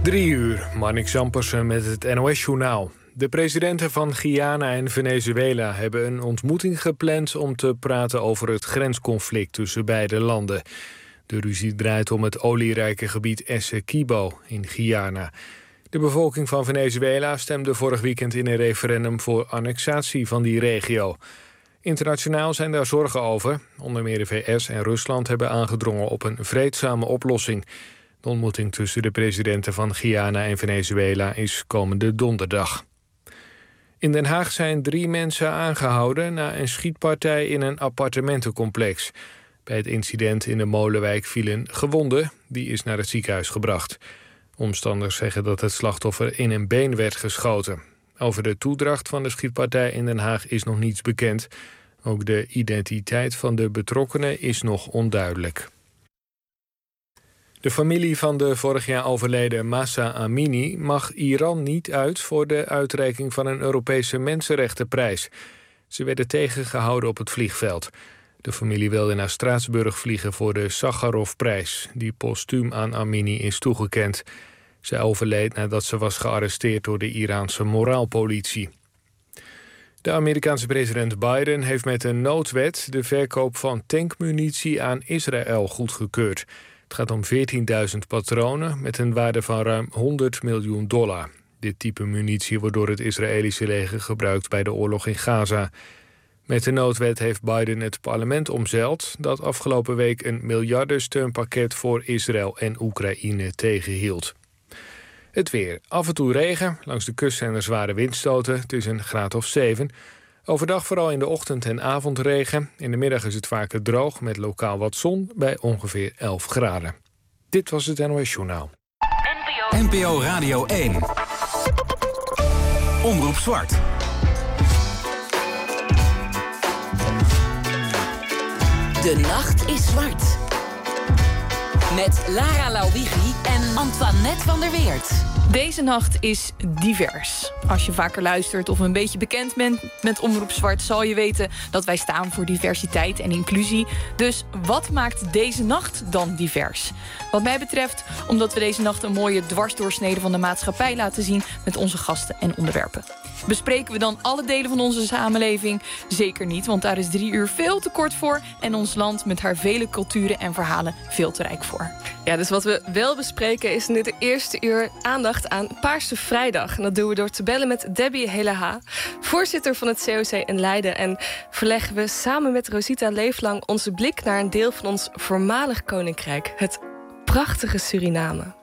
3 uur, Marnik Zampersen met het NOS-journaal. De presidenten van Guyana en Venezuela hebben een ontmoeting gepland om te praten over het grensconflict tussen beide landen. De ruzie draait om het olierijke gebied Essequibo in Guyana. De bevolking van Venezuela stemde vorig weekend in een referendum voor annexatie van die regio. Internationaal zijn daar zorgen over. Onder meer de VS en Rusland hebben aangedrongen op een vreedzame oplossing. De ontmoeting tussen de presidenten van Guyana en Venezuela is komende donderdag. In Den Haag zijn 3 mensen aangehouden na een schietpartij in een appartementencomplex. Bij het incident in de Molenwijk viel een gewonde, die is naar het ziekenhuis gebracht. Omstanders zeggen dat het slachtoffer in een been werd geschoten. Over de toedracht van de schietpartij in Den Haag is nog niets bekend. Ook de identiteit van de betrokkenen is nog onduidelijk. De familie van de vorig jaar overleden Mahsa Amini mag Iran niet uit voor de uitreiking van een Europese Mensenrechtenprijs. Ze werden tegengehouden op het vliegveld. De familie wilde naar Straatsburg vliegen voor de Sakharovprijs, die postuum aan Amini is toegekend. Zij overleed nadat ze was gearresteerd door de Iraanse moraalpolitie. De Amerikaanse president Biden heeft met een noodwet de verkoop van tankmunitie aan Israël goedgekeurd. Het gaat om 14.000 patronen met een waarde van ruim $100 miljoen. Dit type munitie wordt door het Israëlische leger gebruikt bij de oorlog in Gaza. Met de noodwet heeft Biden het parlement omzeild dat afgelopen week een miljardensteunpakket voor Israël en Oekraïne tegenhield. Het weer. Af en toe regen. Langs de kust zijn er zware windstoten. Het is een graad of 7. Overdag vooral in de ochtend en avond regen. In de middag is het vaker droog met lokaal wat zon bij ongeveer 11 graden. Dit was het NOS Journaal. NPO Radio 1. Omroep Zwart. De nacht is zwart. Met Lara Lawigi en Antoinette van der Weert. Deze nacht is divers. Als je vaker luistert of een beetje bekend bent met Omroep Zwart, zal je weten dat wij staan voor diversiteit en inclusie. Dus wat maakt deze nacht dan divers? Wat mij betreft, omdat we deze nacht een mooie dwarsdoorsnede van de maatschappij laten zien met onze gasten en onderwerpen. Bespreken we dan alle delen van onze samenleving? Zeker niet, want daar is 3 uur veel te kort voor en ons land met haar vele culturen en verhalen veel te rijk voor. Ja, dus wat we wel bespreken is in dit eerste uur aandacht aan Paarse Vrijdag. En dat doen we door te bellen met Debbie Heleha, voorzitter van het COC in Leiden. En verleggen we samen met Rosita Leeflang onze blik naar een deel van ons voormalig koninkrijk. Het prachtige Suriname.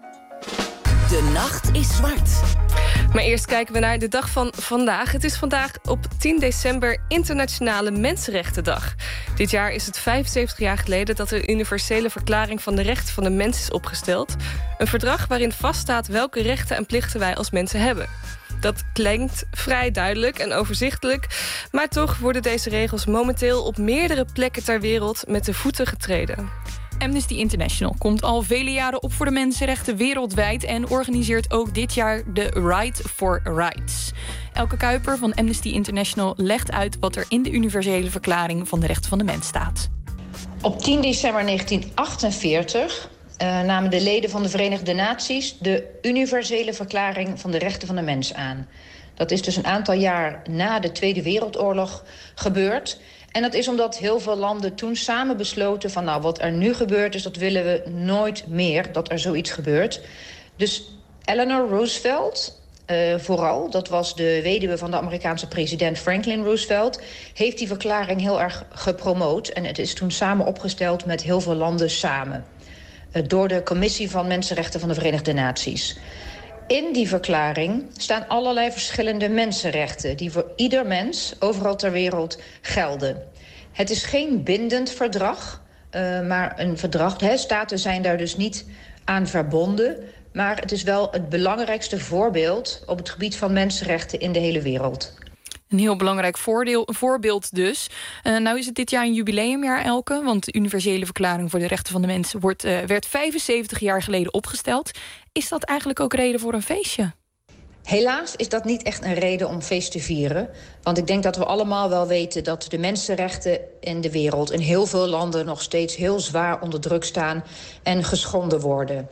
De nacht is zwart. Maar eerst kijken we naar de dag van vandaag. Het is vandaag op 10 december Internationale Mensenrechtendag. Dit jaar is het 75 jaar geleden dat de Universele Verklaring van de Rechten van de Mens is opgesteld. Een verdrag waarin vaststaat welke rechten en plichten wij als mensen hebben. Dat klinkt vrij duidelijk en overzichtelijk, maar toch worden deze regels momenteel op meerdere plekken ter wereld met de voeten getreden. Amnesty International komt al vele jaren op voor de mensenrechten wereldwijd en organiseert ook dit jaar de Right for Rights. Elke Kuiper van Amnesty International legt uit wat er in de Universele Verklaring van de Rechten van de Mens staat. Op 10 december 1948 namen de leden van de Verenigde Naties de Universele Verklaring van de Rechten van de Mens aan. Dat is dus een aantal jaar na de Tweede Wereldoorlog gebeurd. En dat is omdat heel veel landen toen samen besloten van nou, wat er nu gebeurt is, dat willen we nooit meer, dat er zoiets gebeurt. Dus Eleanor Roosevelt, vooral, dat was de weduwe van de Amerikaanse president Franklin Roosevelt, heeft die verklaring heel erg gepromoot. En het is toen samen opgesteld met heel veel landen samen. Door de Commissie van Mensenrechten van de Verenigde Naties. In die verklaring staan allerlei verschillende mensenrechten die voor ieder mens overal ter wereld gelden. Het is geen bindend verdrag, maar een verdrag. Staten zijn daar dus niet aan verbonden, maar het is wel het belangrijkste voorbeeld op het gebied van mensenrechten in de hele wereld. Een heel belangrijk voorbeeld dus. Nou is het dit jaar een jubileumjaar, Elke, want de Universele Verklaring voor de Rechten van de Mens werd 75 jaar geleden opgesteld. Is dat eigenlijk ook reden voor een feestje? Helaas is dat niet echt een reden om feest te vieren. Want ik denk dat we allemaal wel weten dat de mensenrechten in de wereld in heel veel landen nog steeds heel zwaar onder druk staan en geschonden worden.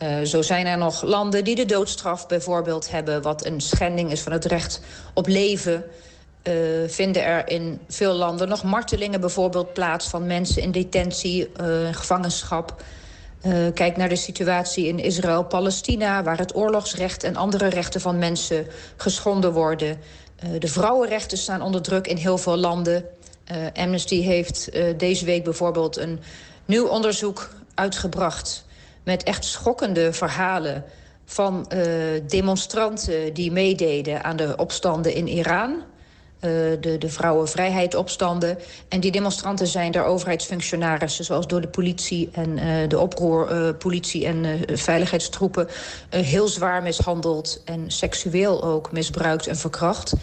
Zo zijn er nog landen die de doodstraf bijvoorbeeld hebben, wat een schending is van het recht op leven. Vinden er in veel landen nog martelingen bijvoorbeeld plaats van mensen in detentie, gevangenschap. Kijk naar de situatie in Israël-Palestina, waar het oorlogsrecht en andere rechten van mensen geschonden worden. De vrouwenrechten staan onder druk in heel veel landen. Amnesty heeft deze week bijvoorbeeld een nieuw onderzoek uitgebracht met echt schokkende verhalen van demonstranten die meededen aan de opstanden in Iran. De vrouwenvrijheidsopstanden. En die demonstranten zijn door overheidsfunctionarissen, zoals door de politie en de oproerpolitie en veiligheidstroepen, heel zwaar mishandeld en seksueel ook misbruikt en verkracht.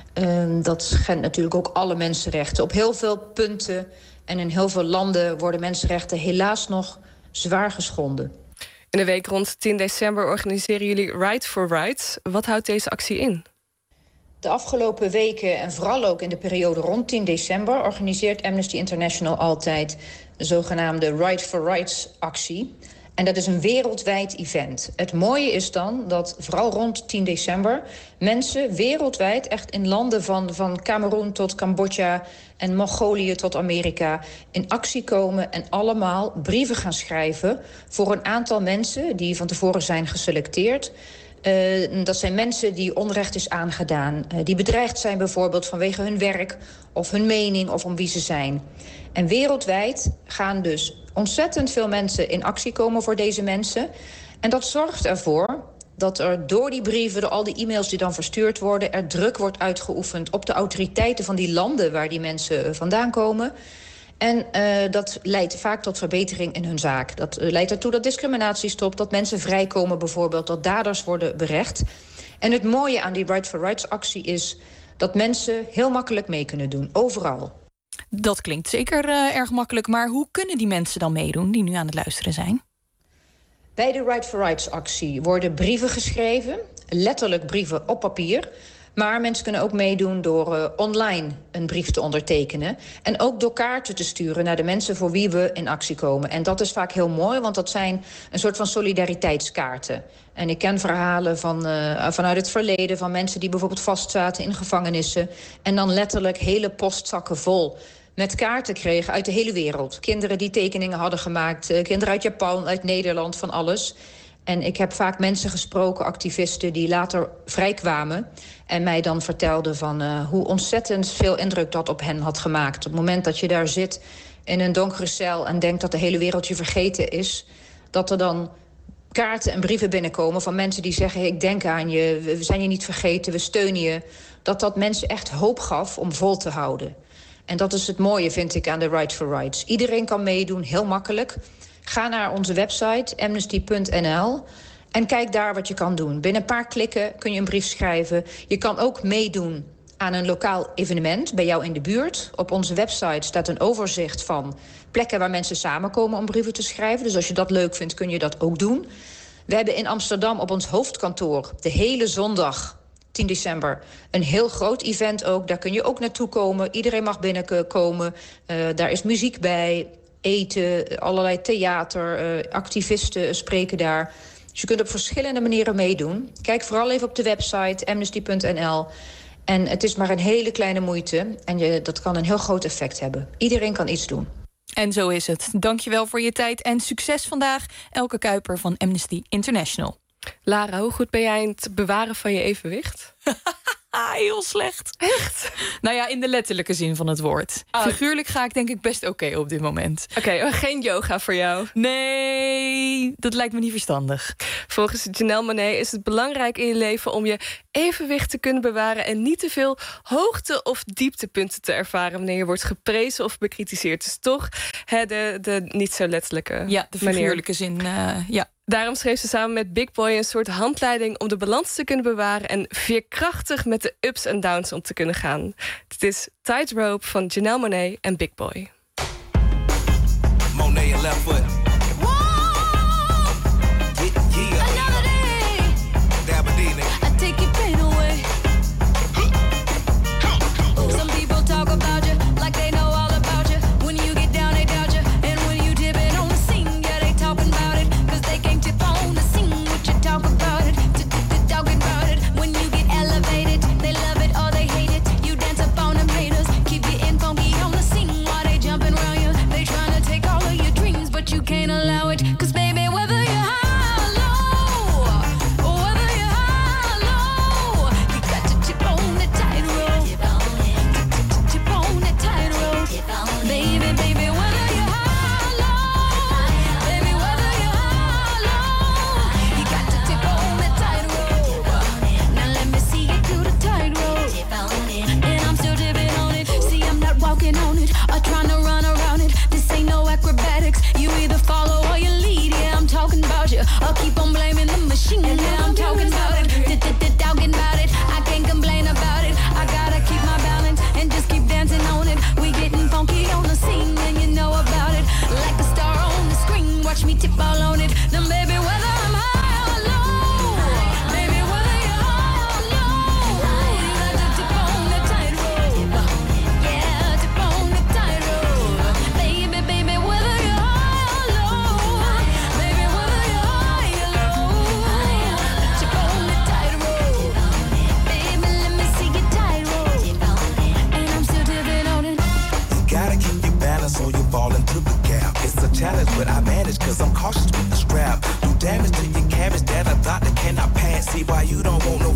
Dat schendt natuurlijk ook alle mensenrechten. Op heel veel punten en in heel veel landen worden mensenrechten helaas nog zwaar geschonden. In de week rond 10 december organiseren jullie Right for Rights. Wat houdt deze actie in? De afgelopen weken en vooral ook in de periode rond 10 december... organiseert Amnesty International altijd de zogenaamde Right for Rights actie. En dat is een wereldwijd event. Het mooie is dan dat vooral rond 10 december... mensen wereldwijd, echt in landen van Kameroen tot Cambodja en Mongolië tot Amerika, in actie komen en allemaal brieven gaan schrijven voor een aantal mensen die van tevoren zijn geselecteerd. Dat zijn mensen die onrecht is aangedaan. Die bedreigd zijn bijvoorbeeld vanwege hun werk of hun mening of om wie ze zijn. En wereldwijd gaan dus ontzettend veel mensen in actie komen voor deze mensen. En dat zorgt ervoor dat er door die brieven, door al die e-mails die dan verstuurd worden, er druk wordt uitgeoefend op de autoriteiten van die landen waar die mensen vandaan komen. En dat leidt vaak tot verbetering in hun zaak. Dat leidt ertoe dat discriminatie stopt, dat mensen vrijkomen bijvoorbeeld, dat daders worden berecht. En het mooie aan die Right for Rights actie is dat mensen heel makkelijk mee kunnen doen, overal. Dat klinkt zeker erg makkelijk, maar hoe kunnen die mensen dan meedoen die nu aan het luisteren zijn? Bij de Right for Rights actie worden brieven geschreven, letterlijk brieven op papier. Maar mensen kunnen ook meedoen door online een brief te ondertekenen. En ook door kaarten te sturen naar de mensen voor wie we in actie komen. En dat is vaak heel mooi, want dat zijn een soort van solidariteitskaarten. En ik ken verhalen vanuit het verleden van mensen die bijvoorbeeld vastzaten in gevangenissen. En dan letterlijk hele postzakken vol met kaarten kregen uit de hele wereld. Kinderen die tekeningen hadden gemaakt, kinderen uit Japan, uit Nederland, van alles. En ik heb vaak mensen gesproken, activisten, die later vrijkwamen en mij dan vertelden van hoe ontzettend veel indruk dat op hen had gemaakt. Op het moment dat je daar zit in een donkere cel en denkt dat de hele wereld je vergeten is, dat er dan kaarten en brieven binnenkomen van mensen die zeggen: hey, ik denk aan je, we zijn je niet vergeten, we steunen je. Dat mensen echt hoop gaf om vol te houden. En dat is het mooie, vind ik, aan de Right for Rights. Iedereen kan meedoen, heel makkelijk. Ga naar onze website, amnesty.nl, en kijk daar wat je kan doen. Binnen een paar klikken kun je een brief schrijven. Je kan ook meedoen aan een lokaal evenement bij jou in de buurt. Op onze website staat een overzicht van plekken waar mensen samenkomen om brieven te schrijven. Dus als je dat leuk vindt, kun je dat ook doen. We hebben in Amsterdam op ons hoofdkantoor de hele zondag 10 december een heel groot event ook. Daar kun je ook naartoe komen. Iedereen mag binnenkomen. Daar is muziek bij, eten, allerlei theater, activisten spreken daar. Dus je kunt op verschillende manieren meedoen. Kijk vooral even op de website amnesty.nl. En het is maar een hele kleine moeite. En dat kan een heel groot effect hebben. Iedereen kan iets doen. En zo is het. Dankjewel voor je tijd en succes vandaag. Elke Kuiper van Amnesty International. Lara, hoe goed ben jij in het bewaren van je evenwicht? Heel slecht. Echt? Nou ja, in de letterlijke zin van het woord. Figuurlijk ga ik denk ik best oké op dit moment. Oké, geen yoga voor jou? Nee, dat lijkt me niet verstandig. Volgens Janelle Monáe is het belangrijk in je leven om je evenwicht te kunnen bewaren en niet te veel hoogte- of dieptepunten te ervaren wanneer je wordt geprezen of bekritiseerd. Dus toch de niet zo letterlijke Ja, de figuurlijke zin, ja. Daarom schreef ze samen met Big Boy een soort handleiding om de balans te kunnen bewaren en veerkrachtig met de ups en downs om te kunnen gaan. Dit is Tightrope van Janelle Monáe en Big Boy. Monáe left foot. Another day. I take your pain away. Some people talk about you like they know all about you. When you get down, they doubt you. And when you dip it on the scene, yeah, they talking about it. 'Cause they can't tip on the scene.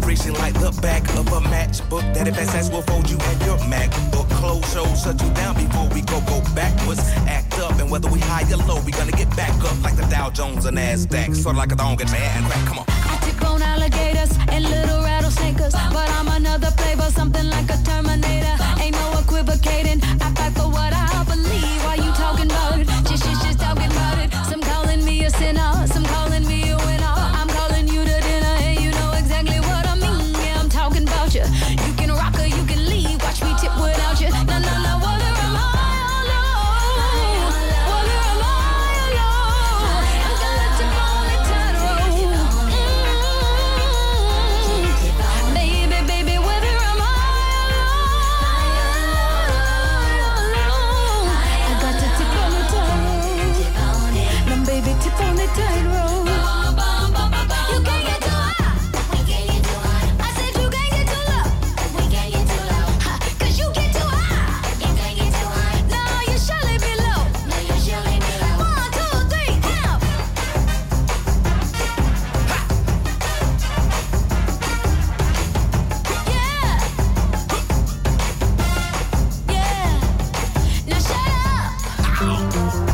vibration like the back of a matchbook. That FSS will fold you and your MacBook. Close shows shut you down before we go backwards. Act up, and whether we high or low, we gonna get back up like the Dow Jones or NASDAQ. Sort of like a thong and man crack. Come on. I tip on alligators and little rattlesnakers, but I'm another flavor, something like a Terminator. Ain't no equivocating. I fight for what I believe. Why you talking about it? Just talking about it. Some calling me a sinner, some calling me a winner. I'm calling you to dinner, and you know exactly what I mean. Yeah, I'm talking about you. You can rock or you can leave. Watch me tip without you. No, no, no. Whether am I alone? Whether am I alone? I'm gonna tip on the tightrope. Baby, baby, whether am I alone? I got to tip on the tightrope. Now, baby, tip on the tightrope. You can't get too high. We can't get too high. I said you can't get too low. We can't get too low. 'Cause you get too high. You can't get too high. No, you surely be low. No, you surely be low. 1, 2, 3, help. Yeah. Yeah. Now shut up.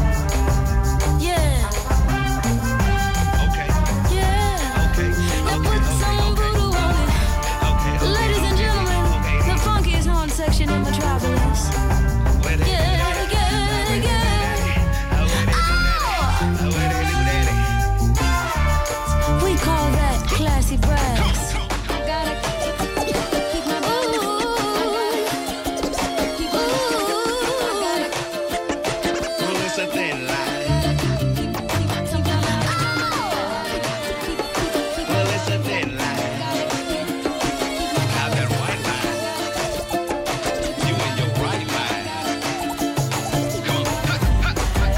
Yeah. Okay, Yeah. okay, Now put some voodoo on it. okay. Ladies and gentlemen, the funkiest horn section in Metropolis. Yeah, yeah, yeah. Oh! We call that classy brass. Gotta keep my Well, it's a thin line. Well, it's a thin line. Now that white line, you in your right mind. Come on.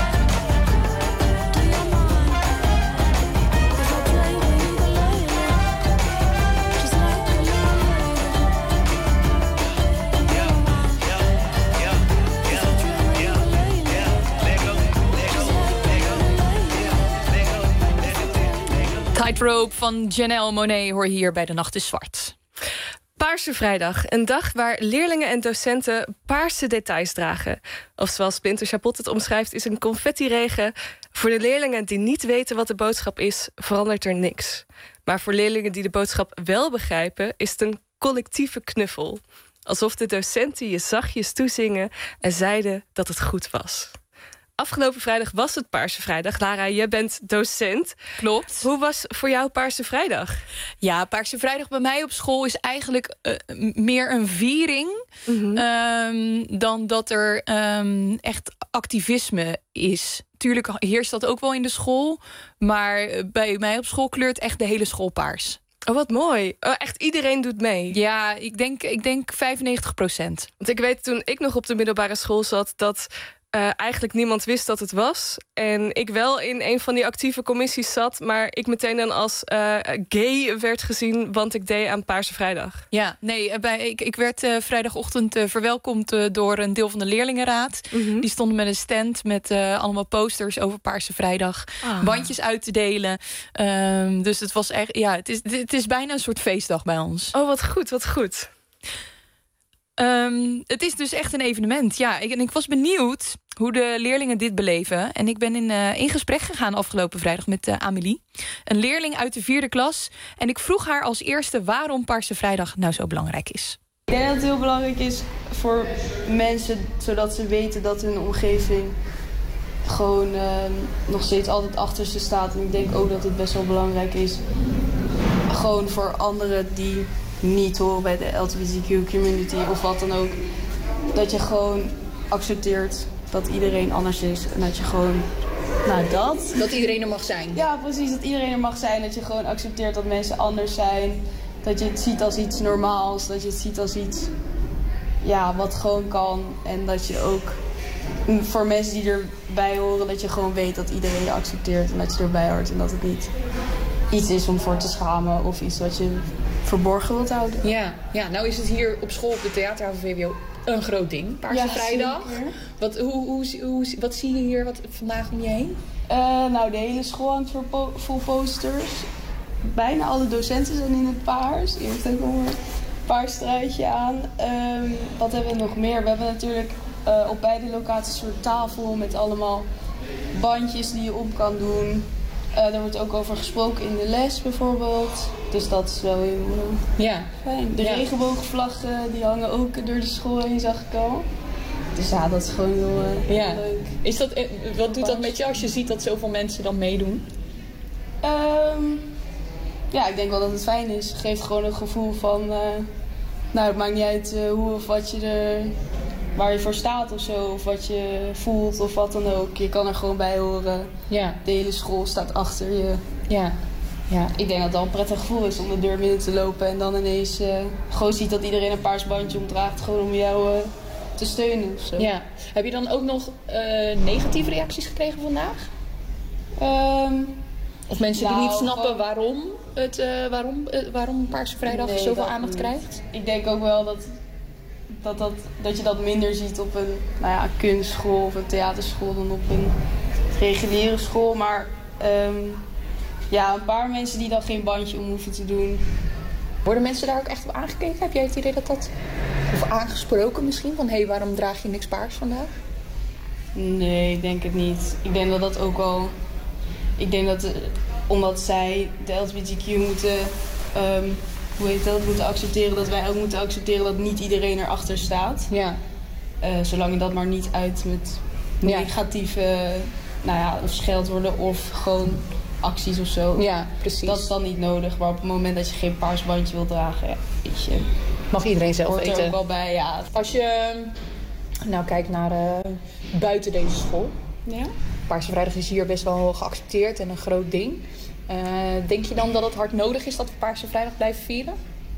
Do you mind if I play with the lady? Just like a little lady. Yeah, yeah, yeah, yeah, yeah, yeah. Let go, let go, let go. Yeah, let go, let go. Tightrope van Janelle Monáe hoor je hier bij De Nacht is Zwart. Paarse Vrijdag, een dag waar leerlingen en docenten paarse details dragen. Of zoals Splinter Chapot het omschrijft, is een confettiregen. Voor de leerlingen die niet weten wat de boodschap is, verandert er niks. Maar voor leerlingen die de boodschap wel begrijpen, is het een collectieve knuffel. Alsof de docenten je zachtjes toezingen en zeiden dat het goed was. Afgelopen vrijdag was het Paarse Vrijdag. Lara, jij bent docent. Klopt. Hoe was voor jou Paarse Vrijdag? Ja, Paarse Vrijdag bij mij op school is eigenlijk meer een viering dan dat er echt activisme is. Tuurlijk heerst dat ook wel in de school, maar bij mij op school kleurt echt de hele school paars. Oh, wat mooi. Oh, echt iedereen doet mee. Ja, ik denk 95%. Want ik weet toen ik nog op de middelbare school zat dat eigenlijk niemand wist dat het was. En ik wel in een van die actieve commissies zat, maar ik meteen dan als gay werd gezien, want ik deed aan Paarse Vrijdag. Ja, nee, ik werd vrijdagochtend verwelkomd door een deel van de leerlingenraad. Die stonden met een stand met allemaal posters over Paarse Vrijdag. Bandjes uit te delen. Dus het was echt, ja, het is bijna een soort feestdag bij ons. Oh, wat goed, wat goed. Het is dus echt een evenement. Ja, ik was benieuwd hoe de leerlingen dit beleven. En ik ben in gesprek gegaan afgelopen vrijdag met Amélie. Een leerling uit de 4e klas. En ik vroeg haar als eerste waarom Paarse Vrijdag nou zo belangrijk is. Ik denk dat het heel belangrijk is voor mensen, zodat ze weten dat hun omgeving gewoon nog steeds altijd achter ze staat. En ik denk ook dat het best wel belangrijk is, gewoon voor anderen die niet horen bij de LGBTQ community of wat dan ook. Dat je gewoon accepteert dat iedereen anders is en dat je gewoon, nou Dat iedereen er mag zijn. Ja, precies, dat iedereen er mag zijn. Dat je gewoon accepteert dat mensen anders zijn. Dat je het ziet als iets normaals. Dat je het ziet als iets, ja, wat gewoon kan. En dat je ook voor mensen die erbij horen, dat je gewoon weet dat iedereen je accepteert en dat je erbij hoort. En dat het niet iets is om voor te schamen of iets wat je verborgen wilt houden. Ja, nou is het hier op school op de theaterhaven VWO een groot ding, Paarse Vrijdag. Wat zie je hier vandaag om je heen? Nou, de hele school hangt vol posters. bijna alle docenten zijn in het paars. Die heeft ook al een paars truitje aan. Wat hebben we nog meer? We hebben natuurlijk op beide locaties een soort tafel met allemaal bandjes die je op kan doen. Er wordt ook over gesproken in de les bijvoorbeeld. Dus dat is wel heel fijn. De regenboogvlaggen die hangen ook door de school heen, zag ik al. Dus ja, dat is gewoon heel leuk. Wat doet dat met je als je ziet dat zoveel mensen dan meedoen? Ja, ik denk wel dat het fijn is. Het geeft gewoon een gevoel van... nou, het maakt niet uit hoe of wat waar je voor staat of zo. Of wat je voelt of wat dan ook. Je kan er gewoon bij horen. Ja. De hele school staat achter je. Ja. Ja. Ik denk dat het wel een prettig gevoel is om de deur binnen te lopen. En dan ineens gewoon ziet dat iedereen een paars bandje omdraagt. Gewoon om jou te steunen of zo. Ja. Heb je dan ook nog negatieve reacties gekregen vandaag? Of mensen die niet snappen waarom Paarse Vrijdag zoveel aandacht krijgt? Ik denk ook wel dat je dat minder ziet op een kunstschool of een theaterschool dan op een reguliere school. Maar een paar mensen die dan geen bandje om hoeven te doen. Worden mensen daar ook echt op aangekeken? Heb jij het idee dat of aangesproken misschien? Van waarom draag je niks paars vandaag? Nee, ik denk het niet. Ik denk dat ook wel... Ik denk dat omdat zij de LGBTQ moeten... moeten accepteren, dat wij ook moeten accepteren dat niet iedereen erachter staat. Ja. Zolang je dat maar niet uit met negatieve, of scheldwoorden of gewoon acties of zo. Ja, precies. Dat is dan niet nodig. Maar op het moment dat je geen paars bandje wil dragen, mag iedereen zelf weten. Hoort er ook wel bij, ja. Als je kijkt naar buiten deze school. Ja. Paarse Vrijdag is hier best wel geaccepteerd en een groot ding. Denk je dan dat het hard nodig is dat we Paarse Vrijdag blijven vieren?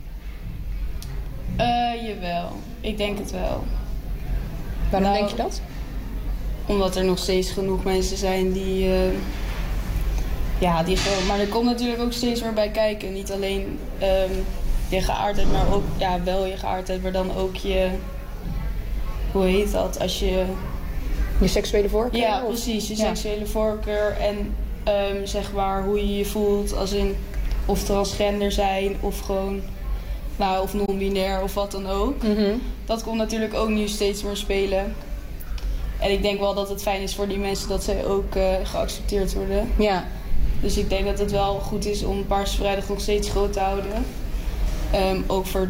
Jawel, ik denk het wel. Waarom denk je dat? Omdat er nog steeds genoeg mensen zijn die gewoon... Maar er komt natuurlijk ook steeds meer bij kijken. Niet alleen je geaardheid, maar ook wel je geaardheid, maar dan ook je... Hoe heet dat? Als je... Je seksuele voorkeur? Ja, precies. Je seksuele voorkeur en... zeg maar hoe je je voelt als of transgender zijn of gewoon of non-binair of wat dan ook. Mm-hmm. Dat komt natuurlijk ook nu steeds meer spelen. En ik denk wel dat het fijn is voor die mensen dat zij ook geaccepteerd worden. Ja. Dus ik denk dat het wel goed is om Paarse Vrijdag nog steeds groot te houden. Ook voor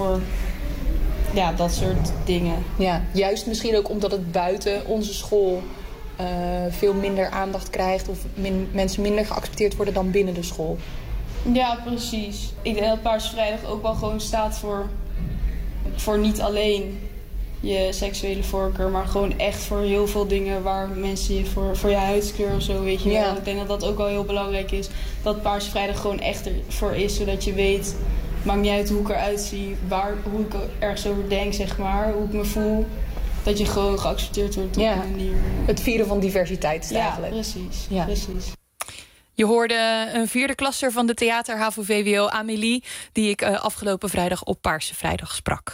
dat soort dingen. Ja, juist misschien ook omdat het buiten onze school... veel minder aandacht krijgt of mensen minder geaccepteerd worden dan binnen de school. Ja, precies. Ik denk dat Paarse Vrijdag ook wel gewoon staat voor niet alleen je seksuele voorkeur, maar gewoon echt voor heel veel dingen waar mensen je voor je huidskleur of zo, weet je wel. Ik denk dat dat ook wel heel belangrijk is. Dat Paarse Vrijdag gewoon echt ervoor is, zodat je weet, maakt niet uit hoe ik eruit zie, hoe ik ergens over denk, zeg maar, hoe ik me voel. Dat je gewoon geaccepteerd wordt op een manier. Het vieren van diversiteit is eigenlijk. Precies. Ja, precies. Je hoorde een 4e klasser van de theater HAVO-VWO, Amélie, die ik afgelopen vrijdag op Paarse Vrijdag sprak.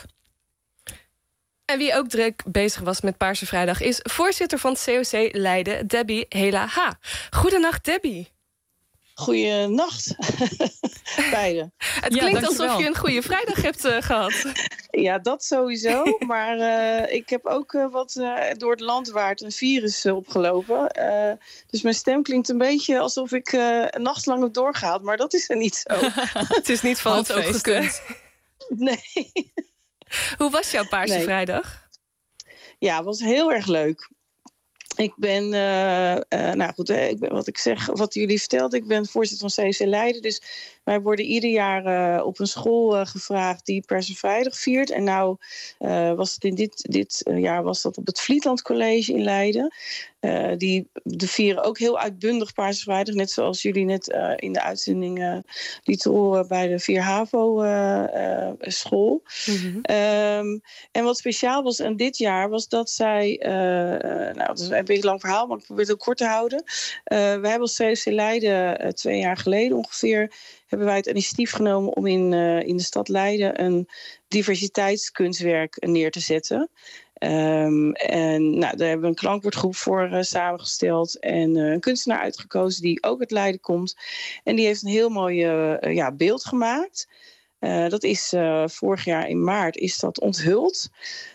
En wie ook druk bezig was met Paarse Vrijdag is voorzitter van het COC Leiden, Debbie Hela H. Goedenacht, Debbie. Goeienacht, beiden. Het klinkt alsof je een goede vrijdag hebt gehad. Ja, dat sowieso. Maar ik heb ook door het landwaard een virus opgelopen. Dus mijn stem klinkt een beetje alsof ik een nacht lang heb doorgehaald. Maar dat is er niet zo. Het is niet van het feest. Nee. Hoe was jouw Paarse Vrijdag? Ja, het was heel erg leuk. Ik ben, wat ik zeg, wat jullie vertelden, ik ben voorzitter van COC Leiden. Dus wij worden ieder jaar op een school gevraagd die Paarse Vrijdag viert. En nou was het in dit jaar was dat op het Vlietland College in Leiden. Die vieren ook heel uitbundig Paarse Vrijdag. Net zoals jullie net in de uitzending lieten horen bij de 4 HAVO school. Mm-hmm. En wat speciaal was aan dit jaar was dat zij... dat is een beetje lang verhaal, maar ik probeer het ook kort te houden. We hebben als COC Leiden 2 jaar geleden ongeveer... hebben wij het initiatief genomen om in de stad Leiden een diversiteitskunstwerk neer te zetten. En daar hebben we een klankwoordgroep voor samengesteld. En een kunstenaar uitgekozen die ook uit Leiden komt. En die heeft een heel mooi beeld gemaakt. Dat is vorig jaar in maart is dat onthuld.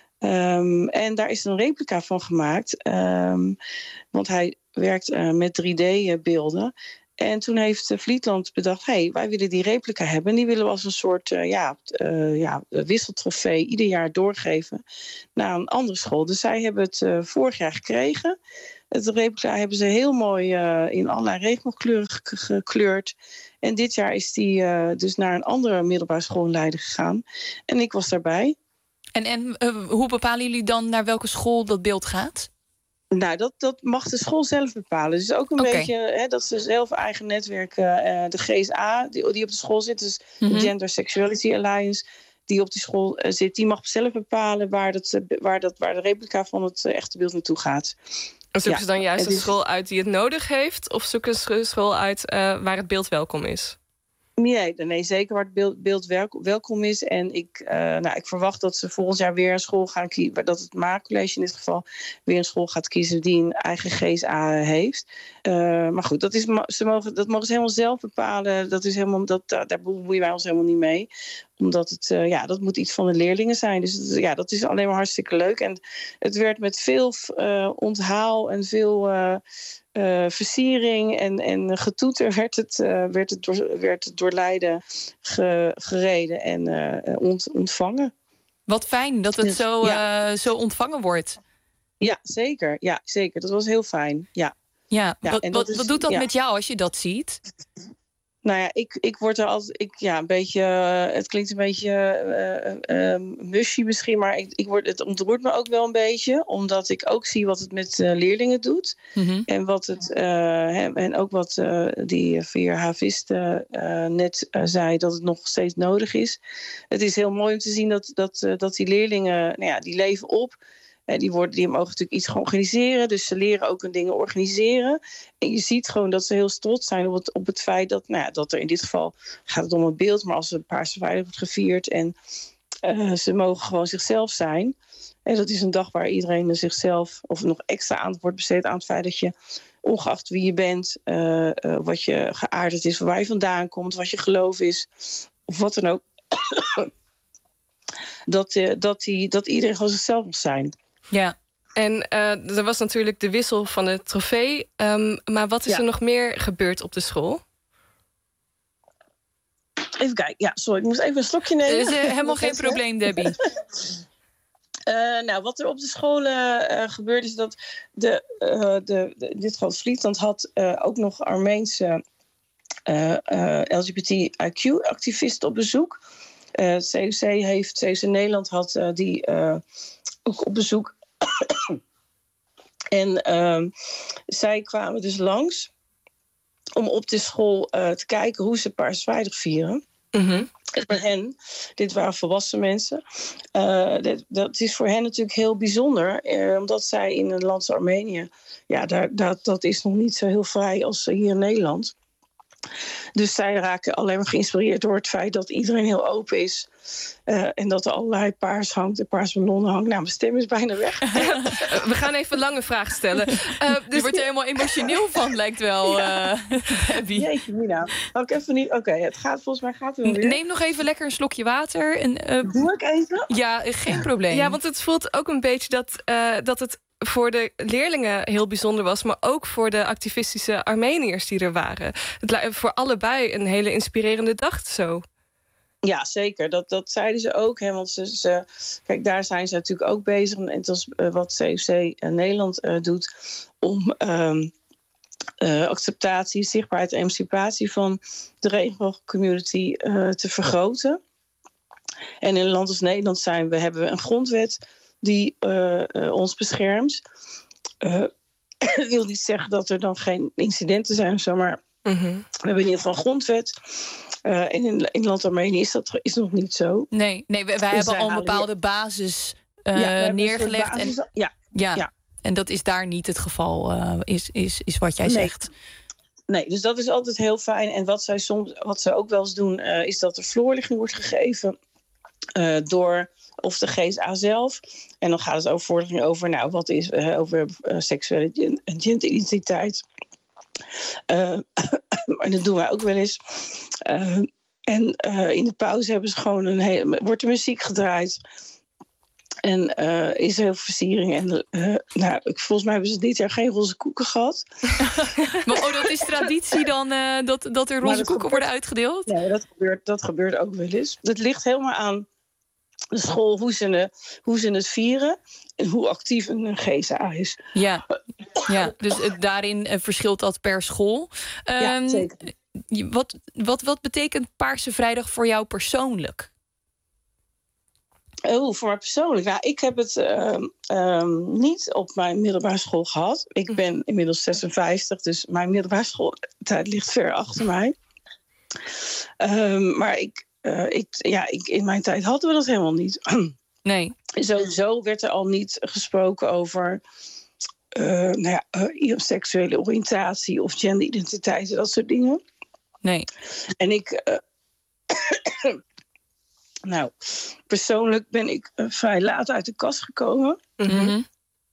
En daar is een replica van gemaakt. Want hij werkt met 3D-beelden. En toen heeft Vlietland bedacht, wij willen die replica hebben. En die willen we als een soort wisseltrofee ieder jaar doorgeven naar een andere school. Dus zij hebben het vorig jaar gekregen. Het replica hebben ze heel mooi in allerlei regenboogkleuren gekleurd. En dit jaar is die dus naar een andere middelbare school in Leiden gegaan. En ik was daarbij. En hoe bepalen jullie dan naar welke school dat beeld gaat? Nou, dat mag de school zelf bepalen. Dus ook een beetje dat ze zelf eigen netwerk, de GSA, die op de school zit, dus de Gender Sexuality Alliance, die op die school zit, die mag zelf bepalen waar de replica van het echte beeld naartoe gaat. En zoeken ze dan juist een school uit die het nodig heeft, of zoeken ze een school uit waar het beeld welkom is? Nee, zeker waar het beeld welkom is. En ik verwacht dat ze volgend jaar weer een school gaan kiezen, dat het MA-college in dit geval weer een school gaat kiezen die een eigen GSA heeft. Maar goed, dat mogen ze helemaal zelf bepalen. Daar bemoeien wij ons helemaal niet mee. Omdat dat moet iets van de leerlingen zijn. Dus dat is alleen maar hartstikke leuk. En het werd met veel onthaal en veel versiering en getoeter werd het door Leiden gereden en ontvangen. Wat fijn dat het zo ontvangen wordt. Ja, zeker. Ja, zeker. Dat was heel fijn. Ja. Wat doet dat met jou als je dat ziet? Nou ja, ik word er altijd een beetje. Het klinkt een beetje mushy misschien, maar het ontroert me ook wel een beetje, omdat ik ook zie wat het met leerlingen doet. En wat het en ook wat die vier havisten net zei, dat het nog steeds nodig is. Het is heel mooi om te zien dat die leerlingen, die leven op. Die mogen natuurlijk iets gaan organiseren. Dus ze leren ook hun dingen organiseren. En je ziet gewoon dat ze heel trots zijn op het feit dat er in dit geval gaat het om een beeld, maar als een Paarse Vrijdag wordt gevierd en ze mogen gewoon zichzelf zijn. En dat is een dag waar iedereen zichzelf of nog extra aandacht wordt besteed aan het feit dat je, ongeacht wie je bent, wat je geaardheid is, waar je vandaan komt, wat je geloof is, of wat dan ook, dat iedereen gewoon zichzelf mag zijn. Ja, en er was natuurlijk de wissel van het trofee. Maar wat is er nog meer gebeurd op de school? Even kijken. Ja, sorry, ik moest even een slokje nemen. Is helemaal geen probleem, Debbie. Wat er op de scholen gebeurde is dat in dit geval Vlietland had ook nog Armeense LGBTIQ-activisten op bezoek. COC Nederland had die ook op bezoek. En zij kwamen dus langs om op de school te kijken hoe ze Paarse Vrijdag vieren. En voor hen, dit waren volwassen mensen, dat is voor hen natuurlijk heel bijzonder, omdat zij in een land als Armenië, dat is nog niet zo heel vrij als hier in Nederland. Dus zij raken alleen maar geïnspireerd door het feit dat iedereen heel open is. En dat er allerlei paars hangt en paars ballonnen hangt. Nou, mijn stem is bijna weg. We gaan even lange vragen stellen. Dus je wordt er helemaal emotioneel van, lijkt wel. Debbie. Jeetje, Mina. Oké, het gaat volgens mij gaat het wel weer. Neem nog even lekker een slokje water. Doe ik even? Ja, geen probleem. Ja, want het voelt ook een beetje dat het voor de leerlingen heel bijzonder was, maar ook voor de activistische Armeniërs die er waren. Het lijkt voor allebei een hele inspirerende dag zo. Ja, zeker. Dat zeiden ze ook. Want kijk, daar zijn ze natuurlijk ook bezig. En het is wat COC Nederland doet om acceptatie, zichtbaarheid en emancipatie van de regenboogcommunity te vergroten. En in een land als Nederland hebben we een grondwet die ons beschermt. Dat wil niet zeggen dat er dan geen incidenten zijn of zo, maar we hebben in ieder geval een grondwet. En in land Armenië is nog niet zo. Nee, wij hebben al een bepaalde basis neergelegd. En dat is daar niet het geval, is wat jij zegt. Nee, dus dat is altijd heel fijn. En wat zij ook wel eens doen, is dat er vloerligging wordt gegeven door of de GSA zelf. En dan gaat het over vordering over, wat is over seksuele en genderidentiteit. En dat doen wij ook wel eens. En in de pauze hebben ze gewoon wordt er muziek gedraaid. En is er heel veel versiering. En volgens mij hebben ze dit jaar geen roze koeken gehad. Maar dat is traditie dan dat er roze koeken worden uitgedeeld? Nee, dat gebeurt ook wel eens. Het ligt helemaal aan de school, hoe ze het vieren en hoe actief een GSA is. Ja, dus daarin verschilt dat per school. Ja, zeker. Wat betekent Paarse Vrijdag voor jou persoonlijk? Voor mij persoonlijk? Nou, ik heb het niet op mijn middelbare school gehad. Ik ben inmiddels 56, dus mijn middelbare schooltijd ligt ver achter mij. Maar in mijn tijd hadden we dat helemaal niet. Nee. Sowieso werd er al niet gesproken over seksuele oriëntatie of genderidentiteit en dat soort dingen. Nee. En ik... persoonlijk ben ik vrij laat uit de kast gekomen. Mm-hmm.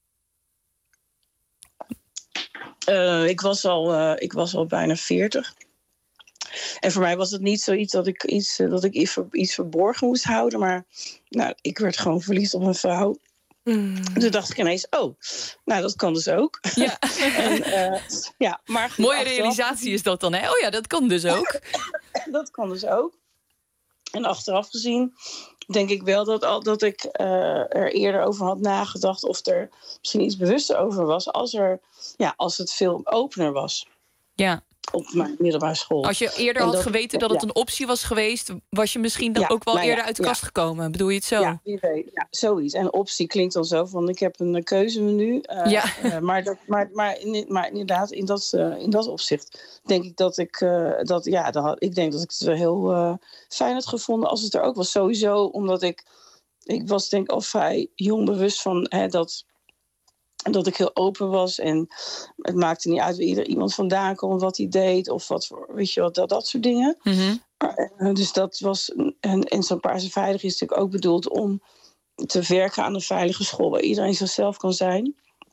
Ik was al bijna 40. En voor mij was het niet zoiets dat ik iets verborgen moest houden. Maar ik werd gewoon verliefd op een vrouw. Toen dacht ik ineens, dat kan dus ook. Ja. Maar goed, mooie realisatie is dat dan, hè? Oh ja, dat kan dus ook. Dat kan dus ook. En achteraf gezien denk ik wel dat ik er eerder over had nagedacht, of er misschien iets bewuster over was als het veel opener was. Ja. Op mijn middelbare school. Als je eerder had geweten dat het een optie was geweest, was je misschien dan ook wel eerder uit de kast gekomen. Bedoel je het zo? Ja, wie weet. Ja, zoiets. En optie klinkt dan zo van, ik heb een keuzemenu. Maar inderdaad, in dat opzicht denk ik dat ik het heel fijn had gevonden als het er ook was. Sowieso, omdat ik was denk ik al vrij jong bewust van dat ik heel open was. En het maakte niet uit waar iemand vandaan kwam, wat hij deed, of wat voor, weet je wat, dat soort dingen. Mm-hmm. Dus dat was. En zo'n Paarse Vrijdag is natuurlijk ook bedoeld om te werken aan een veilige school waar iedereen zichzelf kan zijn.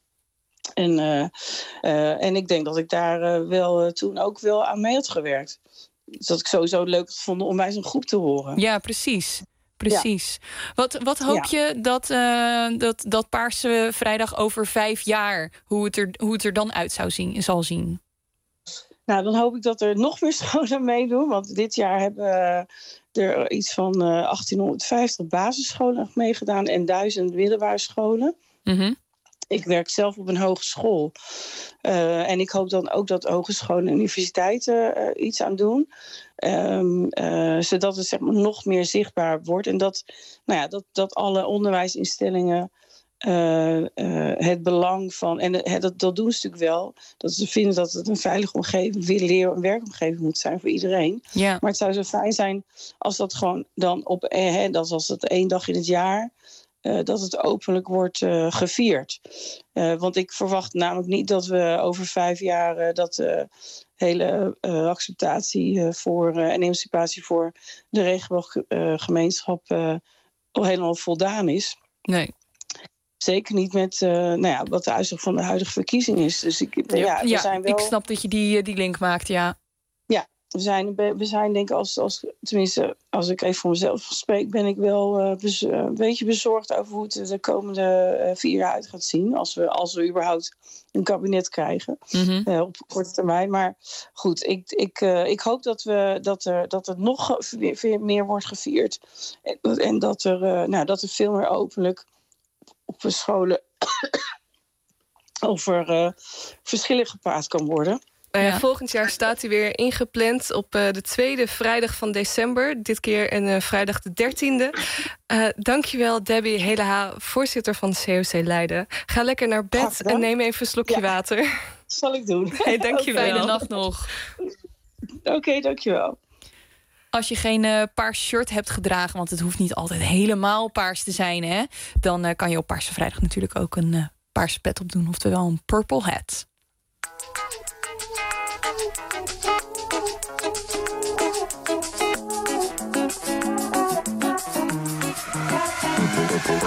En ik denk dat ik daar toen ook wel aan mee had gewerkt. Dus dat ik sowieso leuk vond om bij zo'n groep te horen. Ja, precies. Precies. Ja. Wat hoop je dat Paarse Vrijdag over 5 jaar, hoe het er dan uit zal zien? Nou, dan hoop ik dat er nog meer scholen meedoen. Want dit jaar hebben er iets van 1850 basisscholen meegedaan en 1000 middelbare scholen. Mm-hmm. Ik werk zelf op een hogeschool. En ik hoop dan ook dat hogescholen en universiteiten iets aan doen. Zodat het zeg maar nog meer zichtbaar wordt. En dat alle onderwijsinstellingen het belang van... En dat doen ze natuurlijk wel. Dat ze vinden dat het een veilige omgeving, leer- en werkomgeving moet zijn voor iedereen. Ja. Maar het zou zo fijn zijn als dat gewoon dan dat als het 1 dag in het jaar... dat het openlijk wordt gevierd. Want ik verwacht namelijk niet dat we over 5 jaar... dat de hele acceptatie en emancipatie voor de regenbooggemeenschap al helemaal voldaan is. Nee. Zeker niet met wat de uitslag van de huidige verkiezing is. Dus we zijn wel... ik snap dat je die link maakt, ja. We zijn denk ik, tenminste, als ik even voor mezelf spreek, ben ik wel een beetje bezorgd over hoe het de komende 4 jaar uit gaat zien. Als we überhaupt een kabinet krijgen, op korte termijn. Maar goed, ik hoop dat er nog meer wordt gevierd. En dat er veel meer openlijk op scholen over verschillen gepraat kan worden. Volgend jaar staat hij weer ingepland op de 2e vrijdag van december. Dit keer een vrijdag de 13e. Dankjewel Debbie Helaha, voorzitter van COC Leiden. Ga lekker naar bed en neem even een slokje water. Dat zal ik doen. Hey, dankjewel. Fijne nacht nog. Oké, dankjewel. Als je geen paars shirt hebt gedragen, want het hoeft niet altijd helemaal paars te zijn, hè, dan kan je op Paarse Vrijdag natuurlijk ook een paarse pet opdoen, oftewel een purple hat.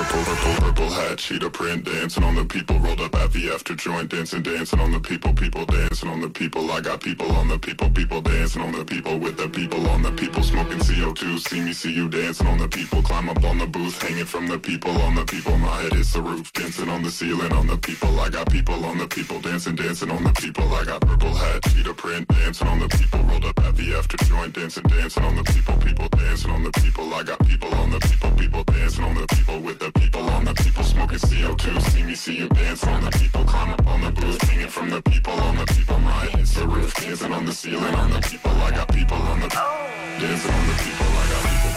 Purple hat, cheetah print, dancing on the people, rolled up at the after joint, dancing on the people, dancing on the people. I got people on the people dancing on the people, with the people on the people, smoking CO2. See me, see you dancing on the people, climb up on the booth, hanging from the people on the people. My head is the roof, dancing on the ceiling on the people. I got people on the people, dancing on the people. I got purple hat, cheetah print, dancing on the people, rolled up at the after joint, dancing on the people, dancing on the people. I got people on the people dancing on the people, with the people on the people, smoking CO2. See me, see you dancing on the people, climb up on the booth, hanging from the people on the people. My head is the roof, dancing on the ceiling on the people. I got people on the dancing on the people. I got people.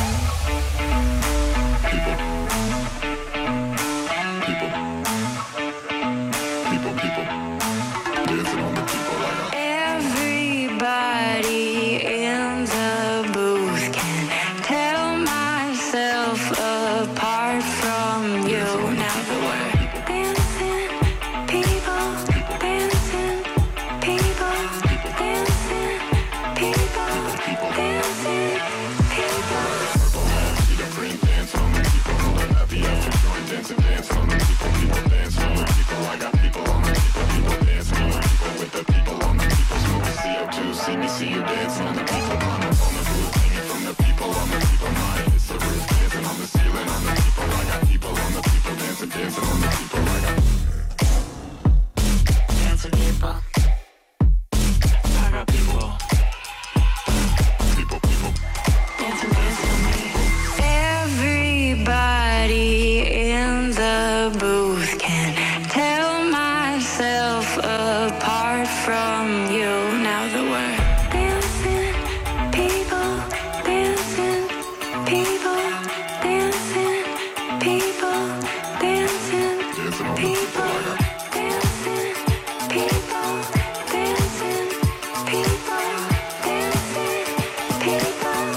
Dancing on the people. I got everybody in the booth can tell myself apart from you. Now the word dancing, people, dancing, people, dancing, people, dancing, people. purple hat, cheetah print, dancing on the people, rolled up at the after joint, dancing on the people, dancing on the people. I got people on the people dancing on the people, with the people on the people, smoking CO2. See me, see you dancing on the people, climb up on the roof, hanging from the people on the people. My head is the roof, dancing on the ceiling on the people. I got people on the people, dancing on the people. I got dancing people. I got people. People. Dancing on me. Everybody in the booth can tell myself apart from you. Now the word dancing, people, dancing, people, dancing, people, dancing, people, dancing, people, dancing, people, dancing, people,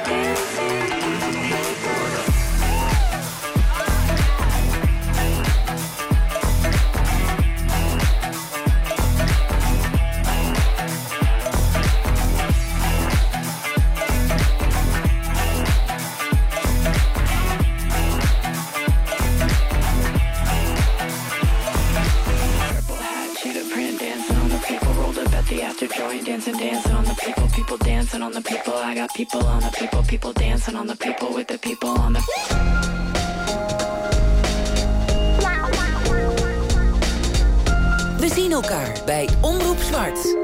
dancing on the people, people dancing on the people. I got people on the people dancing on the people, with the people on the. We zien elkaar bij Omroep Zwart.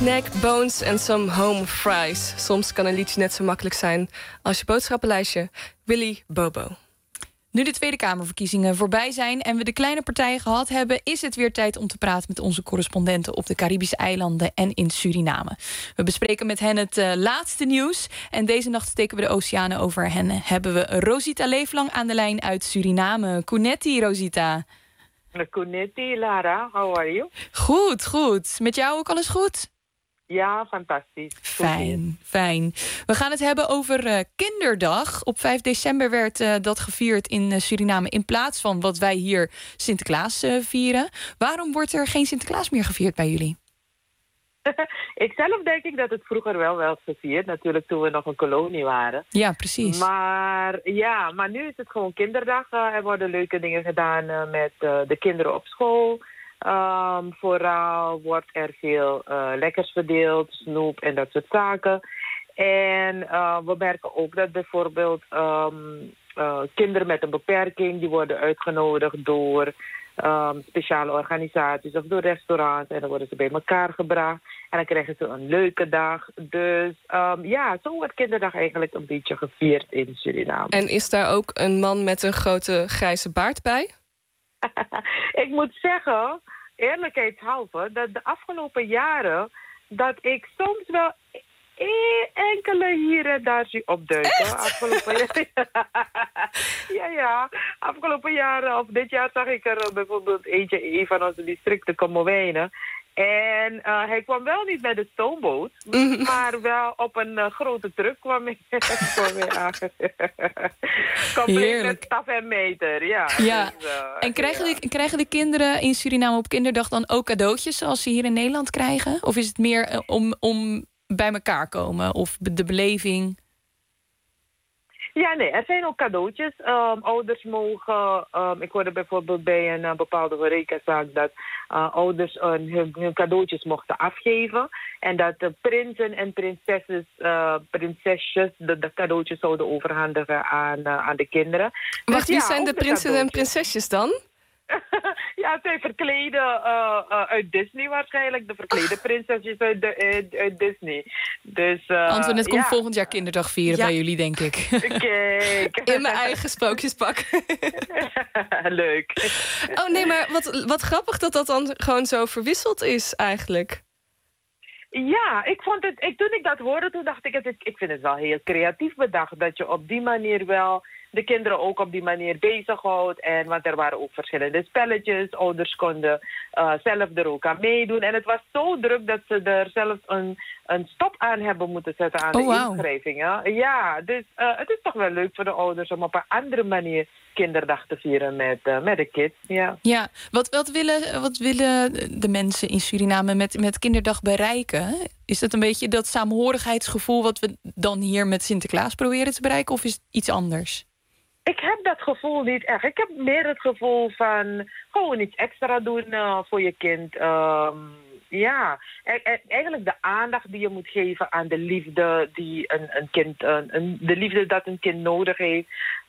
neck, bones en some home fries. Soms kan een liedje net zo makkelijk zijn als je boodschappenlijstje. Willy Bobo. Nu de Tweede Kamerverkiezingen voorbij zijn en we de kleine partijen gehad hebben, is het weer tijd om te praten met onze correspondenten op de Caribische eilanden en in Suriname. We bespreken met hen het laatste nieuws en deze nacht steken we de oceanen over en hebben we Rosita Leeflang aan de lijn uit Suriname. Kunetti, Rosita. Kunetti, Lara, how are you? Goed, goed. Met jou ook alles goed? Ja, fantastisch. Fijn. We gaan het hebben over Kinderdag. Op 5 december werd dat gevierd in Suriname in plaats van wat wij hier Sinterklaas vieren. Waarom wordt er geen Sinterklaas meer gevierd bij jullie? Zelf denk ik dat het vroeger wel werd gevierd. Natuurlijk toen we nog een kolonie waren. Ja, precies. Maar nu is het gewoon Kinderdag. Er worden leuke dingen gedaan met de kinderen op school. Vooral wordt er veel lekkers verdeeld, snoep en dat soort zaken. En we merken ook dat bijvoorbeeld kinderen met een beperking, die worden uitgenodigd door speciale organisaties of door restaurants. En dan worden ze bij elkaar gebracht. En dan krijgen ze een leuke dag. Dus zo wordt Kinderdag eigenlijk een beetje gevierd in Suriname. En is daar ook een man met een grote grijze baard bij? Ik moet zeggen, eerlijkheidshalve, dat de afgelopen jaren dat ik soms wel enkele hier en daar zie opduiken. Afgelopen jaren of dit jaar zag ik er bijvoorbeeld een van onze districten Kommerwijnen. En hij kwam wel niet met de stoomboot, maar wel op een grote truck kwam hij aan. Compleet met staf en meter, ja. Dus, en krijgen de kinderen in Suriname op Kinderdag dan ook cadeautjes zoals ze hier in Nederland krijgen? Of is het meer om bij elkaar komen of de beleving? Ja, nee, er zijn ook cadeautjes. Ouders mogen... ik hoorde bijvoorbeeld bij een bepaalde horecazaak dat ouders hun cadeautjes mochten afgeven. En dat de prinsen en prinsesjes de cadeautjes zouden overhandigen aan de kinderen. Wacht, wie zijn de prinsen en prinsesjes dan? Ja, zij verkleden uit Disney waarschijnlijk. De verklede prinsesjes uit Disney. Dus, Antoinette komt volgend jaar Kinderdag vieren bij jullie, denk ik. Kijk. In mijn eigen sprookjespak. Leuk. Oh nee, maar wat grappig dat dat dan gewoon zo verwisseld is eigenlijk. Ja, ik vond het... toen ik dat hoorde, toen dacht ik vind het wel heel creatief bedacht. Dat je op die manier wel de kinderen ook op die manier bezighoudt. Want er waren ook verschillende spelletjes. Ouders konden zelf er ook aan meedoen. En het was zo druk dat ze er zelfs een stop aan hebben moeten zetten aan de inschrijvingen. Ja, dus het is toch wel leuk voor de ouders om op een andere manier Kinderdag te vieren met de kids. Ja. Wat willen de mensen in Suriname met Kinderdag bereiken? Is dat een beetje dat saamhorigheidsgevoel wat we dan hier met Sinterklaas proberen te bereiken? Of is het iets anders? Ik heb dat gevoel niet echt. Ik heb meer het gevoel van gewoon iets extra doen voor je kind. Eigenlijk de aandacht die je moet geven aan de liefde die een kind, de liefde dat een kind nodig heeft.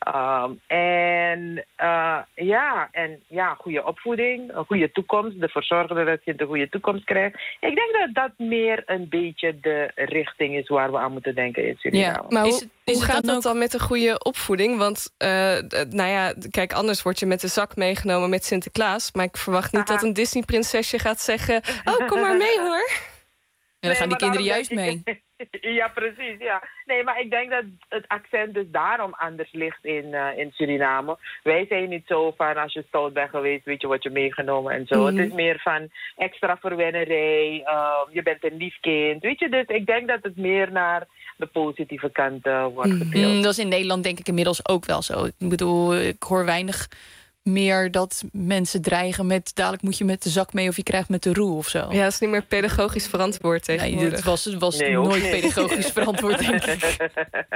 Goede opvoeding, een goede toekomst, ervoor zorgen dat het kind een goede toekomst krijgt. Ik denk dat dat meer een beetje de richting is waar we aan moeten denken in Suriname. Ja, maar hoe gaat dat dan met een goede opvoeding? Want kijk, anders word je met de zak meegenomen met Sinterklaas. Maar ik verwacht niet dat een Disney-prinsesje gaat zeggen, oh, kom maar mee hoor. En dan gaan die kinderen juist mee. Ja, precies. Ja. Nee, maar ik denk dat het accent dus daarom anders ligt in Suriname. Wij zijn niet zo van, als je stout bent geweest, weet je wat je meegenomen en zo. Het is meer van extra verwennerij, je bent een lief kind, weet je. Dus ik denk dat het meer naar de positieve kant wordt gespeeld. Dat is in Nederland denk ik inmiddels ook wel zo. Ik bedoel, ik hoor weinig meer dat mensen dreigen met dadelijk moet je met de zak mee of je krijgt met de roe of zo. Ja, dat is niet meer pedagogisch verantwoord tegenwoordig. Nee, het was nooit pedagogisch verantwoord, denk ik.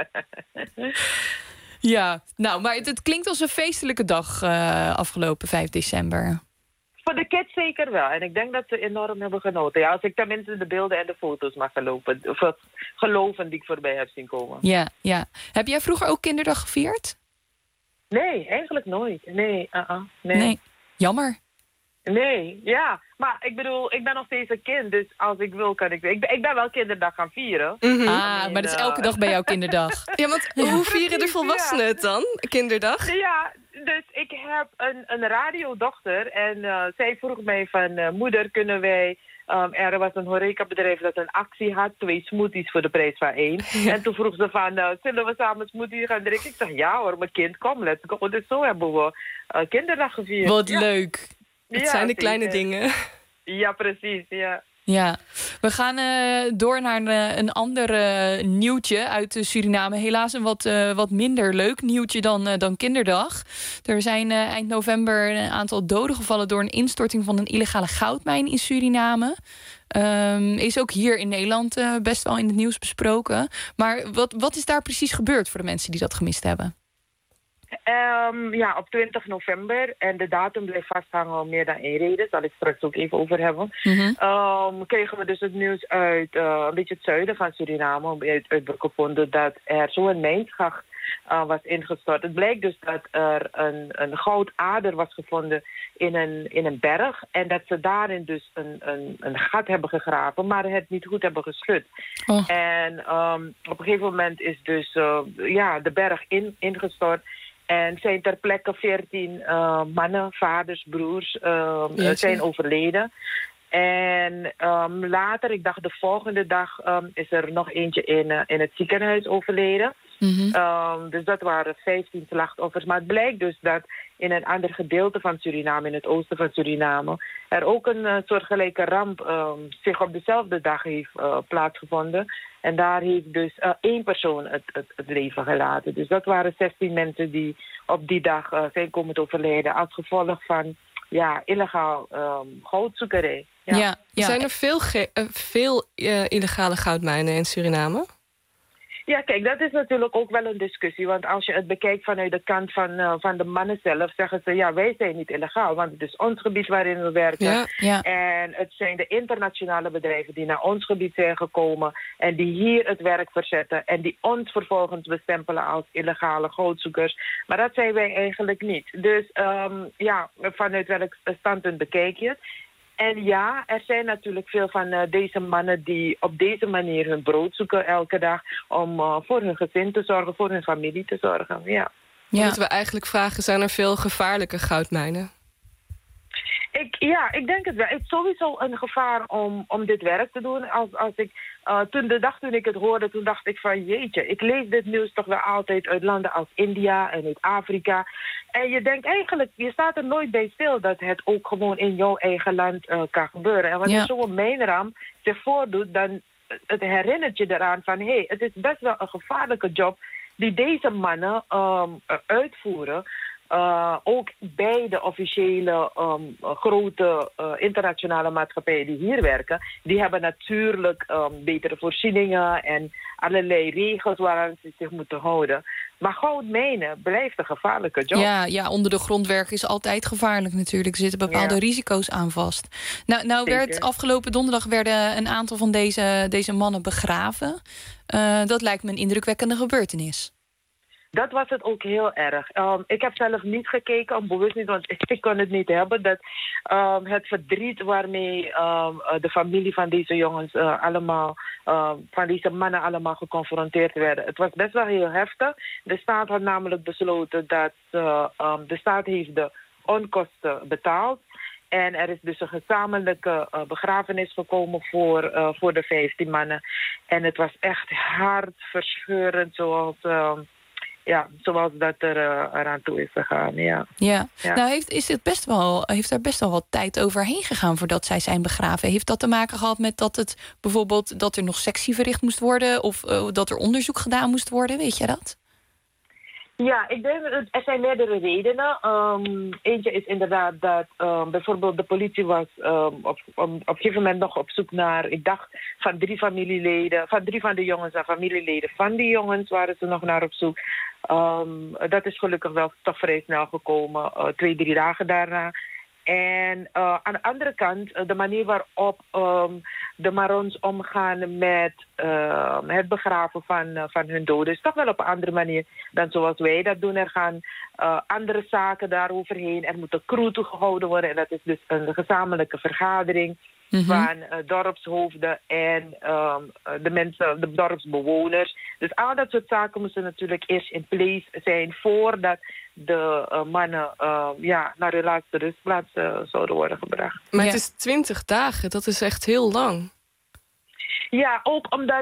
Ja, nou, maar het klinkt als een feestelijke dag afgelopen 5 december. Voor de kids zeker wel. En ik denk dat ze enorm hebben genoten. Ja, als ik tenminste de beelden en de foto's mag geloven die ik voorbij heb zien komen. Ja. Heb jij vroeger ook Kinderdag gevierd? Nee, eigenlijk nooit. Nee. Jammer. Nee, ja. Maar ik bedoel, ik ben nog steeds een kind. Dus als ik wil, kan ik... Ik ben wel kinderdag gaan vieren. Maar dat is elke dag bij jou kinderdag. Ja, want hoe vieren de volwassenen het dan? Kinderdag? Ja, dus ik heb een radiodochter. En zij vroeg mij van... moeder, kunnen wij... er was een horecabedrijf dat een actie had. 2 smoothies voor de prijs van 1. En toen vroeg ze van... zullen we samen smoothie gaan drinken? Ik zeg, ja hoor, mijn kind, kom, let's go. Dus zo hebben we kinderdag gevierd. Wat leuk. Het zijn de kleine dingen. Ja, precies, ja. Ja, we gaan door naar een ander nieuwtje uit Suriname. Helaas een wat minder leuk nieuwtje dan kinderdag. Er zijn eind november een aantal doden gevallen... door een instorting van een illegale goudmijn in Suriname. Is ook hier in Nederland best wel in het nieuws besproken. Maar wat is daar precies gebeurd voor de mensen die dat gemist hebben? Op 20 november. En de datum bleef vasthangen om meer dan 1 reden. Daar zal ik straks ook even over hebben. Kregen we dus het nieuws uit een beetje het zuiden van Suriname. Uit gevonden dat er zo'n mijnschacht was ingestort. Het blijkt dus dat er een goudader was gevonden in een berg. En dat ze daarin dus een gat hebben gegraven, maar het niet goed hebben geschud. En op een gegeven moment is dus de berg ingestort. En zijn ter plekke 14 mannen, vaders, broers, zijn overleden. En later, ik dacht de volgende dag, is er nog eentje in het ziekenhuis overleden. Dus dat waren 15 slachtoffers. Maar het blijkt dus dat in een ander gedeelte van Suriname, in het oosten van Suriname, er ook een soortgelijke ramp zich op dezelfde dag heeft plaatsgevonden. En daar heeft dus 1 persoon het leven gelaten. Dus dat waren 16 mensen die op die dag zijn komen te overlijden als gevolg van illegaal goudzoekerij. Ja. Zijn er veel illegale goudmijnen in Suriname? Ja, kijk, dat is natuurlijk ook wel een discussie. Want als je het bekijkt vanuit de kant van de mannen zelf, zeggen ze, ja, wij zijn niet illegaal. Want het is ons gebied waarin we werken. Ja. En het zijn de internationale bedrijven die naar ons gebied zijn gekomen en die hier het werk verzetten en die ons vervolgens bestempelen als illegale goudzoekers. Maar dat zijn wij eigenlijk niet. Dus vanuit welk standpunt bekijk je het? En ja, er zijn natuurlijk veel van deze mannen die op deze manier hun brood zoeken elke dag om voor hun gezin te zorgen, voor hun familie te zorgen. Ja. Moeten we eigenlijk vragen, zijn er veel gevaarlijke goudmijnen? Ik denk het wel. Het is sowieso een gevaar om dit werk te doen. Toen ik het hoorde, toen dacht ik van jeetje, ik lees dit nieuws toch wel altijd uit landen als India en uit Afrika. En je denkt eigenlijk, je staat er nooit bij stil dat het ook gewoon in jouw eigen land kan gebeuren. En wanneer zo'n mijnramp zich voordoet, dan het herinnert je eraan van het is best wel een gevaarlijke job die deze mannen uitvoeren. Ook bij de officiële grote internationale maatschappijen die hier werken, die hebben natuurlijk betere voorzieningen en allerlei regels waaraan ze zich moeten houden. Maar goudmijnen blijft een gevaarlijke job. Ja, onder de grond werken is altijd gevaarlijk natuurlijk. Er zitten bepaalde risico's aan vast. Nou afgelopen donderdag werden een aantal van deze mannen begraven. Dat lijkt me een indrukwekkende gebeurtenis. Dat was het ook heel erg. Ik heb zelf niet gekeken, bewust niet, want ik kon het niet hebben. Dat het verdriet waarmee de familie van deze jongens van deze mannen allemaal geconfronteerd werden. Het was best wel heel heftig. De staat had namelijk besloten dat de staat heeft de onkosten betaald. En er is dus een gezamenlijke begrafenis gekomen voor de 15 mannen. En het was echt hartverscheurend zoals dat eraan toe is gegaan, ja. Nou heeft er best wel wat tijd overheen gegaan voordat zij zijn begraven. Heeft dat te maken gehad met dat er nog sectie verricht moest worden of dat er onderzoek gedaan moest worden? Weet je dat? Ja, ik denk dat er zijn meerdere redenen. Eentje is inderdaad dat bijvoorbeeld de politie was op een gegeven moment nog op zoek naar, ik dacht, van 3 familieleden, van 3 van de jongens en familieleden van die jongens waren ze nog naar op zoek. Dat is gelukkig wel toch vrij snel gekomen, 2-3 dagen daarna. En aan de andere kant, de manier waarop de Marons omgaan met het begraven van hun doden is toch wel op een andere manier dan zoals wij dat doen. Er gaan andere zaken daaroverheen. Er moet een crew toegehouden worden en dat is dus een gezamenlijke vergadering van dorpshoofden en de mensen, de dorpsbewoners. Dus al dat soort zaken moeten natuurlijk eerst in place zijn voordat de mannen naar hun laatste rustplaats zouden worden gebracht. Maar het is 20 dagen, dat is echt heel lang. Ja, ook omdat,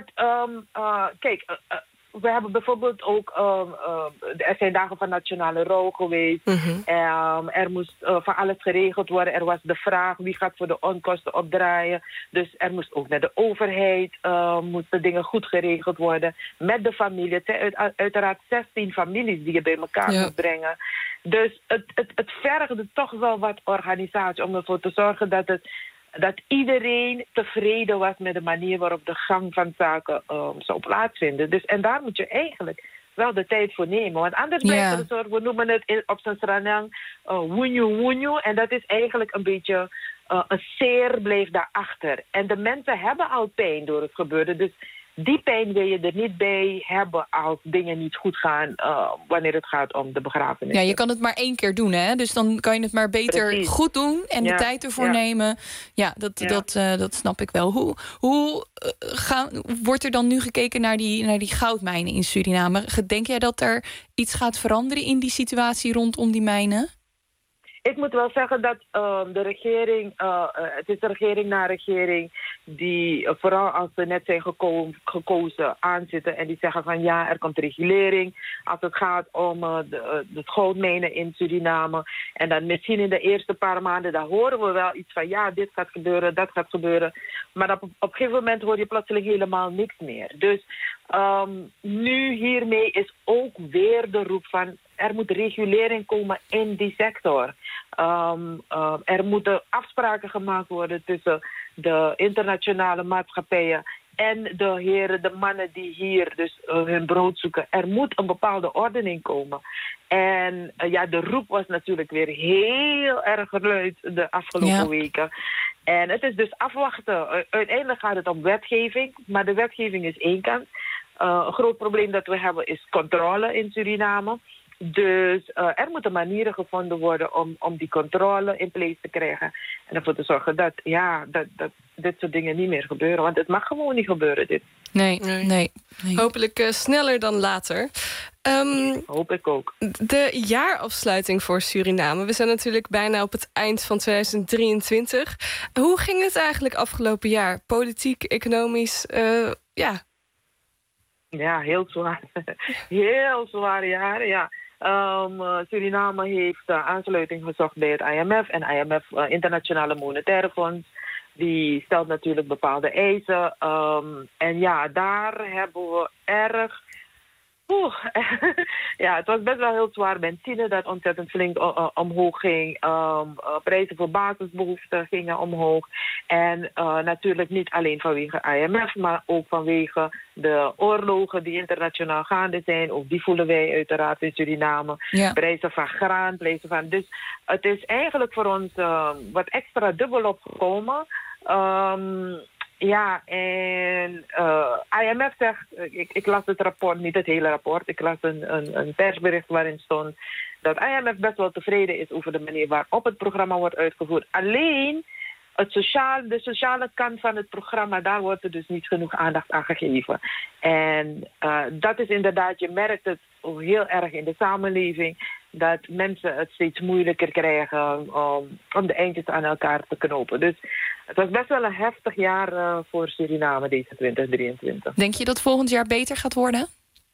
we hebben bijvoorbeeld ook, er zijn dagen van nationale rouw geweest. Er moest van alles geregeld worden. Er was de vraag wie gaat voor de onkosten opdraaien. Dus er moest ook met de overheid moesten dingen goed geregeld worden. Met de familie. Het zijn uiteraard 16 families die je bij elkaar moet brengen. Dus het vergde toch wel wat organisatie om ervoor te zorgen dat iedereen tevreden was met de manier waarop de gang van zaken zou plaatsvinden. Dus, en daar moet je eigenlijk wel de tijd voor nemen. Want anders blijft het soort, we noemen het op zijn Sranang wunju. En dat is eigenlijk een beetje een zeer blijft daarachter. En de mensen hebben al pijn door het gebeurde. Dus die pijn wil je er niet bij hebben als dingen niet goed gaan wanneer het gaat om de begrafenis. Ja, je kan het maar 1 keer doen, hè? Dus dan kan je het maar beter goed doen en de tijd ervoor nemen. Ja, dat snap ik wel. Hoe wordt er dan nu gekeken naar die goudmijnen in Suriname? Denk jij dat er iets gaat veranderen in die situatie rondom die mijnen? Ik moet wel zeggen dat de regering, het is de regering na regering die vooral als ze net zijn gekozen aanzitten en die zeggen van ja, er komt regulering als het gaat om de goudmijnen in Suriname. En dan misschien in de eerste paar maanden, daar horen we wel iets van ja, dit gaat gebeuren, dat gaat gebeuren. Maar op een gegeven moment hoor je plotseling helemaal niks meer. Dus nu hiermee is ook weer de roep van er moet regulering komen in die sector. Er moeten afspraken gemaakt worden tussen de internationale maatschappijen en de mannen die hier dus hun brood zoeken. Er moet een bepaalde ordening komen. En de roep was natuurlijk weer heel erg luid de afgelopen weken. En het is dus afwachten. Uiteindelijk gaat het om wetgeving, maar de wetgeving is één kant. Een groot probleem dat we hebben is controle in Suriname. Dus er moeten manieren gevonden worden om die controle in place te krijgen. En ervoor te zorgen dat dit soort dingen niet meer gebeuren. Want het mag gewoon niet gebeuren, dit. Nee. Hopelijk sneller dan later. Hoop ik ook. De jaarafsluiting voor Suriname. We zijn natuurlijk bijna op het eind van 2023. Hoe ging het eigenlijk afgelopen jaar? Politiek, economisch, Ja, heel zwaar. Heel zwaar jaar, ja. Suriname heeft aansluiting gezocht bij het IMF. En IMF, Internationale Monetaire Fonds, die stelt natuurlijk bepaalde eisen. En ja, daar hebben we erg... ja, het was best wel heel zwaar. Benzine dat ontzettend flink omhoog ging. Prijzen voor basisbehoeften gingen omhoog. En natuurlijk niet alleen vanwege IMF, maar ook vanwege de oorlogen die internationaal gaande zijn. Ook die voelen wij uiteraard in Suriname. Ja. Prijzen van graan, prijzen van... Dus het is eigenlijk voor ons wat extra dubbel opgekomen. Ja, en IMF zegt, ik las het rapport, niet het hele rapport, ik las een persbericht waarin stond dat IMF best wel tevreden is over de manier waarop het programma wordt uitgevoerd. Alleen de sociale kant van het programma, daar wordt er dus niet genoeg aandacht aan gegeven. En dat is inderdaad, je merkt het heel erg in de samenleving, dat mensen het steeds moeilijker krijgen om de eindjes aan elkaar te knopen. Dus het was best wel een heftig jaar voor Suriname, deze 2023. Denk je dat volgend jaar beter gaat worden?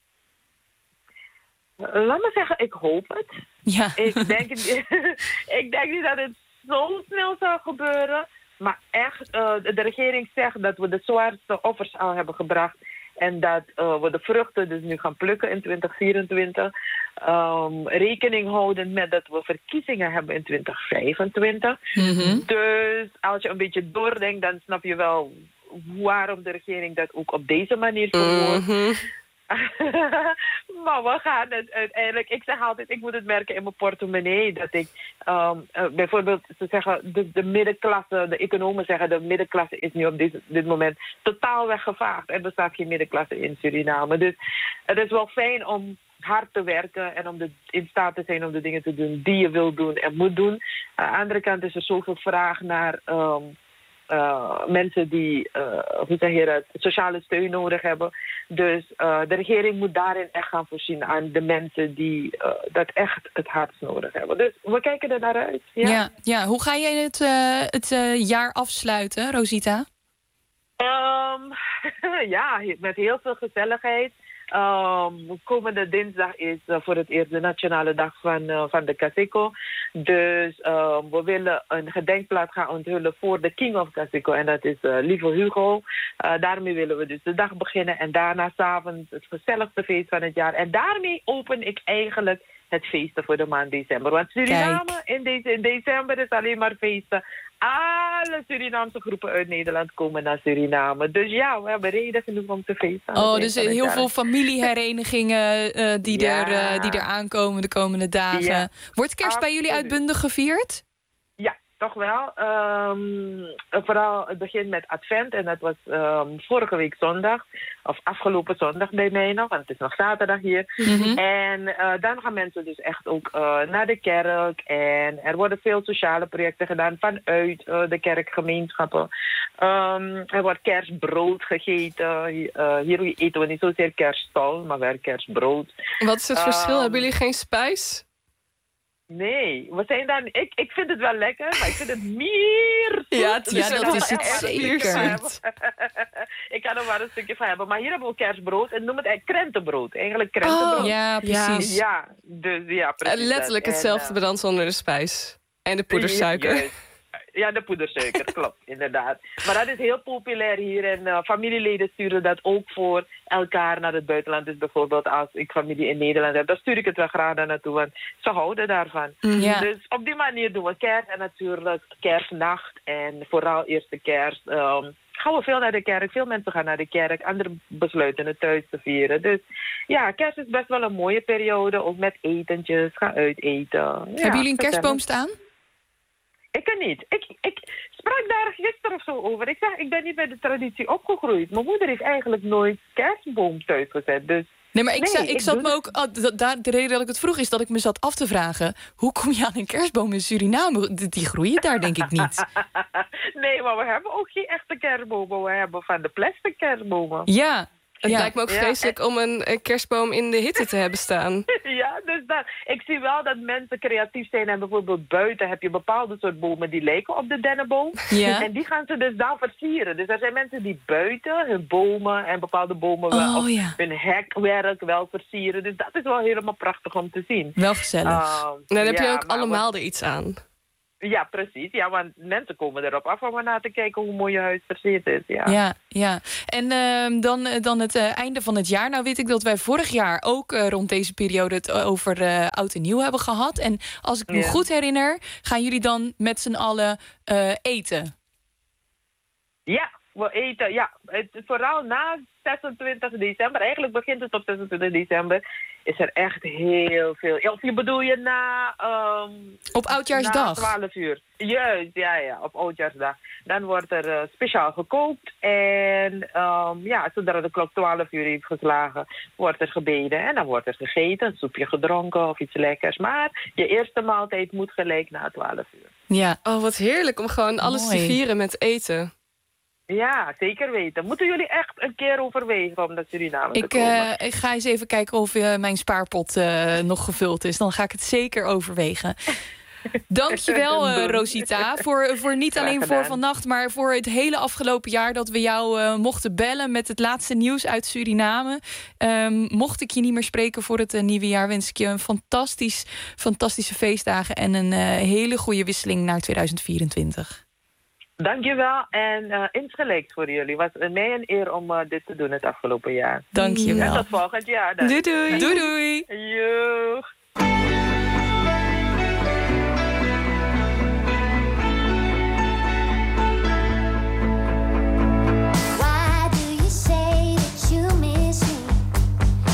Laat me zeggen, ik hoop het. Ja. Ik denk niet dat het zo snel zou gebeuren. Maar echt, de regering zegt dat we de zwaarste offers al hebben gebracht. En dat we de vruchten dus nu gaan plukken in 2024. Rekening houden met dat we verkiezingen hebben in 2025. Mm-hmm. Dus als je een beetje doordenkt, dan snap je wel waarom de regering dat ook op deze manier verwoordt. Mm-hmm. Maar we gaan het uiteindelijk... Ik zeg altijd, ik moet het merken in mijn portemonnee. Dat ik bijvoorbeeld, ze zeggen, de middenklasse... De economen zeggen, de middenklasse is nu op dit moment totaal weggevaagd. Er bestaat geen middenklasse in Suriname. Dus het is wel fijn om hard te werken en om in staat te zijn om de dingen te doen die je wil doen en moet doen. Aan de andere kant is er zoveel vraag naar mensen die sociale steun nodig hebben. Dus de regering moet daarin echt gaan voorzien aan de mensen die dat echt het hardst nodig hebben. Dus we kijken er naar uit. Ja. Hoe ga jij het jaar afsluiten, Rosita? Met heel veel gezelligheid. Komende dinsdag is voor het eerst de nationale dag van de Kaseko. Dus we willen een gedenkplaats gaan onthullen voor de King of Kaseko. En dat is lieve Hugo. Daarmee willen we dus de dag beginnen. En daarna 's avonds het gezelligste feest van het jaar. En daarmee open ik eigenlijk het feesten voor de maand december. Want Suriname in december is alleen maar feesten. Alle Surinaamse groepen uit Nederland komen naar Suriname. Dus ja, we hebben reden genoeg om te feesten. Dus heel veel familieherenigingen die er aankomen de komende dagen. Ja. Wordt kerst bij jullie uitbundig gevierd? Ja, toch wel. Vooral het begint met Advent. En dat was vorige week zondag. Of afgelopen zondag bij mij nog. Want het is nog zaterdag hier. Mm-hmm. En dan gaan mensen dus echt ook naar de kerk. En er worden veel sociale projecten gedaan vanuit de kerkgemeenschappen. Er wordt kerstbrood gegeten. Hier eten we niet zozeer kerststol, maar wel kerstbrood. Wat is het verschil? Hebben jullie geen spijs? Nee, we zijn dan. Ik vind het wel lekker, maar ik vind het meer. Ja, dat is het zeker. Ik kan er maar een stukje van hebben. Maar hier hebben we kerstbrood en noem het eigenlijk krentenbrood. Eigenlijk krentenbrood. Ja, precies. Ja, dus ja, precies. Letterlijk hetzelfde, maar dan zonder de spijs. En de poedersuiker. Ja, de poedersuiker, klopt, inderdaad. Maar dat is heel populair hier en familieleden sturen dat ook voor elkaar naar het buitenland. Dus bijvoorbeeld als ik familie in Nederland heb, dan stuur ik het wel graag daar naartoe, want ze houden daarvan. Ja. Dus op die manier doen we kerst en natuurlijk kerstnacht en vooral eerste kerst. Gaan we veel naar de kerk. Veel mensen gaan naar de kerk. Anderen besluiten het thuis te vieren. Dus ja, kerst is best wel een mooie periode. Ook met etentjes, gaan uiteten. Ja, hebben jullie een kerstboom staan? Ik kan niet. Ik sprak daar gisteren of zo over. Ik zeg, ik ben niet bij de traditie opgegroeid. Mijn moeder heeft eigenlijk nooit kerstboom thuis gezet. Dus nee, maar ik zat me ook... de reden dat ik het vroeg is dat ik me zat af te vragen... hoe kom je aan een kerstboom in Suriname? Die groeien daar denk ik niet. Nee, maar we hebben ook geen echte kerstbomen. We hebben van de plastic kerstbomen. Ja. Het lijkt me ook vreselijk om een kerstboom in de hitte te hebben staan. Ja, dus ik zie wel dat mensen creatief zijn. En bijvoorbeeld buiten heb je bepaalde soort bomen die lijken op de dennenboom. Ja. En die gaan ze dus dan versieren. Dus er zijn mensen die buiten hun bomen en bepaalde bomen hun hekwerk wel versieren. Dus dat is wel helemaal prachtig om te zien. Wel gezellig. Dan heb je ook allemaal er iets aan. Ja, precies. Ja, want mensen komen erop af om na te kijken hoe mooi je huis versierd is. Ja. En dan het einde van het jaar. Nou weet ik dat wij vorig jaar ook rond deze periode het over oud en nieuw hebben gehad. En als ik me goed herinner, gaan jullie dan met z'n allen eten? Ja, we eten. Ja, vooral na 26 december. Eigenlijk begint het op 26 december. Is er echt heel veel. Of je bedoel je na... op Oudjaarsdag? Na 12 uur. Juist, ja, op Oudjaarsdag. Dan wordt er speciaal gekookt. En zodra de klok 12 uur heeft geslagen, wordt er gebeden. En dan wordt er gegeten, een soepje gedronken of iets lekkers. Maar je eerste maaltijd moet gelijk na 12 uur. Ja. Oh, wat heerlijk om gewoon alles te vieren met eten. Ja, zeker weten. Moeten jullie echt een keer overwegen om naar Suriname te komen? Ik ga eens even kijken of mijn spaarpot nog gevuld is. Dan ga ik het zeker overwegen. Dankjewel, Rosita. Voor niet alleen voor vannacht, maar voor het hele afgelopen jaar dat we jou mochten bellen met het laatste nieuws uit Suriname. Mocht ik je niet meer spreken voor het nieuwe jaar, wens ik je een fantastische feestdagen en een hele goede wisseling naar 2024. Dankjewel en insgelijks voor jullie. Het was mij een eer om dit te doen het afgelopen jaar. Dankjewel. En tot volgend jaar dan. Doei doei. Doei doei. Joeg. Why do you say that you miss me?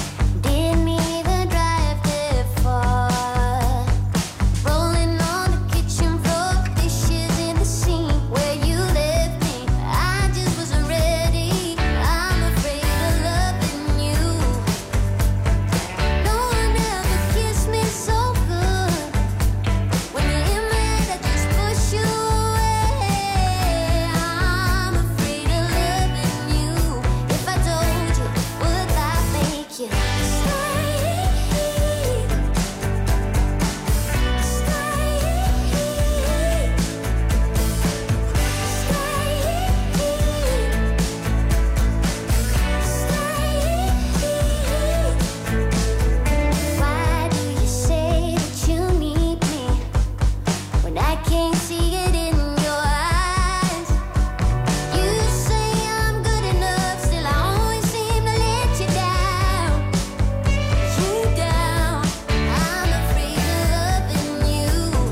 I can't see it in your eyes. You say I'm good enough, still I always seem to let you down. You down, I'm afraid of loving you.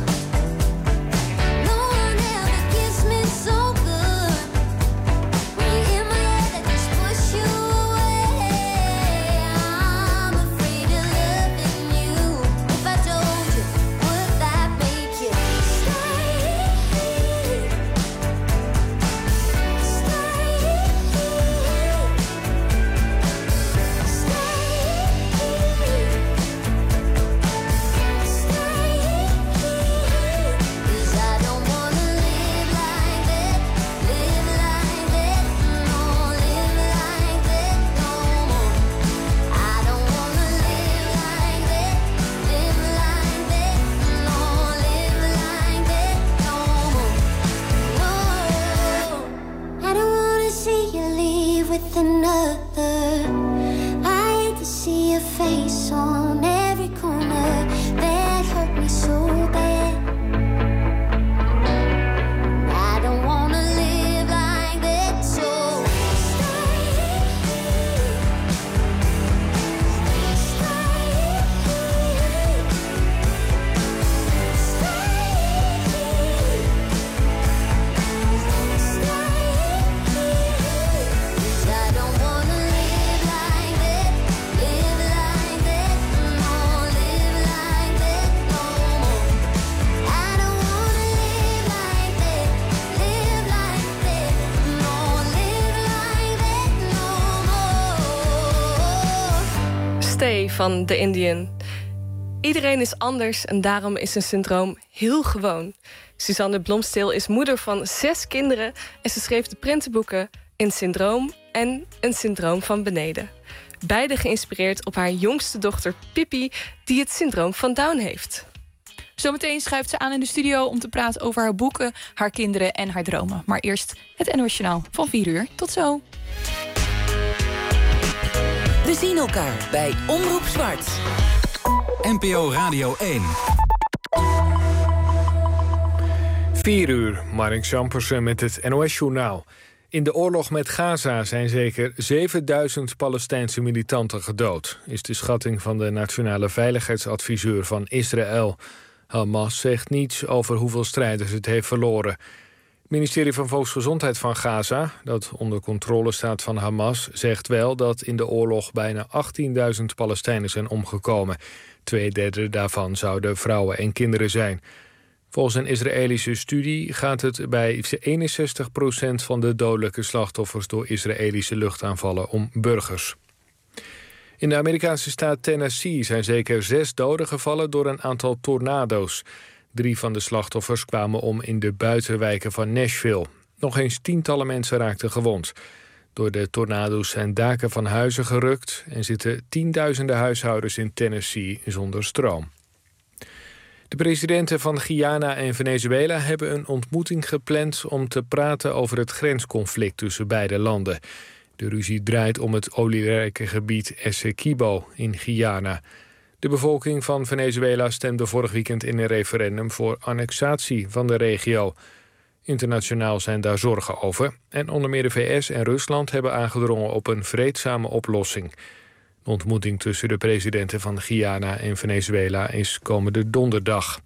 No one ever gives me so good. When you're in my head, I just push you away. I'm afraid of loving you. If I told you, would that make you stay? Cause I don't wanna live like that, live like that, no, live like that no more. I don't wanna live like that, live like that, no, live like that no more. No, I don't wanna see you leave with another. I hate to see your face on every corner. That hurt me so bad. I don't wanna live like that, so I don't wanna live like that, live like that, no, live like that no more. I don't wanna live like that, live like that, no, live like that no more. Stay van The Indian. Iedereen is anders en daarom is een syndroom heel gewoon. Suzanne Blomsteel is moeder van 6 kinderen en ze schreef de prentenboeken Een Syndroom en Een Syndroom van Beneden. Beide geïnspireerd op haar jongste dochter Pippi, die het syndroom van Down heeft. Zometeen schuift ze aan in de studio om te praten over haar boeken, haar kinderen en haar dromen. Maar eerst het NOS Journaal van 4 uur. Tot zo. We zien elkaar bij Omroep Zwart. NPO Radio 1. 4 uur, Marink Zampersen met het NOS-journaal. In de oorlog met Gaza zijn zeker 7000 Palestijnse militanten gedood, is de schatting van de Nationale Veiligheidsadviseur van Israël. Hamas zegt niets over hoeveel strijders het heeft verloren. Het ministerie van Volksgezondheid van Gaza, dat onder controle staat van Hamas, zegt wel dat in de oorlog bijna 18.000 Palestijnen zijn omgekomen. 2/3 daarvan zouden vrouwen en kinderen zijn. Volgens een Israëlische studie gaat het bij 61% van de dodelijke slachtoffers door Israëlische luchtaanvallen om burgers. In de Amerikaanse staat Tennessee zijn zeker 6 doden gevallen door een aantal tornado's. 3 van de slachtoffers kwamen om in de buitenwijken van Nashville. Nog eens tientallen mensen raakten gewond. Door de tornado's zijn daken van huizen gerukt en zitten tienduizenden huishoudens in Tennessee zonder stroom. De presidenten van Guyana en Venezuela hebben een ontmoeting gepland om te praten over het grensconflict tussen beide landen. De ruzie draait om het olierijke gebied Essequibo in Guyana. De bevolking van Venezuela stemde vorig weekend in een referendum voor annexatie van de regio. Internationaal zijn daar zorgen over en onder meer de VS en Rusland hebben aangedrongen op een vreedzame oplossing. De ontmoeting tussen de presidenten van Guyana en Venezuela is komende donderdag.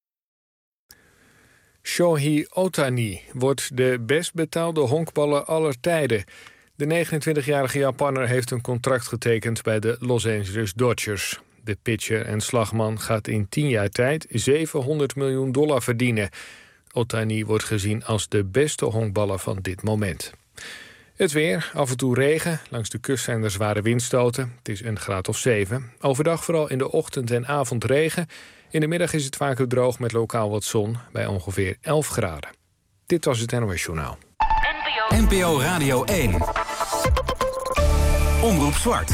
Shohei Ohtani wordt de best betaalde honkballer aller tijden. De 29-jarige Japanner heeft een contract getekend bij de Los Angeles Dodgers. De pitcher en slagman gaat in 10 jaar tijd $700 miljoen verdienen. Ohtani wordt gezien als de beste honkballer van dit moment. Het weer, af en toe regen. Langs de kust zijn er zware windstoten. Het is een graad of 7. Overdag vooral in de ochtend en avond regen. In de middag is het vaker droog met lokaal wat zon bij ongeveer 11 graden. Dit was het NOS Journaal. NPO Radio 1. Omroep Zwart.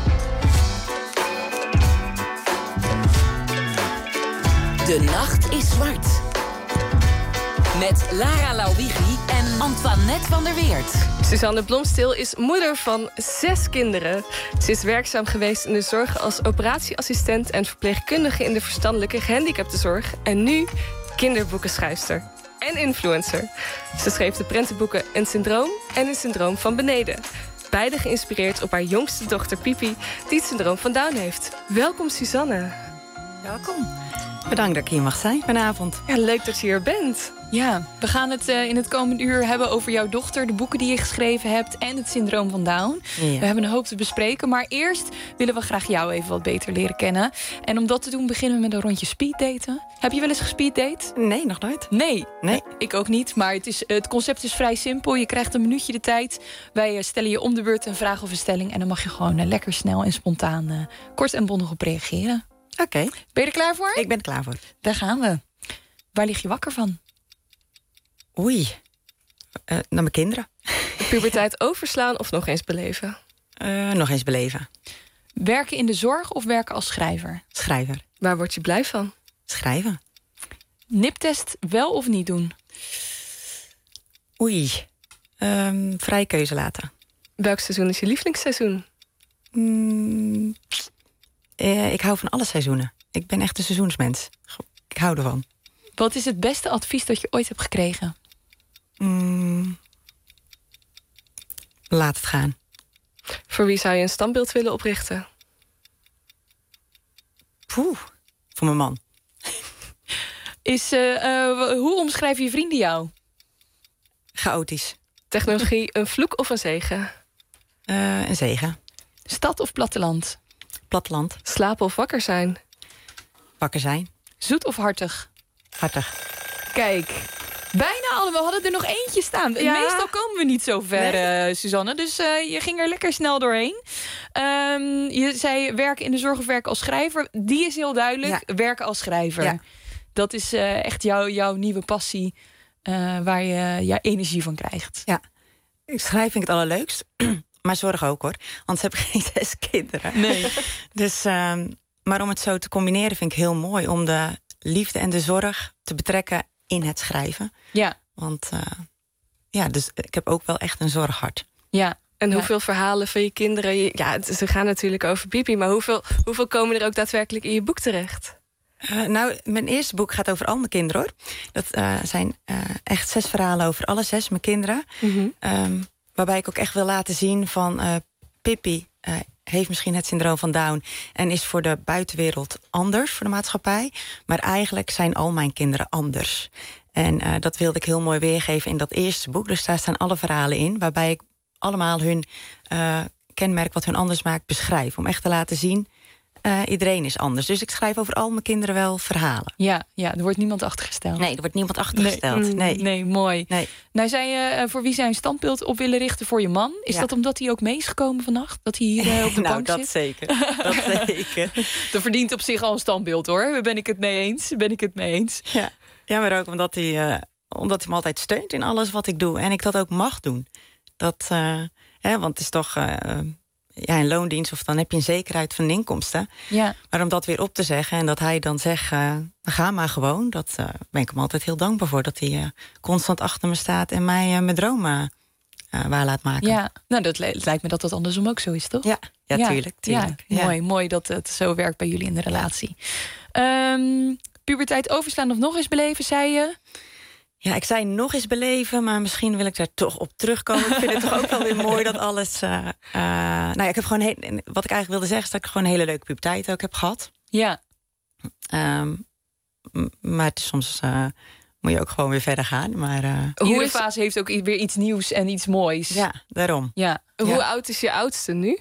De nacht is zwart. Met Lara Lauwighi en Antoinette van der Weert. Suzanne Blomsteel is moeder van 6 kinderen. Ze is werkzaam geweest in de zorg als operatieassistent en verpleegkundige in de verstandelijke gehandicaptenzorg. En nu kinderboekenschrijfster en influencer. Ze schreef de prentenboeken Een Syndroom en Een Syndroom van Beneden. Beide geïnspireerd op haar jongste dochter Pipi, die het syndroom van Down heeft. Welkom, Suzanne. Welkom. Bedankt dat ik hier mag zijn vanavond. Ja, leuk dat je hier bent. Ja, we gaan het in het komende uur hebben over jouw dochter, de boeken die je geschreven hebt en het syndroom van Down. Ja. We hebben een hoop te bespreken, maar eerst willen we graag jou even wat beter leren kennen. En om dat te doen beginnen we met een rondje speeddaten. Heb je wel eens gespeeddate? Nee, nog nooit. Nee, ik ook niet, maar het concept is vrij simpel. Je krijgt een minuutje de tijd. Wij stellen je om de beurt een vraag of een stelling en dan mag je gewoon lekker snel en spontaan kort en bondig op reageren. Oké. Ben je er klaar voor? Ik ben er klaar voor. Daar gaan we. Waar lig je wakker van? Oei. Naar mijn kinderen. De puberteit overslaan of nog eens beleven? Nog eens beleven. Werken in de zorg of werken als schrijver? Schrijver. Waar word je blij van? Schrijven. Niptest wel of niet doen? Oei. Vrije keuze laten. Welk seizoen is je lievelingsseizoen? Ik hou van alle seizoenen. Ik ben echt een seizoensmens. Ik hou ervan. Wat is het beste advies dat je ooit hebt gekregen? Laat het gaan. Voor wie zou je een standbeeld willen oprichten? Voor mijn man. Hoe omschrijven je vrienden jou? Chaotisch. Technologie een vloek of een zegen? Een zegen. Stad of platteland? Platteland. Slapen of wakker zijn? Wakker zijn. Zoet of hartig? Hartig. Kijk, bijna allemaal. We hadden er nog eentje staan. Ja. Meestal komen we niet zo ver, Suzanne. Dus je ging er lekker snel doorheen. Je zei werken in de zorg of werken als schrijver. Die is heel duidelijk. Ja. Werken als schrijver. Ja. Dat is echt jouw nieuwe passie. Waar je energie van krijgt. Ja, schrijven vind ik het allerleukst. Maar zorg ook, hoor. Anders heb ik geen 6 kinderen. Nee. Dus, maar om het zo te combineren vind ik heel mooi. Om de liefde en de zorg te betrekken in het schrijven. Ja. Want dus ik heb ook wel echt een zorghart. Ja. En hoeveel verhalen van je kinderen... Ja, ze gaan natuurlijk over Pipi. Maar hoeveel komen er ook daadwerkelijk in je boek terecht? Mijn eerste boek gaat over al mijn kinderen, hoor. Dat zijn echt 6 verhalen over alle 6 mijn kinderen. Mm-hmm. Waarbij ik ook echt wil laten zien van... Pipi heeft misschien het syndroom van Down... en is voor de buitenwereld anders, voor de maatschappij. Maar eigenlijk zijn al mijn kinderen anders. En dat wilde ik heel mooi weergeven in dat eerste boek. Dus daar staan alle verhalen in... waarbij ik allemaal hun kenmerk wat hun anders maakt beschrijf. Om echt te laten zien... iedereen is anders. Dus ik schrijf over al mijn kinderen wel verhalen. Ja, er wordt niemand achtergesteld. Nee, er wordt niemand achtergesteld. Nee, mooi. Nee. Nou, zei je voor wie zij een standbeeld op willen richten voor je man. Is dat omdat hij ook mee is gekomen vannacht? Dat hij hier op de bank zit? Zeker. Dat zeker. Dat verdient op zich al een standbeeld, hoor. Ben ik het mee eens. Ja, maar ook omdat hij me altijd steunt in alles wat ik doe. En ik dat ook mag doen. Want het is toch... in loondienst, of dan heb je een zekerheid van inkomsten. Ja. Maar om dat weer op te zeggen en dat hij dan zegt... ga maar gewoon, dat ben ik hem altijd heel dankbaar voor. Dat hij constant achter me staat en mij mijn dromen waar laat maken. Ja, nou, dat lijkt me dat dat andersom ook zo is, toch? Ja, tuurlijk. Ja. Mooi dat het zo werkt bij jullie in de relatie. Puberteit overslaan of nog eens beleven, zei je? Ja, ik zei nog eens beleven, maar misschien wil ik daar toch op terugkomen. Ik vind het toch ook wel weer mooi dat alles... ik heb gewoon wat ik eigenlijk wilde zeggen... is dat ik gewoon een hele leuke puberteit ook heb gehad. Ja. Maar het is soms moet je ook gewoon weer verder gaan. Maar, iedere fase heeft ook weer iets nieuws en iets moois. Ja, daarom. Ja. Hoe oud is je oudste nu?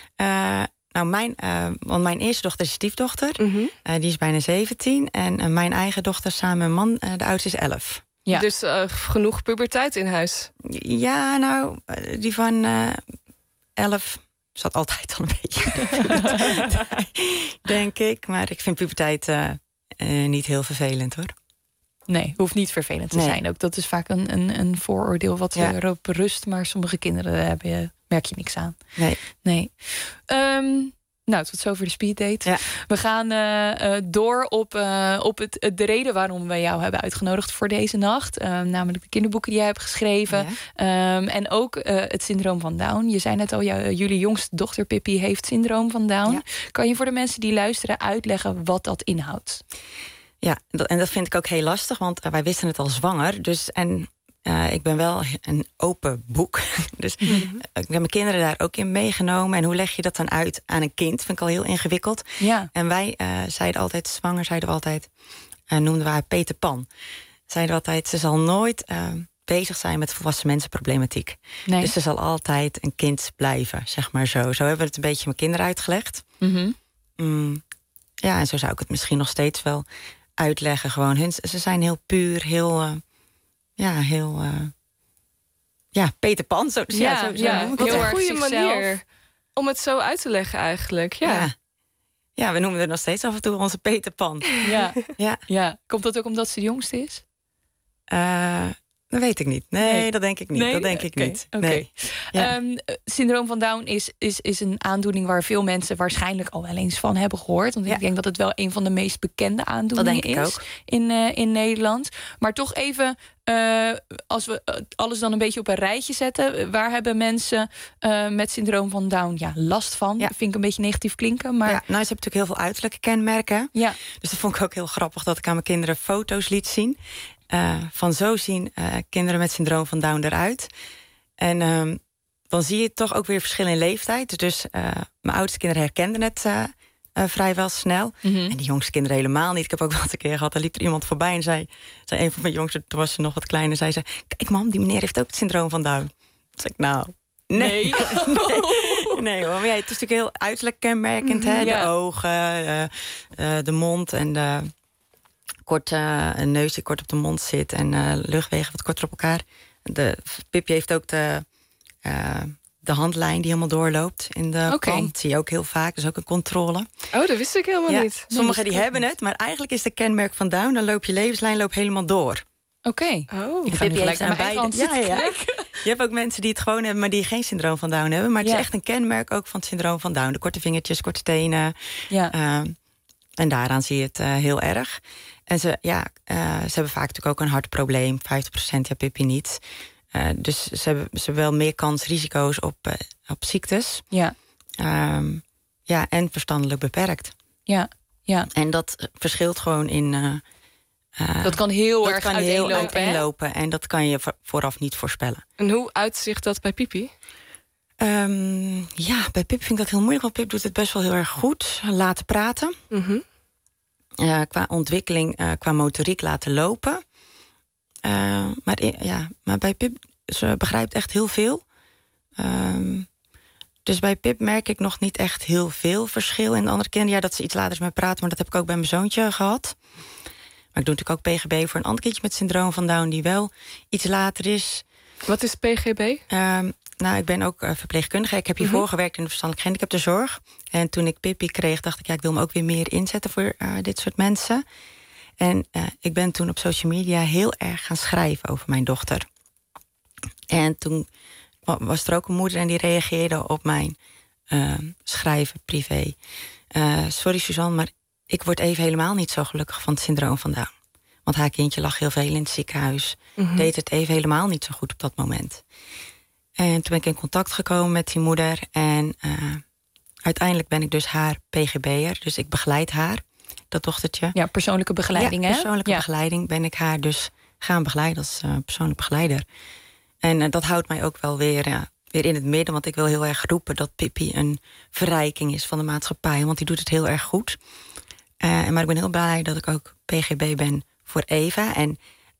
Want mijn eerste dochter is stiefdochter. Mm-hmm. Die is bijna 17. En mijn eigen dochter samen met mijn man, de oudste is 11. Ja. Dus genoeg puberteit in huis? Ja, nou, die van 11 zat altijd al een beetje in de puberteit, denk ik. Maar ik vind puberteit niet heel vervelend, hoor. Nee, hoeft niet vervelend te zijn ook. Dat is vaak een vooroordeel wat erop rust. Maar sommige kinderen merk je niks aan. Nee. Nou, tot zover de speeddate. Ja. We gaan door op de reden waarom we jou hebben uitgenodigd voor deze nacht. Namelijk de kinderboeken die jij hebt geschreven. Ja. En ook het syndroom van Down. Je zei net al, jullie jongste dochter Pipi heeft syndroom van Down. Ja. Kan je voor de mensen die luisteren uitleggen wat dat inhoudt? Ja, en dat vind ik ook heel lastig, want wij wisten het al zwanger. Dus, ik ben wel een open boek. Dus ik heb mijn kinderen daar ook in meegenomen. En hoe leg je dat dan uit aan een kind? Vind ik al heel ingewikkeld. Ja. En wij zeiden altijd, noemden we haar Peter Pan. Zeiden we altijd, ze zal nooit bezig zijn met volwassen mensenproblematiek. Nee. Dus ze zal altijd een kind blijven, zeg maar zo. Zo hebben we het een beetje mijn kinderen uitgelegd. Ja, en zo zou ik het misschien nog steeds wel uitleggen. Gewoon, ze zijn heel puur, heel Peter Pan. Zo noem ik wat het. een goede manier om het zo uit te leggen eigenlijk. Ja, we noemen het nog steeds af en toe onze Peter Pan. Ja. Komt dat ook omdat ze de jongste is? Dat weet ik niet. Nee, dat denk ik niet. Nee? Dat denk ik niet. Okay. Nee. Ja. Syndroom van Down is een aandoening waar veel mensen waarschijnlijk al wel eens van hebben gehoord. Want ik denk dat het wel een van de meest bekende aandoeningen is in Nederland. Maar toch even, als we alles dan een beetje op een rijtje zetten, waar hebben mensen met syndroom van Down last van? Dat vind ik een beetje negatief klinken. Maar... Ja, nou, ze hebben natuurlijk heel veel uiterlijke kenmerken. Ja. Dus dat vond ik ook heel grappig dat ik aan mijn kinderen foto's liet zien. Van zo zien kinderen met syndroom van Down eruit. En dan zie je toch ook weer verschil in leeftijd. Dus mijn oudste kinderen herkenden het vrijwel snel. En die jongste kinderen helemaal niet. Ik heb ook wel eens een keer gehad, daar liep er iemand voorbij en zei een van mijn jongsten, toen was ze nog wat kleiner, zei ze, kijk mam, die meneer heeft ook het syndroom van Down. Toen zei ik, nou, nee. Nee hoor, maar het is natuurlijk heel uiterlijk kenmerkend. Hè? De ogen, de mond en een neus die kort op de mond zit en luchtwegen wat korter op elkaar. Pippi heeft ook de handlijn die helemaal doorloopt in de palm. Dat zie je ook heel vaak, dus ook een controle. Oh, dat wist ik helemaal niet. Sommigen die hebben het, maar eigenlijk is de kenmerk van Down, dan loop je levenslijn helemaal door. Oké. Oh, ik ga nu gelijk aan beide. Ja. Je hebt ook mensen die het gewoon hebben, maar die geen syndroom van Down hebben. Maar het is echt een kenmerk ook van het syndroom van Down. De korte vingertjes, korte tenen. Ja. En daaraan zie je het heel erg. En ze hebben vaak natuurlijk ook een hartprobleem. 50%, Pippi niet. Dus ze hebben wel meer risico's op ziektes. Ja. En verstandelijk beperkt. Ja. En dat verschilt gewoon in... dat kan heel erg uiteenlopen. En dat kan je vooraf niet voorspellen. En hoe uitzicht dat bij Pippi? Bij Pip vind ik dat heel moeilijk. Want Pip doet het best wel heel erg goed. Laten praten. Qua ontwikkeling, qua motoriek laten lopen. Maar bij Pip, ze begrijpt echt heel veel. Dus bij Pip merk ik nog niet echt heel veel verschil. En de andere kinderen, dat ze iets later met praten. Maar dat heb ik ook bij mijn zoontje gehad. Maar ik doe natuurlijk ook PGB voor een ander kindje met syndroom van Down die wel iets later is. Wat is PGB? Ik ben ook verpleegkundige. Ik heb hiervoor gewerkt in de verstandelijke gehandicaptenzorg. En toen ik Pippi kreeg, dacht ik, ik wil me ook weer meer inzetten voor dit soort mensen. En ik ben toen op social media heel erg gaan schrijven over mijn dochter. En toen was er ook een moeder en die reageerde op mijn schrijven privé. Sorry Suzanne, maar ik word even helemaal niet zo gelukkig van het syndroom van Down. Want haar kindje lag heel veel in het ziekenhuis. Deed het even helemaal niet zo goed op dat moment. En toen ben ik in contact gekomen met die moeder. En uiteindelijk ben ik dus haar PGB'er. Dus ik begeleid haar, dat dochtertje. Ja, persoonlijke begeleiding, hè? Persoonlijke begeleiding ben ik haar dus gaan begeleiden als persoonlijk begeleider. En dat houdt mij ook wel weer in het midden. Want ik wil heel erg roepen dat Pippi een verrijking is van de maatschappij. Want die doet het heel erg goed. Maar ik ben heel blij dat ik ook PGB ben voor Eva. En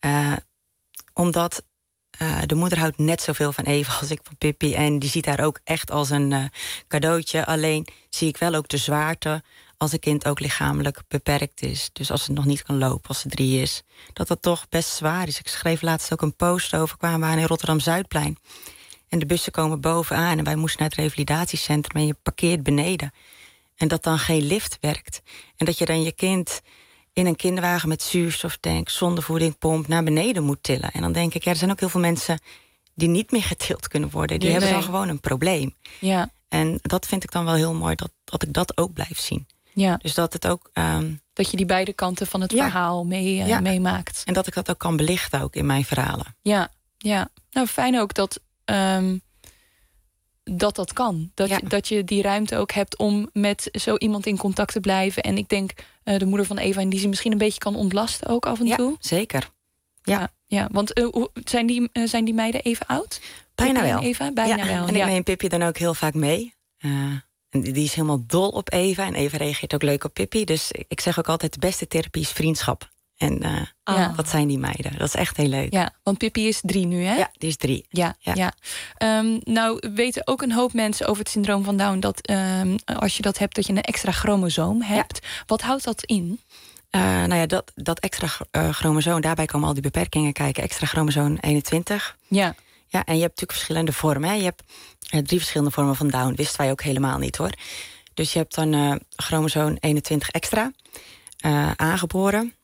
omdat de moeder houdt net zoveel van Eva als ik van Pippi. En die ziet haar ook echt als een cadeautje. Alleen zie ik wel ook de zwaarte als een kind ook lichamelijk beperkt is. Dus als het nog niet kan lopen, als ze 3 is. Dat toch best zwaar is. Ik schreef laatst ook een post over. Kwamen we aan in Rotterdam-Zuidplein. En de bussen komen bovenaan. En wij moesten naar het revalidatiecentrum. En je parkeert beneden. En dat dan geen lift werkt. En dat je dan je kind in een kinderwagen met zuurstoftank, zonder voedingpomp, naar beneden moet tillen. En dan denk ik, er zijn ook heel veel mensen die niet meer getild kunnen worden. Die hebben dan gewoon een probleem. Ja. En dat vind ik dan wel heel mooi, dat ik dat ook blijf zien. Ja. Dus dat het ook... dat je die beide kanten van het verhaal meemaakt. En dat ik dat ook kan belichten ook in mijn verhalen. Ja. Nou, fijn ook dat dat kan. Dat je die ruimte ook hebt om met zo iemand in contact te blijven. En ik denk de moeder van Eva... en die ze misschien een beetje kan ontlasten ook af en toe. Ja, zeker. Ja, want zijn die meiden even oud? Bijna Pippi wel. en Eva? Bijna wel. En ik neem Pippi dan ook heel vaak mee. En die is helemaal dol op Eva. En Eva reageert ook leuk op Pippi. Dus ik zeg ook altijd, de beste therapie is vriendschap. En dat zijn die meiden. Dat is echt heel leuk. Ja, want Pippi is 3 nu, hè? Ja, die is 3. Ja. Nou weten ook een hoop mensen over het syndroom van Down... dat als je dat hebt, dat je een extra chromosoom hebt. Ja. Wat houdt dat in? Dat extra chromosoom, daarbij komen al die beperkingen kijken. Extra chromosoom 21. Ja. Ja, en je hebt natuurlijk verschillende vormen. Hè. Je hebt 3 verschillende vormen van Down. Wisten wij ook helemaal niet, hoor. Dus je hebt dan chromosoom 21 extra. Aangeboren.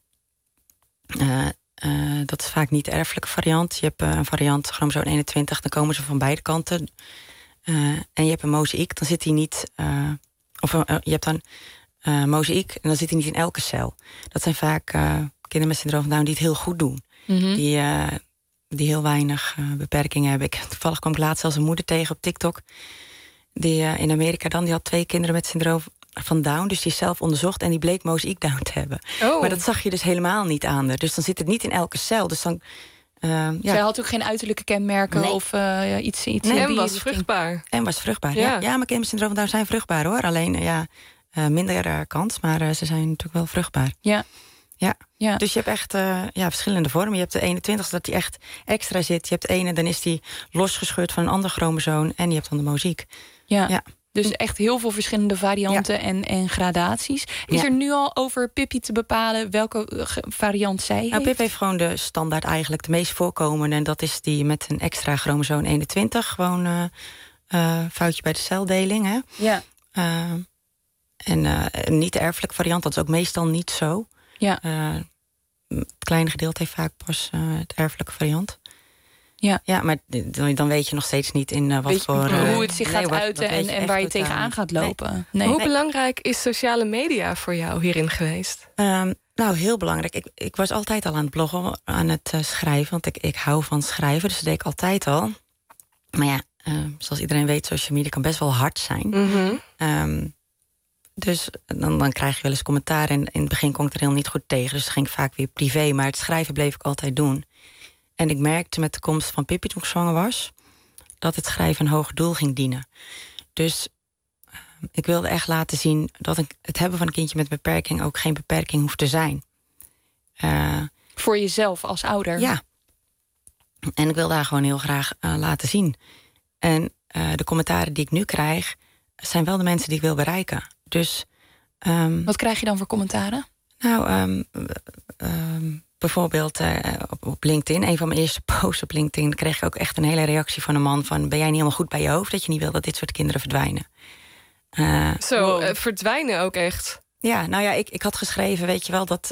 Dat is vaak niet de erfelijke variant. Je hebt een variant chromosoom 21, dan komen ze van beide kanten. En je hebt een mozaïek, dan zit hij niet... je hebt dan mozaïek en dan zit hij niet in elke cel. Dat zijn vaak kinderen met syndroom van Down die het heel goed doen. Mm-hmm. Die heel weinig beperkingen hebben. Toevallig kwam ik laatst zelfs een moeder tegen op TikTok. Die in Amerika die had 2 kinderen met syndroom van Down. Dus die is zelf onderzocht en die bleek mozaïek Down te hebben. Oh. Maar dat zag je dus helemaal niet aan haar. Dus dan zit het niet in elke cel. Dus dan... Zij had ook geen uiterlijke kenmerken of iets. Nee, en was vruchtbaar. Ja, mijn kinderen met syndroom van Down zijn vruchtbaar, hoor. Alleen, minder kans, maar ze zijn natuurlijk wel vruchtbaar. Ja. Dus je hebt echt verschillende vormen. Je hebt de 21 dat die echt extra zit. Je hebt de ene, dan is die losgescheurd van een ander chromosoom. En je hebt dan de mozaïek. Ja. Dus echt heel veel verschillende varianten en gradaties. Is er nu al over Pippi te bepalen welke variant zij heeft? Pippi heeft gewoon de standaard eigenlijk, de meest voorkomende. En dat is die met een extra chromosoom 21. Gewoon foutje bij de celdeling. Hè? Ja. En niet de erfelijke variant, dat is ook meestal niet zo. Ja. Het kleine gedeelte heeft vaak pas de erfelijke variant. Ja, maar dan weet je nog steeds niet in wat voor... hoe het zich gaat uiten en waar je tegenaan gaat lopen. Nee. Hoe belangrijk is sociale media voor jou hierin geweest? Heel belangrijk. Ik was altijd al aan het bloggen, aan het schrijven. Want ik hou van schrijven, dus dat deed ik altijd al. Maar zoals iedereen weet, social media kan best wel hard zijn. Mm-hmm. Dus dan krijg je wel eens commentaar. En in het begin kon ik er heel niet goed tegen. Dus ging ik vaak weer privé. Maar het schrijven bleef ik altijd doen. En ik merkte met de komst van Pippi toen ik zwanger was... dat het schrijven een hoger doel ging dienen. Dus ik wilde echt laten zien... dat het hebben van een kindje met beperking... ook geen beperking hoeft te zijn. Voor jezelf als ouder? Ja. En ik wilde haar gewoon heel graag laten zien. En de commentaren die ik nu krijg... zijn wel de mensen die ik wil bereiken. Dus, wat krijg je dan voor commentaren? Bijvoorbeeld op LinkedIn. Een van mijn eerste posts op LinkedIn... kreeg ik ook echt een hele reactie van een man van... ben jij niet helemaal goed bij je hoofd... dat je niet wil dat dit soort kinderen verdwijnen? Verdwijnen ook echt? Ja, ik had geschreven, weet je wel... dat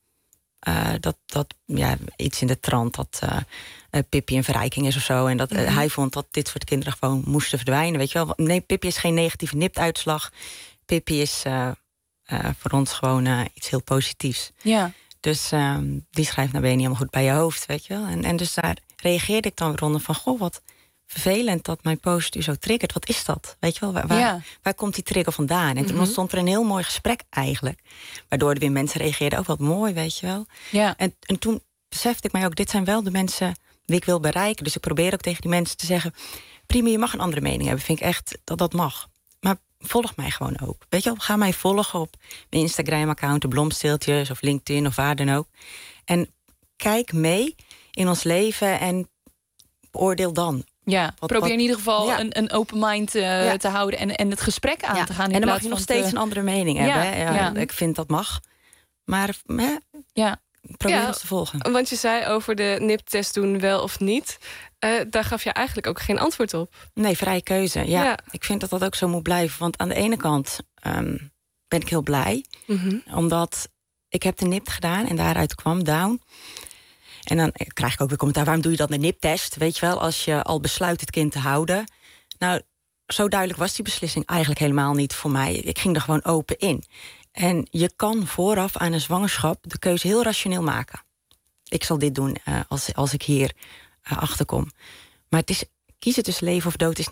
iets in de trant... dat Pippi een verrijking is of zo... en dat hij vond dat dit soort kinderen gewoon moesten verdwijnen. Weet je wel? Nee, Pippi is geen negatieve NIPT-uitslag. Pippi is voor ons gewoon iets heel positiefs. Ja. Dus die schrijft, ben je niet helemaal goed bij je hoofd, weet je wel. En dus daar reageerde ik dan weer onder van... goh, wat vervelend dat mijn post u zo triggert. Wat is dat? Weet je wel, waar komt die trigger vandaan? En toen ontstond er een heel mooi gesprek eigenlijk. Waardoor er weer mensen reageerden, ook wat mooi, weet je wel. Ja. En toen besefte ik mij ook, dit zijn wel de mensen die ik wil bereiken. Dus ik probeer ook tegen die mensen te zeggen... prima, je mag een andere mening hebben. Vind ik echt dat mag. Maar volg mij gewoon ook. Weet je wel, ga mij volgen op mijn Instagram-account... de Blomsteeltjes of LinkedIn of waar dan ook. En kijk mee in ons leven en beoordeel dan. Ja, probeer in ieder geval een open mind te houden... en het gesprek aan te gaan. En dan mag je nog steeds een andere mening hebben. Ik vind dat mag. Maar probeer ons te volgen. Want je zei over de NIPT-test doen wel of niet... daar gaf je eigenlijk ook geen antwoord op. Nee, vrije keuze. Ja. Ik vind dat ook zo moet blijven. Want aan de ene kant ben ik heel blij. Mm-hmm. Omdat ik heb de NIPT gedaan en daaruit kwam Down. En dan krijg ik ook weer commentaar. Waarom doe je dat een NIPT-test? Weet je wel, als je al besluit het kind te houden. Nou, zo duidelijk was die beslissing eigenlijk helemaal niet voor mij. Ik ging er gewoon open in. En je kan vooraf aan een zwangerschap de keuze heel rationeel maken. Ik zal dit doen als ik hier achterkom. Maar het is kiezen tussen leven of dood is niet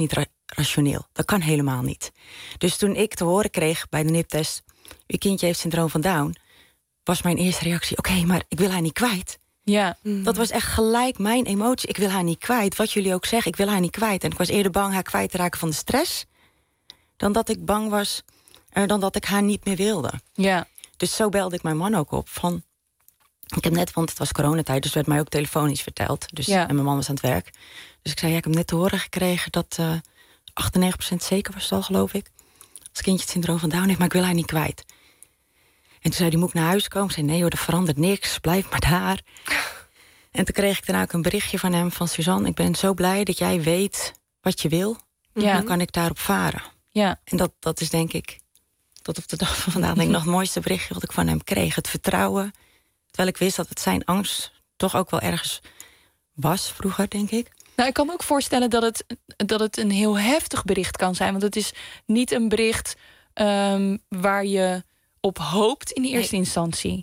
rationeel. Dat kan helemaal niet. Dus toen ik te horen kreeg bij de NIPT-test... uw kindje heeft syndroom van Down... was mijn eerste reactie, oké, maar ik wil haar niet kwijt. Ja. Dat was echt gelijk mijn emotie. Ik wil haar niet kwijt. Wat jullie ook zeggen, ik wil haar niet kwijt. En ik was eerder bang haar kwijt te raken van de stress... dan dat ik bang was, dan dat ik haar niet meer wilde. Ja. Dus zo belde ik mijn man ook op. Ik heb net, want het was coronatijd, dus werd mij ook telefonisch verteld. Dus, Ja. En mijn man was aan het werk. Dus ik zei, ik heb net te horen gekregen dat 98% zeker was het al, geloof ik. Als kindje het syndroom van Down heeft, maar ik wil haar niet kwijt. En toen zei hij, moet ik naar huis komen? Ik zei, nee hoor, er verandert niks, blijf maar daar. En toen kreeg ik daarna ook een berichtje van hem, van Suzanne... ik ben zo blij dat jij weet wat je wil. Ja. Dan kan ik daarop varen. Ja. En dat is denk ik, tot op de dag van vandaag... denk ik nog het mooiste berichtje wat ik van hem kreeg. Het vertrouwen, terwijl ik wist dat het zijn angst... toch ook wel ergens was vroeger, denk ik. Nou, ik kan me ook voorstellen dat het een heel heftig bericht kan zijn. Want het is niet een bericht waar je op hoopt in de eerste instantie.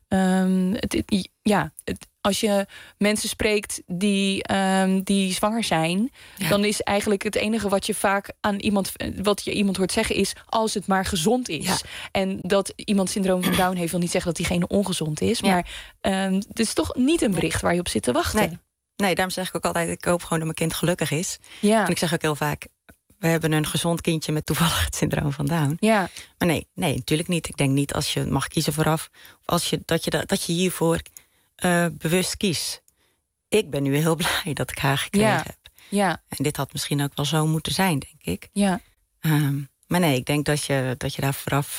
Als je mensen spreekt die zwanger zijn... dan is eigenlijk het enige wat je vaak aan iemand hoort zeggen is... als het maar gezond is. Ja. En dat iemand syndroom van Down heeft... wil niet zeggen dat diegene ongezond is. Ja. Maar het is toch niet een bericht waar je op zit te wachten. Nee, daarom zeg ik ook altijd... ik hoop gewoon dat mijn kind gelukkig is. Ja. En ik zeg ook heel vaak... we hebben een gezond kindje met toevallig het syndroom van Down. Ja. Maar nee, natuurlijk niet. Ik denk niet als je mag kiezen vooraf... of dat je hiervoor bewust kiest. Ik ben nu heel blij dat ik haar gekregen heb. Ja. En dit had misschien ook wel zo moeten zijn, denk ik. Ja. Maar nee, ik denk dat je daar vooraf...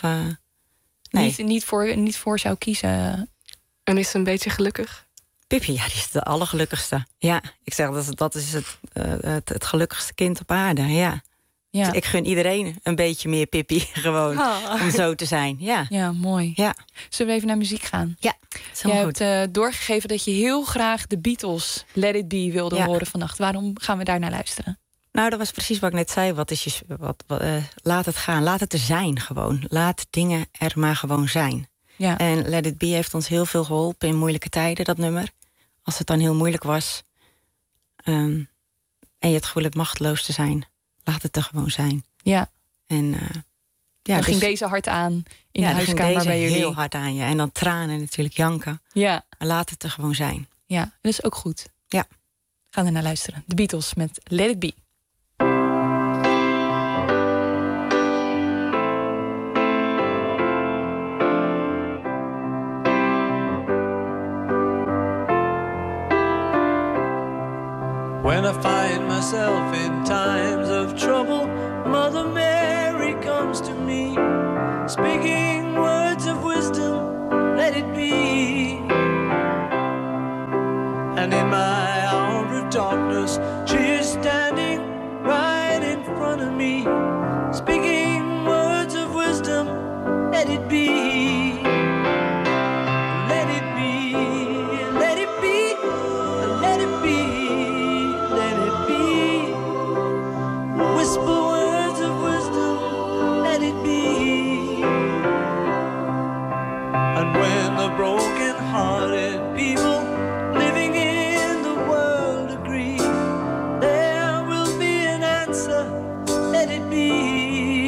niet voor zou kiezen. En is ze een beetje gelukkig? Pippi, die is de allergelukkigste. Ja, ik zeg dat is het gelukkigste kind op aarde, ja. Dus ik gun iedereen een beetje meer Pippi, gewoon, om zo te zijn. Ja, mooi. Ja. Zullen we even naar muziek gaan? Ja, jij hebt doorgegeven dat je heel graag de Beatles Let It Be wilde horen vannacht. Waarom gaan we daar naar luisteren? Nou, dat was precies wat ik net zei. Laat het gaan, laat het er zijn gewoon. Laat dingen er maar gewoon zijn. Ja. En Let It Be heeft ons heel veel geholpen in moeilijke tijden, dat nummer. Als het dan heel moeilijk was... en je het gevoel hebt machteloos te zijn... laat het er gewoon zijn. Ja. En dan ging deze hard aan in de huiskamer bij jullie. Heel hard aan je. En dan tranen natuurlijk, janken. Ja. Maar laat het er gewoon zijn. Ja, dat is ook goed. Ja. Gaan er naar luisteren. De Beatles met Let It Be. When I find myself in times of trouble, Mother Mary comes to me, speaking words of wisdom, let it be. And in my hour of darkness, she is standing right in front of me, speaking words of wisdom, let it be. Let it be, let it be, let it be. Whisper words of wisdom, let it be. And when the broken-hearted people living in the world agree, there will be an answer, let it be.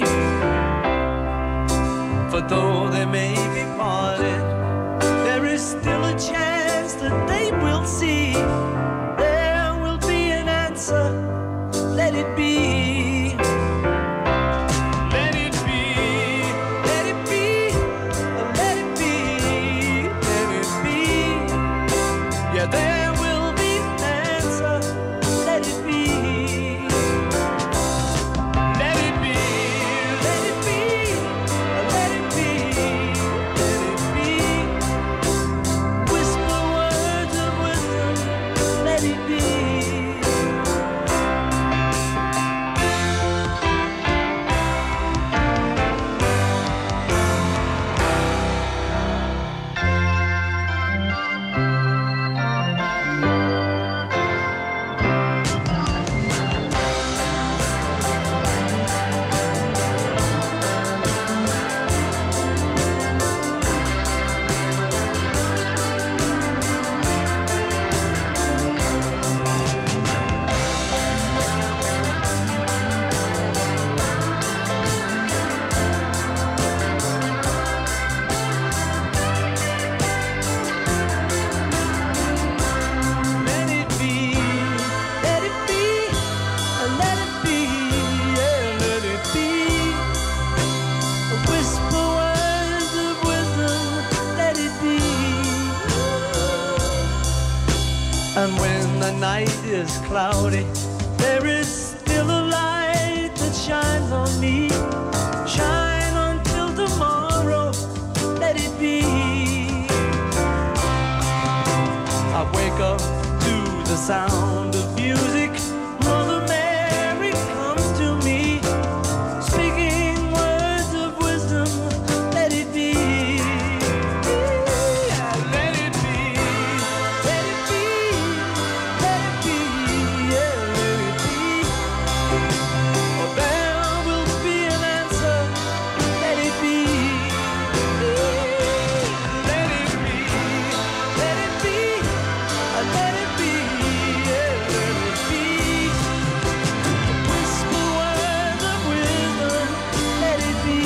For though they may be parted, there is still a chance that they will see. There will be an answer, let it be. There will be an answer, let it be. Let it be, let it be, let it be, let it be. Whisper words of wisdom, let it be. when the night is cloudy, there is still a light that shines on me. Shine until tomorrow, let it be. I wake up to the sound of music. Mother Mary comes to me, speaking words of wisdom. Let it be. Yeah, let it be. Let it be. Let it be. Yeah, let it be. Oh, there will be an answer. Let it be. Let it be. Let it be. Let it be. Yeah, let it be. Whisper words of wisdom. Let it be.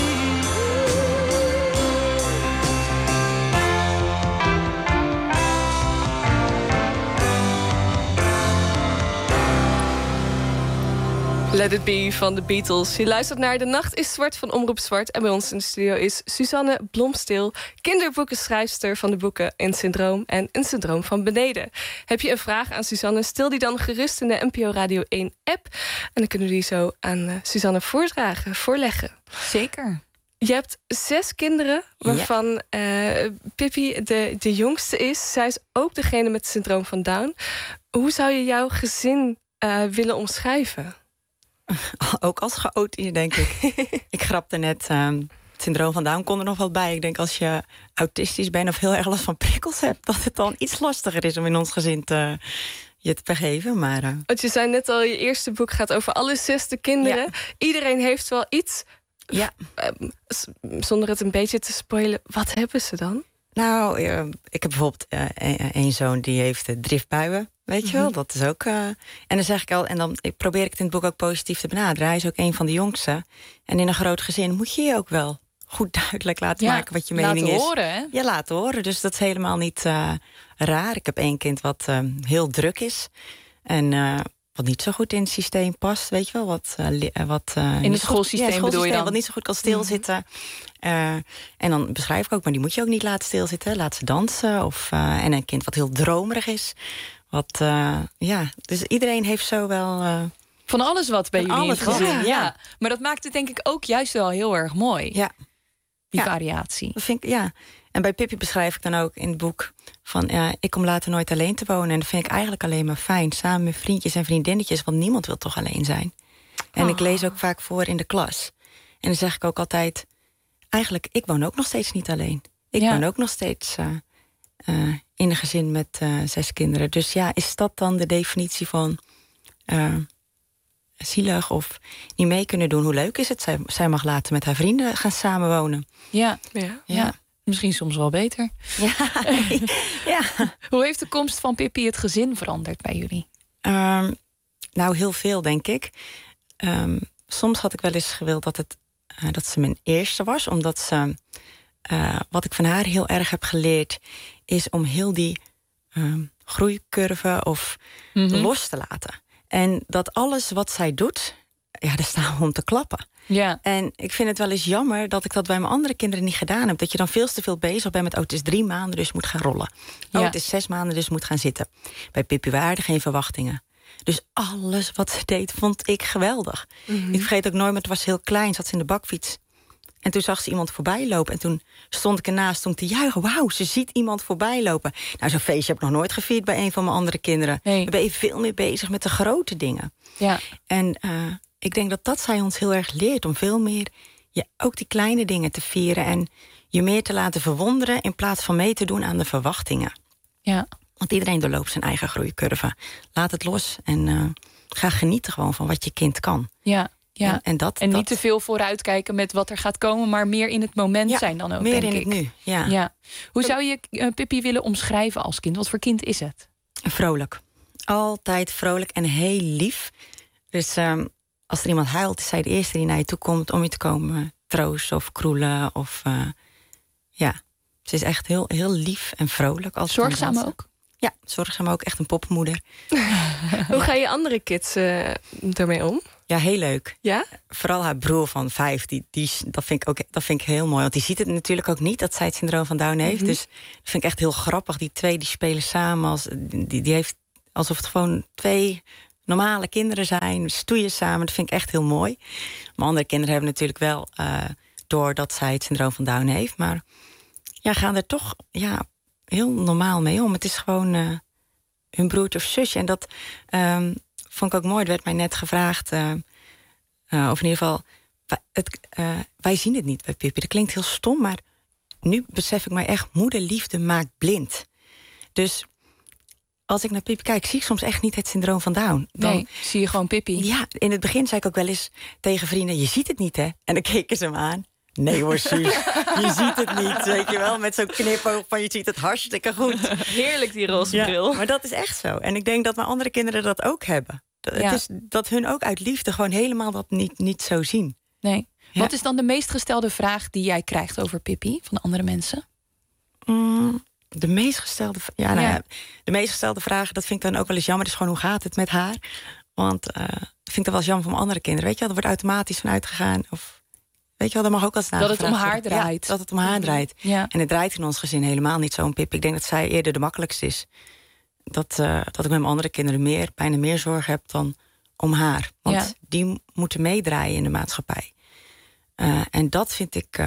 Let It Be van de Beatles. Je luistert naar De Nacht is Zwart van Omroep Zwart. En bij ons in de studio is Suzanne Blomsteel, kinderboekenschrijfster van de boeken Een Syndroom en Een Syndroom van Beneden. Heb je een vraag aan Suzanne, stel die dan gerust in de NPO Radio 1 app. En dan kunnen we die zo aan Suzanne voorleggen. Zeker. Je hebt 6 kinderen, waarvan Pippi de jongste is. Zij is ook degene met het syndroom van Down. Hoe zou je jouw gezin willen omschrijven? Ook als chaotisch, denk ik. Ik grapte net, het syndroom van Down kon er nog wel bij. Ik denk als je autistisch bent of heel erg last van prikkels hebt, dat het dan iets lastiger is om in ons gezin je te vergeven. Maar, Want je zei net al, je eerste boek gaat over alle 6 kinderen. Ja. Iedereen heeft wel iets. Ja. Zonder het een beetje te spoilen, wat hebben ze dan? Nou, ik heb bijvoorbeeld een zoon die heeft driftbuien. Weet je wel, dat is ook. En dan zeg ik al, en dan probeer ik het in het boek ook positief te benaderen. Hij is ook een van de jongsten. En in een groot gezin moet je ook wel goed duidelijk laten maken wat je mening is. Horen, hè? Ja, laten horen. Dus dat is helemaal niet raar. Ik heb 1 kind wat heel druk is. En wat niet zo goed in het systeem past, weet je wel. Wat in het schoolsysteem bedoel je dan? Wat niet zo goed kan stilzitten. En dan beschrijf ik ook, maar die moet je ook niet laten stilzitten. Laat ze dansen. En een kind wat heel dromerig is. Dus iedereen heeft zo wel van alles wat bij jullie in het gezin. Ja. Maar dat maakt het denk ik ook juist wel heel erg mooi. Ja. Die variatie. Dat vind ik, En bij Pippi beschrijf ik dan ook in het boek van ik kom later nooit alleen te wonen. En dat vind ik eigenlijk alleen maar fijn. Samen met vriendjes en vriendinnetjes, want niemand wil toch alleen zijn. En ik lees ook vaak voor in de klas. En dan zeg ik ook altijd, eigenlijk, ik woon ook nog steeds niet alleen. Ik woon ook nog steeds in een gezin met 6 kinderen. Dus is dat dan de definitie van zielig of niet mee kunnen doen? Hoe leuk is het? Zij mag later met haar vrienden gaan samenwonen. Ja. Misschien soms wel beter. Ja. Hoe heeft de komst van Pippi het gezin veranderd bij jullie? Nou, heel veel, denk ik. Soms had ik wel eens gewild dat ze mijn eerste was. Omdat ze, wat ik van haar heel erg heb geleerd, is om heel die groeicurve los te laten. En dat alles wat zij doet, daar staan we om te klappen. Ja. En ik vind het wel eens jammer dat ik dat bij mijn andere kinderen niet gedaan heb. Dat je dan veel te veel bezig bent met, het is 3 maanden, dus moet gaan rollen. Het is 6 maanden, dus moet gaan zitten. Bij Pippi waren er geen verwachtingen. Dus alles wat ze deed, vond ik geweldig. Ik vergeet ook nooit, maar het was heel klein. Zat ze in de bakfiets. En toen zag ze iemand voorbij lopen. En toen stond ik ernaast om te juichen. Wauw, ze ziet iemand voorbij lopen. Nou, zo'n feestje heb ik nog nooit gevierd bij een van mijn andere kinderen. Nee. Dan ben je veel meer bezig met de grote dingen. Ja. En ik denk dat zij ons heel erg leert. Om veel meer ook die kleine dingen te vieren. En je meer te laten verwonderen in plaats van mee te doen aan de verwachtingen. Ja. Want iedereen doorloopt zijn eigen groeicurve. Laat het los en ga genieten gewoon van wat je kind kan. Ja. En niet te veel vooruitkijken met wat er gaat komen, maar meer in het moment zijn dan ook, meer denk in ik. Het nu, ja. Hoe zou je Pippi willen omschrijven als kind? Wat voor kind is het? Vrolijk. Altijd vrolijk en heel lief. Dus als er iemand huilt, is zij de eerste die naar je toe komt om je te komen troosten of kroelen. Ze is echt heel, heel lief en vrolijk. Zorgzaam ook? Ja, zorgzaam ook. Echt een poppenmoeder. Hoe gaan je andere kids daarmee om? Ja, heel leuk. Ja? Vooral haar broer van 5, dat vind ik heel mooi. Want die ziet het natuurlijk ook niet, dat zij het syndroom van Down heeft. Dus dat vind ik echt heel grappig. Die 2 die spelen samen. Die heeft alsof het gewoon 2 normale kinderen zijn. Stoeien samen, dat vind ik echt heel mooi. Maar andere kinderen hebben natuurlijk wel door dat zij het syndroom van Down heeft. Maar gaan er toch heel normaal mee om. Het is gewoon hun broertje of zusje. En dat vond ik ook mooi. Er werd mij net gevraagd, of in ieder geval... wij zien het niet bij Pippi. Dat klinkt heel stom, maar nu besef ik mij echt... moederliefde maakt blind. Dus als ik naar Pippi kijk, zie ik soms echt niet het syndroom van Down. Dan zie je gewoon Pippi. Ja, in het begin zei ik ook wel eens tegen vrienden... je ziet het niet, hè? En dan keken ze me aan. Nee hoor, Suus, je ziet het niet, weet je wel. Met zo'n knipoog van je ziet het hartstikke goed. Heerlijk, die roze bril. Maar dat is echt zo. En ik denk dat mijn andere kinderen dat ook hebben. Het is dat hun ook uit liefde gewoon helemaal dat niet zo zien. Nee. Ja. Wat is dan de meest gestelde vraag die jij krijgt over Pippi van de andere mensen? De meest gestelde de meest gestelde vragen, dat vind ik dan ook wel eens jammer. Dus gewoon, hoe gaat het met haar? Want vind ik dat wel eens jammer van mijn andere kinderen. Weet je wel, er wordt automatisch van uitgegaan. Of weet je wel, dat mag ook als dat het om haar draait. Ja, dat het om haar draait. Ja. En het draait in ons gezin helemaal niet zo om Pippi. Ik denk dat zij eerder de makkelijkste is. Dat ik met mijn andere kinderen bijna meer zorg heb dan om haar. Want die moeten meedraaien in de maatschappij. En dat vind ik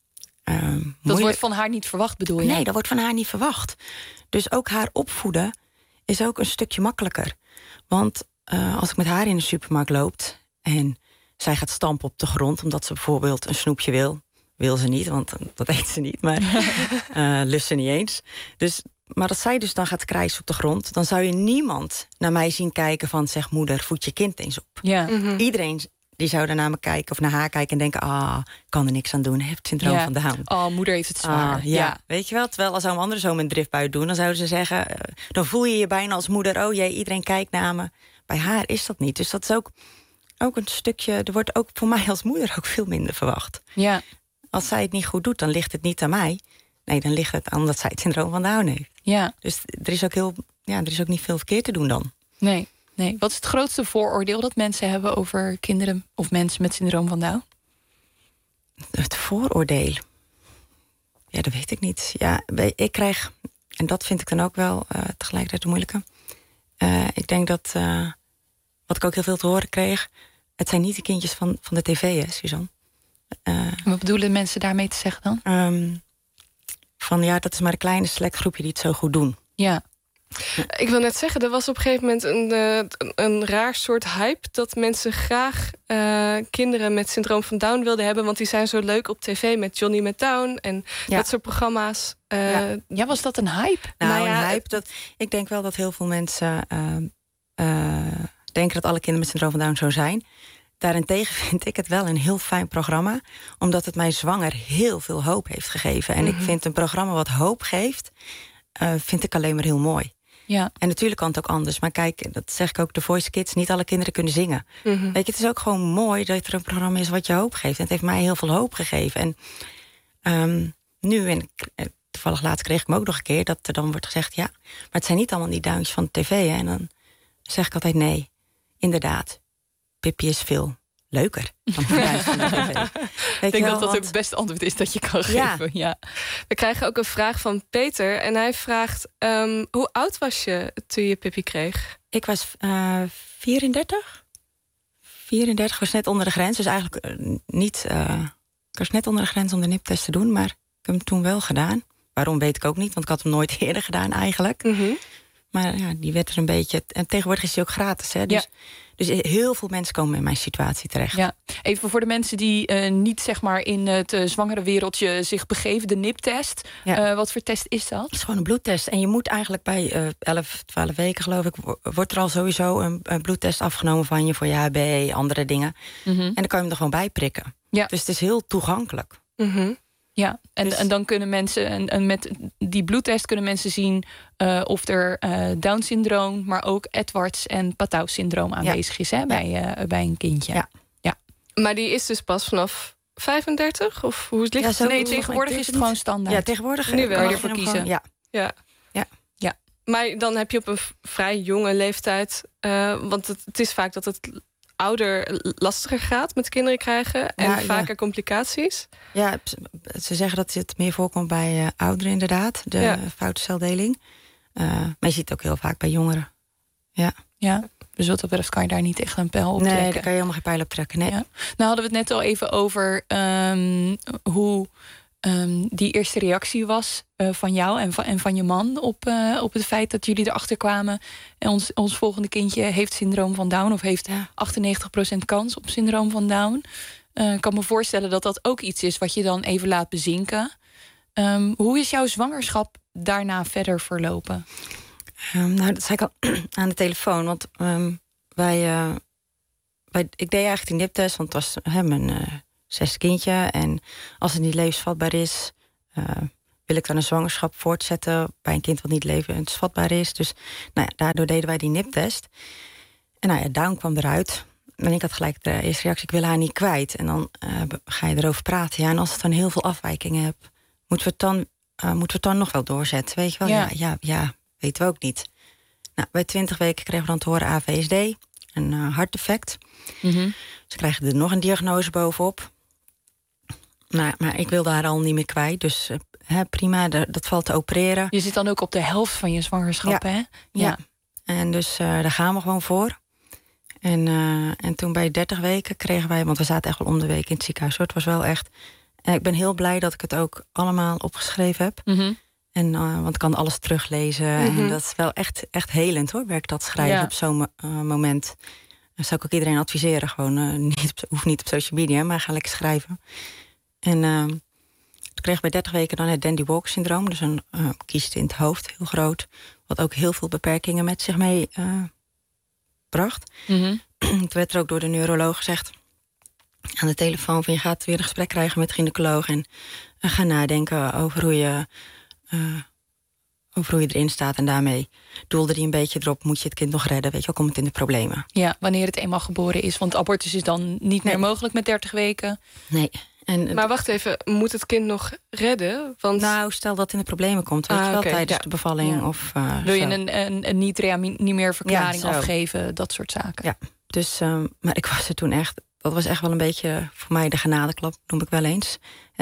dat wordt van haar niet verwacht, bedoel je? Nee, dat wordt van haar niet verwacht. Dus ook haar opvoeden is ook een stukje makkelijker. Want als ik met haar in de supermarkt loop... en zij gaat stampen op de grond... omdat ze bijvoorbeeld een snoepje wil ze niet, want dat eet ze niet. Maar lust ze niet eens. Maar als zij dus dan gaat krijsen op de grond... dan zou je niemand naar mij zien kijken van... zeg moeder, voed je kind eens op. Ja. Iedereen... die zouden naar me kijken of naar haar kijken en denken... ik kan er niks aan doen, heeft het syndroom van Down. Oh, moeder heeft het zwaar. Ja. Weet je wel, terwijl als anderen zo een driftbui doen... dan zouden ze zeggen, dan voel je je bijna als moeder... oh jee, iedereen kijkt naar me. Bij haar is dat niet. Dus dat is ook een stukje... er wordt ook voor mij als moeder ook veel minder verwacht. Ja. Als zij het niet goed doet, dan ligt het niet aan mij. Nee, dan ligt het aan dat zij het syndroom van Down heeft. Ja. Dus er is ook niet veel verkeerd te doen dan. Nee. Wat is het grootste vooroordeel dat mensen hebben over kinderen of mensen met syndroom van Down? Het vooroordeel? Ja, dat weet ik niet. Ja, ik krijg, en dat vind ik dan ook wel tegelijkertijd de moeilijke. Ik denk dat, wat ik ook heel veel te horen kreeg... het zijn niet de kindjes van de tv, hè, Suzanne? Wat bedoelen mensen daarmee te zeggen dan? Dat is maar een kleine select groepje die het zo goed doen. Ja. Ik wil net zeggen, er was op een gegeven moment een raar soort hype... dat mensen graag kinderen met syndroom van Down wilden hebben... want die zijn zo leuk op tv met Johnny met Down en dat soort programma's. Was dat een hype? Nou, een hype. Ik denk wel dat heel veel mensen denken dat alle kinderen met syndroom van Down zo zijn. Daarentegen vind ik het wel een heel fijn programma... omdat het mij zwanger heel veel hoop heeft gegeven. En ik vind een programma wat hoop geeft... vind ik alleen maar heel mooi. Ja. En natuurlijk kan het ook anders. Maar kijk, dat zeg ik ook, de Voice Kids... niet alle kinderen kunnen zingen. Weet je, het is ook gewoon mooi dat er een programma is... wat je hoop geeft. En het heeft mij heel veel hoop gegeven. En nu, en toevallig laatst kreeg ik me ook nog een keer... dat er dan wordt gezegd, maar het zijn niet allemaal die Downs van de tv. Hè? En dan zeg ik altijd nee. Inderdaad, Pippi is veel leuker dan de Downs van de tv. Ik denk dat dat ook het beste antwoord is dat je kan geven. Ja. We krijgen ook een vraag van Peter. En hij vraagt, hoe oud was je toen je Pippi kreeg? Ik was 34. 34, was net onder de grens. Dus eigenlijk niet... ik was net onder de grens om de niptest te doen. Maar ik heb hem toen wel gedaan. Waarom weet ik ook niet, want ik had hem nooit eerder gedaan eigenlijk. Maar ja, die werd er een beetje... En tegenwoordig is hij ook gratis, hè. Dus heel veel mensen komen in mijn situatie terecht. Ja. Even voor de mensen die niet zeg maar in het zwangere wereldje zich begeven, de niptest. Wat voor test is dat? Het is gewoon een bloedtest. En je moet eigenlijk bij 11, 12 weken, geloof ik, wordt er al sowieso een bloedtest afgenomen van je voor je HB, andere dingen. En dan kan je hem er gewoon bij prikken. Ja. Dus het is heel toegankelijk. Ja, en dan kunnen mensen, en met die bloedtest kunnen mensen zien of er Down-syndroom, maar ook Edwards en Patau-syndroom aanwezig is hè, bij een kindje. Ja. Maar die is dus pas vanaf 35? Of hoe ligt het? Nee, tegenwoordig is het gewoon standaard. Ja, tegenwoordig nu kan je ervoor kiezen. Ja. Maar dan heb je op een vrij jonge leeftijd, want het is vaak dat het ouder lastiger gaat met kinderen krijgen en vaker complicaties. Ja, ze zeggen dat het meer voorkomt bij ouderen inderdaad, de foute celdeling. Maar je ziet het ook heel vaak bij jongeren. Ja. Dus wat dat betreft kan je daar niet echt een pijl op trekken. Nee, daar kan je helemaal geen pijl op trekken. Nee. Ja. Nou hadden we het net al even over hoe die eerste reactie was van jou en van je man op het feit dat jullie erachter kwamen. En ons volgende kindje heeft syndroom van Down of heeft 98% kans op syndroom van Down. Ik kan me voorstellen dat dat ook iets is wat je dan even laat bezinken. Hoe is jouw zwangerschap daarna verder verlopen? Nou, dat zei ik al aan de telefoon. Want ik deed eigenlijk die niptest, want het was mijn 6e kindje. En als het niet levensvatbaar is, wil ik dan een zwangerschap voortzetten bij een kind wat niet levensvatbaar is. Dus daardoor deden wij die niptest. En Down kwam eruit. En ik had gelijk de eerste reactie, ik wil haar niet kwijt. En dan ga je erover praten. Ja, en als het dan heel veel afwijkingen hebt, moeten we het dan nog wel doorzetten. Weet je wel? Ja, weten we ook niet. Nou, bij 20 weken kregen we dan te horen AVSD, een hartdefect. Ze krijgen er nog een diagnose bovenop. Maar ik wilde haar al niet meer kwijt. Dus prima, dat valt te opereren. Je zit dan ook op de helft van je zwangerschap, hè? Ja. En dus daar gaan we gewoon voor. En toen bij 30 weken kregen wij, want we zaten echt wel om de week in het ziekenhuis. Het was wel echt. Ik ben heel blij dat ik het ook allemaal opgeschreven heb. Want ik kan alles teruglezen. En dat is wel echt helend hoor, werk dat schrijven op zo'n moment. Dat zou ik ook iedereen adviseren. Gewoon hoeft niet op social media, maar ga lekker schrijven. En toen kreeg ik bij 30 weken dan het Dandy Walker syndroom. Dus een kieste in het hoofd, heel groot. Wat ook heel veel beperkingen met zich mee bracht. Toen werd er ook door de neuroloog gezegd aan de telefoon van je gaat weer een gesprek krijgen met de gynaecoloog en ga nadenken over hoe je erin staat. En daarmee doelde hij een beetje erop, moet je het kind nog redden, weet je wel, komt het in de problemen. Ja, wanneer het eenmaal geboren is, want abortus is dan niet meer mogelijk met 30 weken. Nee. Maar wacht even, moet het kind nog redden? Want nou, stel dat het in de problemen komt, weet je wel, tijdens de bevalling. Ja. Of wil je een niet meer verklaring afgeven, dat soort zaken. Ja, dus, maar ik was er toen echt, dat was echt wel een beetje voor mij de genadeklap, noem ik wel eens.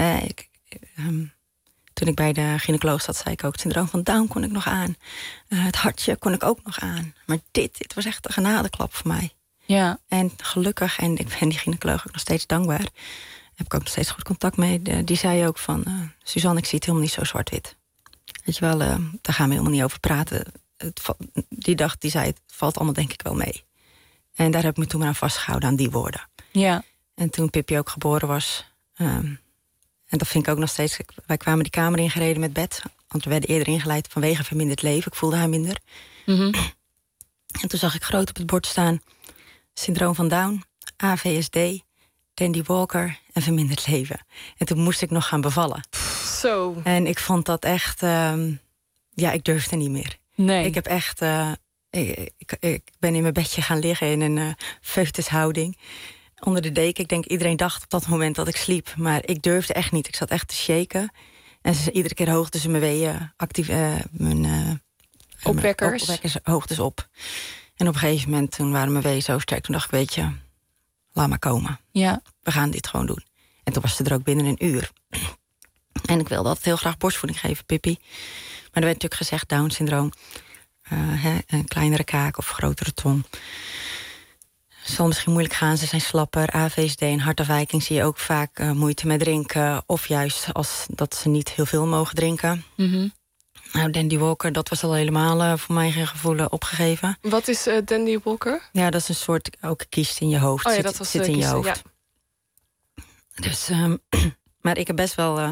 Toen ik bij de gynaecoloog zat, zei ik ook, het syndroom van Down kon ik nog aan. Het hartje kon ik ook nog aan. Maar dit was echt een genadeklap voor mij. Ja. En gelukkig, en ik ben die gynaecoloog ook nog steeds dankbaar, heb ik ook nog steeds goed contact mee. Die zei ook van, Suzanne, ik zie het helemaal niet zo zwart-wit. Weet je wel, daar gaan we helemaal niet over praten. Die zei, het valt allemaal denk ik wel mee. En daar heb ik me toen maar aan vastgehouden, aan die woorden. Ja. En toen Pippi ook geboren was, en dat vind ik ook nog steeds, wij kwamen die kamer ingereden met bed, want we werden eerder ingeleid vanwege verminderd leven. Ik voelde haar minder. En toen zag ik groot op het bord staan, syndroom van Down, AVSD, Dandy Walker en verminderd leven. En toen moest ik nog gaan bevallen. Zo. En ik vond dat echt, ik durfde niet meer. Nee. Ik heb echt, ik ben in mijn bedje gaan liggen in een foetushouding. Onder de deken. Ik denk iedereen dacht op dat moment dat ik sliep. Maar ik durfde echt niet. Ik zat echt te shaken. En iedere keer hoogden ze mijn weeën mijn opwekkers hoogtes op. En op een gegeven moment toen waren mijn weeën zo sterk. Toen dacht ik, weet je, laat maar komen. Ja. We gaan dit gewoon doen. En toen was ze er ook binnen een uur. En ik wilde altijd heel graag borstvoeding geven, Pippi. Maar er werd natuurlijk gezegd, Down-syndroom. Een kleinere kaak of grotere tong. Het zal misschien moeilijk gaan, ze zijn slapper. AVSD en hartafwijking zie je ook vaak moeite met drinken. Of juist als dat ze niet heel veel mogen drinken. Nou, Dandy Walker, dat was al helemaal voor mij geen gevoel opgegeven. Wat is Dandy Walker? Ja, dat is een soort, ook kiest in je hoofd. Oh ja, dat was zit in je hoofd. Ja. Dus, maar ik heb best wel,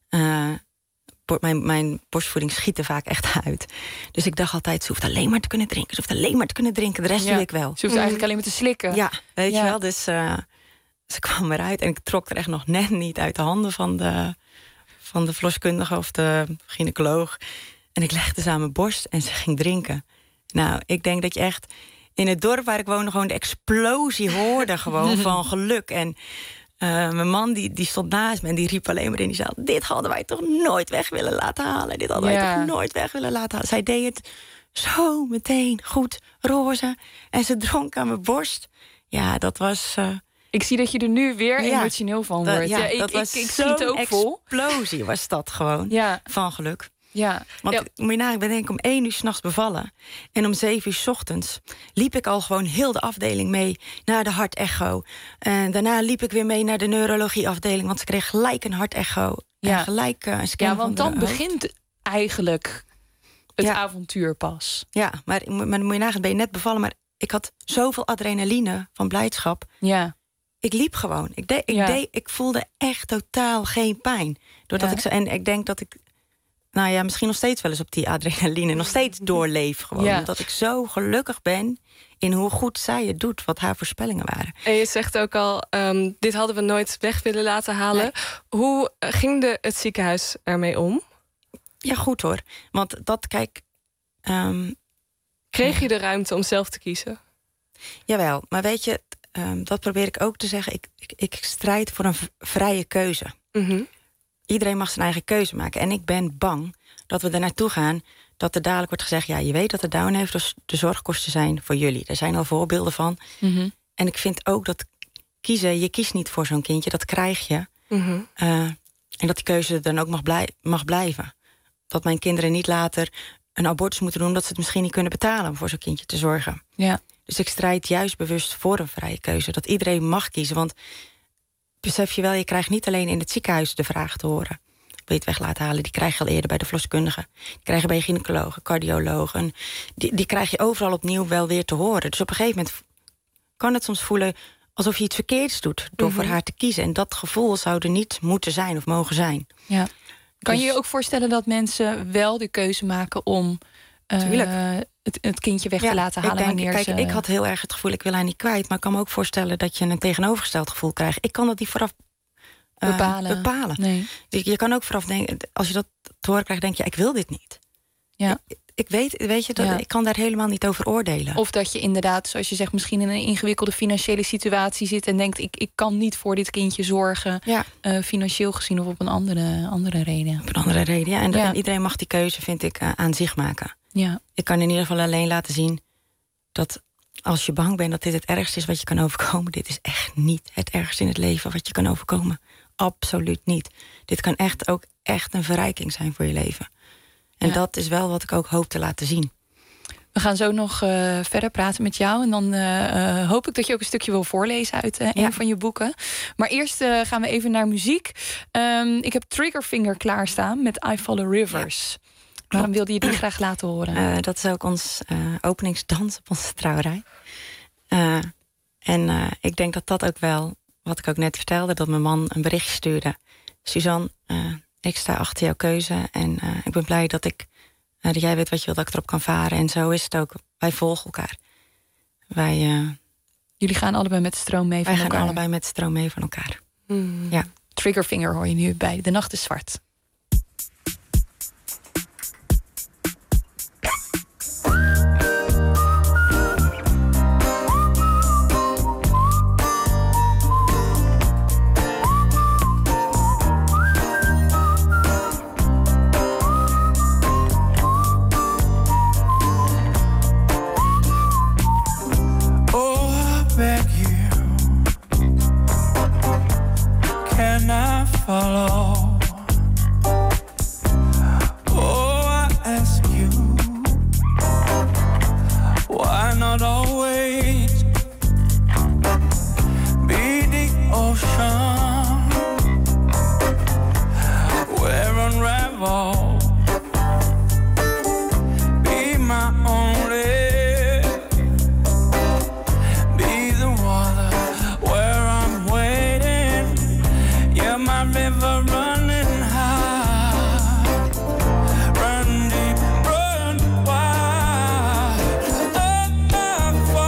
mijn borstvoeding schiet er vaak echt uit. Dus ik dacht altijd, ze hoeft alleen maar te kunnen drinken. Ze hoeft alleen maar te kunnen drinken, de rest doe ik wel. Ze hoeft eigenlijk alleen maar te slikken. Ja, weet je wel. Dus ze kwam eruit en ik trok er echt nog net niet uit de handen van de verloskundige of de gynaecoloog. En ik legde ze aan mijn borst en ze ging drinken. Nou, ik denk dat je echt in het dorp waar ik woonde gewoon de explosie hoorde gewoon van geluk. En mijn man die stond naast me en die riep alleen maar in die zaal, dit hadden wij toch nooit weg willen laten halen. Dit hadden wij toch nooit weg willen laten halen. Zij deed het zo meteen goed, roze. En ze dronk aan mijn borst. Ja, dat was... Ik zie dat je er nu weer emotioneel van wordt. Dat was ik zie het ook vol. Explosie was dat gewoon, van geluk. Ja. Want moet je nagaan, ik ben denk ik om 1 uur 's nachts bevallen. En om 7 uur 's ochtends liep ik al gewoon heel de afdeling mee naar de hartecho. En daarna liep ik weer mee naar de neurologieafdeling. Want ze kreeg gelijk een hartecho. En gelijk een scan. Ja, want dan begint eigenlijk het avontuur pas. Ja, maar moet je nagaan, ben je net bevallen. Maar ik had zoveel adrenaline van blijdschap. Ja. Ik liep gewoon. Ik voelde echt totaal geen pijn. En ik denk dat ik misschien nog steeds wel eens op die adrenaline nog steeds doorleef gewoon. Ja. Omdat ik zo gelukkig ben in hoe goed zij het doet, wat haar voorspellingen waren. En je zegt ook al, dit hadden we nooit weg willen laten halen. Nee. Hoe ging het ziekenhuis ermee om? Ja, goed hoor. Want kreeg je de ruimte om zelf te kiezen? Jawel, maar weet je, dat probeer ik ook te zeggen. Ik strijd voor een vrije keuze. Mm-hmm. Iedereen mag zijn eigen keuze maken. En ik ben bang dat we er naartoe gaan, dat er dadelijk wordt gezegd, ja, je weet dat het Down heeft, dus de zorgkosten zijn voor jullie. Er zijn al voorbeelden van. Mm-hmm. En ik vind ook dat je kiest niet voor zo'n kindje, dat krijg je. Mm-hmm. En dat die keuze dan ook mag blijven. Dat mijn kinderen niet later een abortus moeten doen, omdat ze het misschien niet kunnen betalen om voor zo'n kindje te zorgen. Ja. Dus ik strijd juist bewust voor een vrije keuze. Dat iedereen mag kiezen. Want besef je wel, je krijgt niet alleen in het ziekenhuis de vraag te horen. Wil je het weg laten halen? Die krijg je al eerder bij de verloskundige. Die krijg je bij gynaecologen, cardiologen. Die krijg je overal opnieuw wel weer te horen. Dus op een gegeven moment kan het soms voelen alsof je iets verkeerds doet door voor haar te kiezen. En dat gevoel zou er niet moeten zijn of mogen zijn. Ja. Kan je je ook voorstellen dat mensen wel de keuze maken om het kindje weg te laten halen? Ik had heel erg het gevoel, ik wil haar niet kwijt. Maar ik kan me ook voorstellen dat je een tegenovergesteld gevoel krijgt. Ik kan dat niet vooraf bepalen. Nee. Je kan ook vooraf denken, als je dat te horen krijgt, denk je, ik wil dit niet. Ja. Ik weet je, ik kan daar helemaal niet over oordelen. Of dat je inderdaad, zoals je zegt, misschien in een ingewikkelde financiële situatie zit en denkt, ik kan niet voor dit kindje zorgen. Ja. Financieel gezien of op een andere reden. Op een andere reden, ja. En iedereen mag die keuze, vind ik, aan zich maken. Ja. Ik kan in ieder geval alleen laten zien dat als je bang bent dat dit het ergste is wat je kan overkomen, dit is echt niet het ergste in het leven wat je kan overkomen. Absoluut niet. Dit kan echt een verrijking zijn voor je leven. En dat is wel wat ik ook hoop te laten zien. We gaan zo nog verder praten met jou. En dan hoop ik dat je ook een stukje wil voorlezen uit een van je boeken. Maar eerst gaan we even naar muziek. Ik heb Triggerfinger klaarstaan met I Follow Rivers. Ja. Waarom wilde je die graag laten horen? Dat is ook ons openingsdans op onze trouwerij. Ik denk dat dat ook wel, wat ik ook net vertelde, dat mijn man een berichtje stuurde. Suzanne, ik sta achter jouw keuze en ik ben blij dat jij weet wat je wil, dat ik erop kan varen. En zo is het ook. Wij volgen elkaar. Jullie gaan allebei met de stroom mee van elkaar? Wij gaan allebei met de stroom mee van elkaar. Mm. Ja. Triggerfinger hoor je nu bij De Nacht is Zwart. Follow. Oh, I ask you, why not always be the ocean where unravel, be my only, be the water where I'm waiting. You're my river running high, run deep, run wide. Oh, I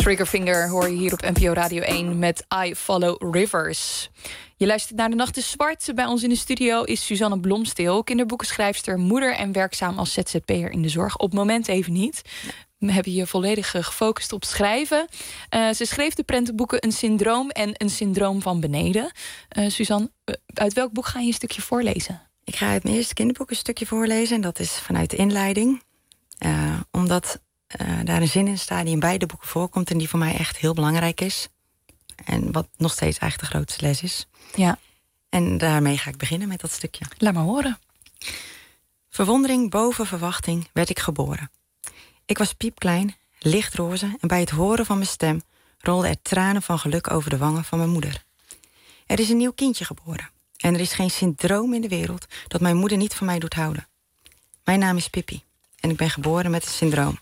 Triggerfinger hoor je hier op NPO Radio 1 met I Follow Rivers. Je luistert naar De Nacht is Zwart. Bij ons in de studio is Suzanne Blomsteel, kinderboekenschrijfster, moeder en werkzaam als ZZP'er in de zorg. Op het moment even niet. We hebben je volledig gefocust op schrijven. Ze schreef de prentenboeken Een Syndroom en Een Syndroom van Beneden. Suzanne, uit welk boek ga je een stukje voorlezen? Ik ga uit mijn eerste kinderboek een stukje voorlezen. En dat is vanuit de inleiding. Omdat daar een zin in staat die in beide boeken voorkomt en die voor mij echt heel belangrijk is. En wat nog steeds eigenlijk de grootste les is. Ja. En daarmee ga ik beginnen met dat stukje. Laat maar horen. Verwondering boven verwachting werd ik geboren. Ik was piepklein, lichtroze en bij het horen van mijn stem rolden er tranen van geluk over de wangen van mijn moeder. Er is een nieuw kindje geboren. En er is geen syndroom in de wereld dat mijn moeder niet van mij doet houden. Mijn naam is Pippi en ik ben geboren met een syndroom.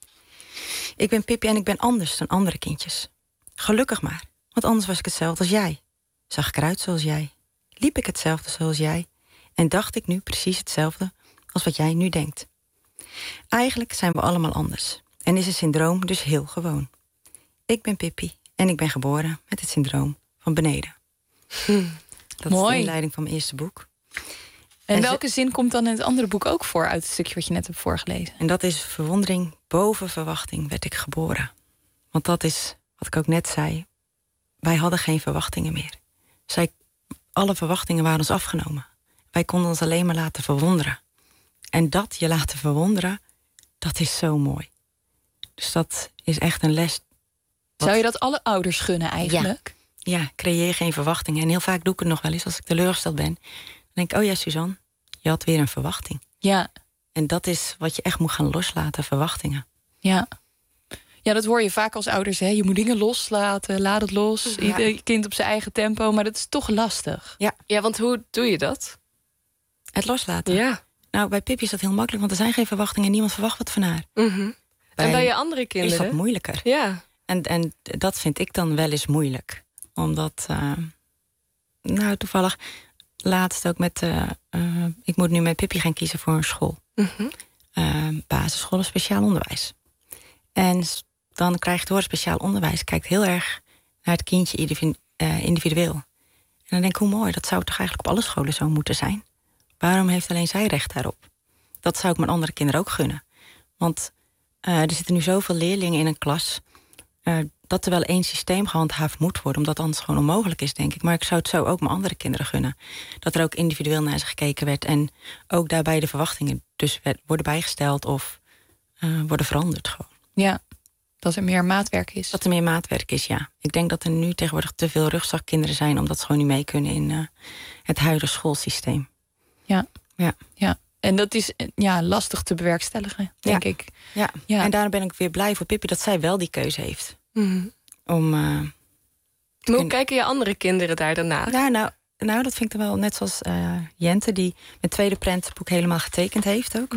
Ik ben Pippi en ik ben anders dan andere kindjes. Gelukkig maar, want anders was ik hetzelfde als jij. Zag ik eruit zoals jij. Liep ik hetzelfde zoals jij. En dacht ik nu precies hetzelfde als wat jij nu denkt. Eigenlijk zijn we allemaal anders. En is een syndroom dus heel gewoon. Ik ben Pippi en ik ben geboren met het syndroom van beneden. Dat Mooi. is de inleiding van mijn eerste boek. En welke zin komt dan in het andere boek ook voor uit het stukje wat je net hebt voorgelezen? En dat is verwondering boven verwachting werd ik geboren. Want dat is wat ik ook net zei. Wij hadden geen verwachtingen meer. Alle verwachtingen waren ons afgenomen. Wij konden ons alleen maar laten verwonderen. En dat je laten verwonderen, dat is zo mooi. Dus dat is echt een les. Zou je dat alle ouders gunnen eigenlijk? Ja, creëer geen verwachtingen. En heel vaak doe ik het nog wel eens als ik teleurgesteld ben. Dan denk ik, oh ja, Suzanne, je had weer een verwachting. Ja. En dat is wat je echt moet gaan loslaten, verwachtingen. Ja. Ja, dat hoor je vaak als ouders. Hè? Je moet dingen loslaten, laat het los. Ja. Ieder kind op zijn eigen tempo, maar dat is toch lastig. Ja, want hoe doe je dat? Het loslaten? Ja. Nou, bij Pippi is dat heel makkelijk, want er zijn geen verwachtingen en niemand verwacht wat van haar. En bij je andere kinderen? Is dat moeilijker. Ja. En dat vind ik dan wel eens moeilijk. Omdat, nou toevallig, laatst ook met... ik moet nu met Pippi gaan kiezen voor een school. Basisschool of speciaal onderwijs. En dan krijg je door speciaal onderwijs. Kijkt heel erg naar het kindje individueel. En dan denk ik, hoe mooi, dat zou toch eigenlijk op alle scholen zo moeten zijn. Waarom heeft alleen zij recht daarop? Dat zou ik mijn andere kinderen ook gunnen. Want er zitten nu zoveel leerlingen in een klas... dat er wel één systeem gehandhaafd moet worden... omdat anders gewoon onmogelijk is, denk ik. Maar ik zou het zo ook mijn andere kinderen gunnen. Dat er ook individueel naar ze gekeken werd... en ook daarbij de verwachtingen dus worden bijgesteld... of worden veranderd gewoon. Ja, dat er meer maatwerk is. Dat er meer maatwerk is, ja. Ik denk dat er nu tegenwoordig te veel rugzakkinderen zijn... omdat ze gewoon niet mee kunnen in het huidige schoolsysteem. Ja. En dat is lastig te bewerkstelligen, denk ik. Ja. En daarom ben ik weer blij voor Pippi... dat zij wel die keuze heeft. Maar hoe kijken je andere kinderen daar daarna? Nou, dat vind ik dan wel net zoals Jente... die mijn tweede prentenboek helemaal getekend heeft ook.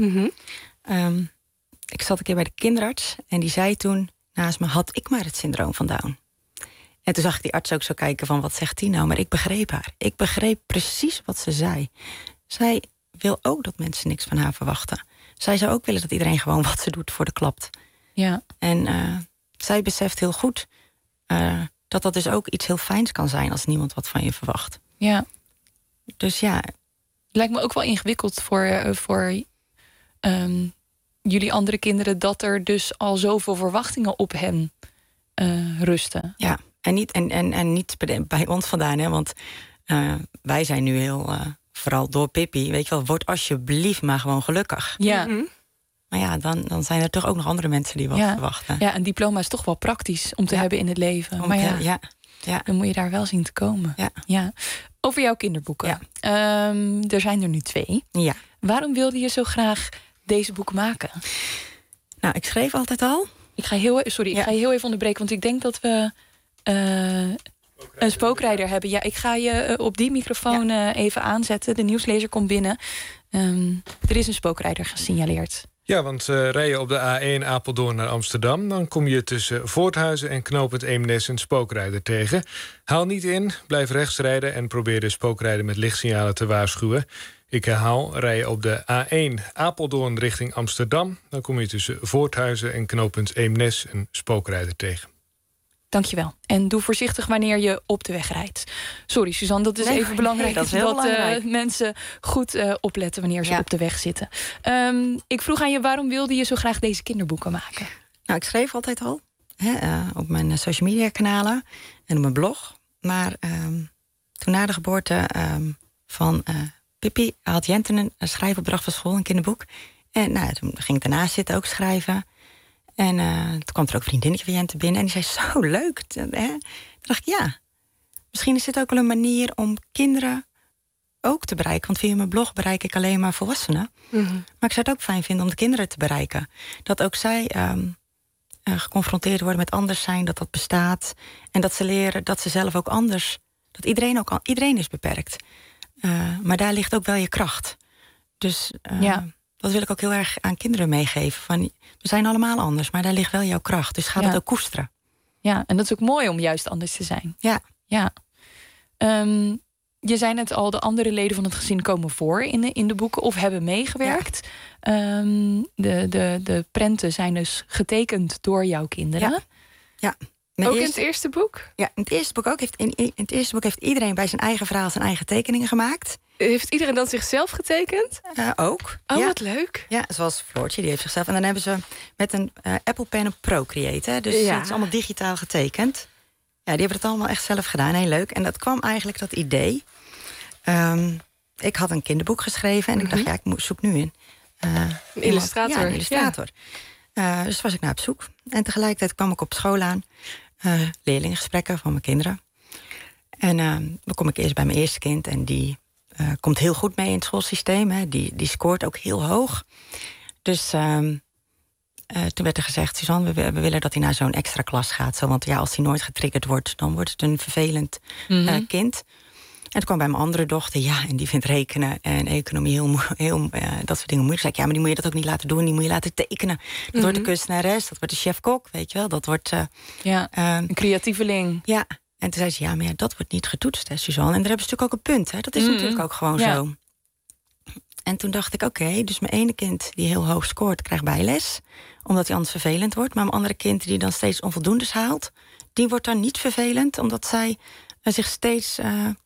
Ik zat een keer bij de kinderarts... en die zei toen naast me... had ik maar het syndroom van Down. En toen zag ik die arts ook zo kijken van... wat zegt die nou? Maar ik begreep haar. Ik begreep precies wat ze zei. Zij wil ook dat mensen niks van haar verwachten. Zij zou ook willen dat iedereen gewoon wat ze doet voor de klapt. Ja. En zij beseft heel goed... dat dat dus ook iets heel fijns kan zijn... als niemand wat van je verwacht. Ja. Dus ja... Lijkt me ook wel ingewikkeld voor jullie andere kinderen... dat er dus al zoveel verwachtingen op hen rusten. Ja, en niet bij ons vandaan, hè, want wij zijn nu heel... vooral door Pippi, weet je wel... word alsjeblieft maar gewoon gelukkig. Ja. Maar ja, dan zijn er toch ook nog andere mensen die wat verwachten. Ja, een diploma is toch wel praktisch om te hebben in het leven. Maar dan moet je daar wel zien te komen. Ja. Over jouw kinderboeken. Er zijn er nu 2. Ja. Waarom wilde je zo graag deze boeken maken? Nou, ik schreef altijd al. Ik ga heel even onderbreken, want ik denk dat we een spookrijder hebben. Ja, ik ga je op die microfoon even aanzetten. De nieuwslezer komt binnen. Er is een spookrijder gesignaleerd. Ja, want rij je op de A1 Apeldoorn naar Amsterdam... dan kom je tussen Voorthuizen en knooppunt Eemnes een spookrijder tegen. Haal niet in, blijf rechts rijden... en probeer de spookrijder met lichtsignalen te waarschuwen. Ik herhaal, rij je op de A1 Apeldoorn richting Amsterdam... dan kom je tussen Voorthuizen en knooppunt Eemnes een spookrijder tegen. Dankjewel. En doe voorzichtig wanneer je op de weg rijdt. Sorry, Suzanne, dat is even belangrijk. Dat is heel belangrijk. Mensen goed opletten wanneer ze op de weg zitten. Ik vroeg aan je, waarom wilde je zo graag deze kinderboeken maken? Nou, ik schreef altijd al. Op mijn social media kanalen en op mijn blog. Maar toen na de geboorte van Pippi had Jenten een schrijfopdracht van school, een kinderboek. En toen ging ik daarna zitten ook schrijven. En toen kwam er ook een vriendinnetje van Jente binnen. En die zei, zo leuk. Toen dacht ik, misschien is dit ook wel een manier om kinderen ook te bereiken. Want via mijn blog bereik ik alleen maar volwassenen. Mm-hmm. Maar ik zou het ook fijn vinden om de kinderen te bereiken. Dat ook zij geconfronteerd worden met anders zijn, dat bestaat. En dat ze leren dat ze zelf ook anders... Dat iedereen is beperkt. Maar daar ligt ook wel je kracht. Dus... Dat wil ik ook heel erg aan kinderen meegeven. Van, we zijn allemaal anders, maar daar ligt wel jouw kracht. Dus ga dat ook koesteren. Ja, en dat is ook mooi om juist anders te zijn. Ja. Je zei net al, de andere leden van het gezin komen voor in de boeken of hebben meegewerkt. Ja. De prenten zijn dus getekend door jouw kinderen. Ja. Ook in het eerste boek? Ja, in het eerste boek ook. In het eerste boek heeft iedereen bij zijn eigen verhaal zijn eigen tekeningen gemaakt. Heeft iedereen dan zichzelf getekend? Ook. Oh, wat leuk. Ja, zoals Floortje, die heeft zichzelf. En dan hebben ze met een Apple Pen een Procreate. Hè? Dus het is allemaal digitaal getekend. Ja, die hebben het allemaal echt zelf gedaan. Heel leuk. En dat kwam eigenlijk, dat idee. Ik had een kinderboek geschreven. En ik dacht, ik zoek nu een illustrator. Ja, een illustrator. Dus was ik naar op zoek. En tegelijkertijd kwam ik op school aan. Leerlingengesprekken van mijn kinderen. En dan kom ik eerst bij mijn eerste kind. En die komt heel goed mee in het schoolsysteem. Hè. Die scoort ook heel hoog. Dus toen werd er gezegd, Suzanne, we willen dat hij naar zo'n extra klas gaat. Zo, want als hij nooit getriggerd wordt, dan wordt het een vervelend kind. En toen kwam bij mijn andere dochter, en die vindt rekenen en economie heel dat soort dingen moeilijk. Zei ik, maar die moet je dat ook niet laten doen, die moet je laten tekenen. Dat wordt de kunstenares, dat wordt de chef-kok, weet je wel. Dat wordt een creatieveling. Ja, en toen zei ze, maar dat wordt niet getoetst, hè, Suzanne. En daar hebben ze natuurlijk ook een punt, hè. Dat is natuurlijk ook gewoon zo. En toen dacht ik, oké, dus mijn ene kind die heel hoog scoort, krijgt bijles. Omdat hij anders vervelend wordt. Maar mijn andere kind die dan steeds onvoldoendes haalt, die wordt dan niet vervelend, omdat zij zich steeds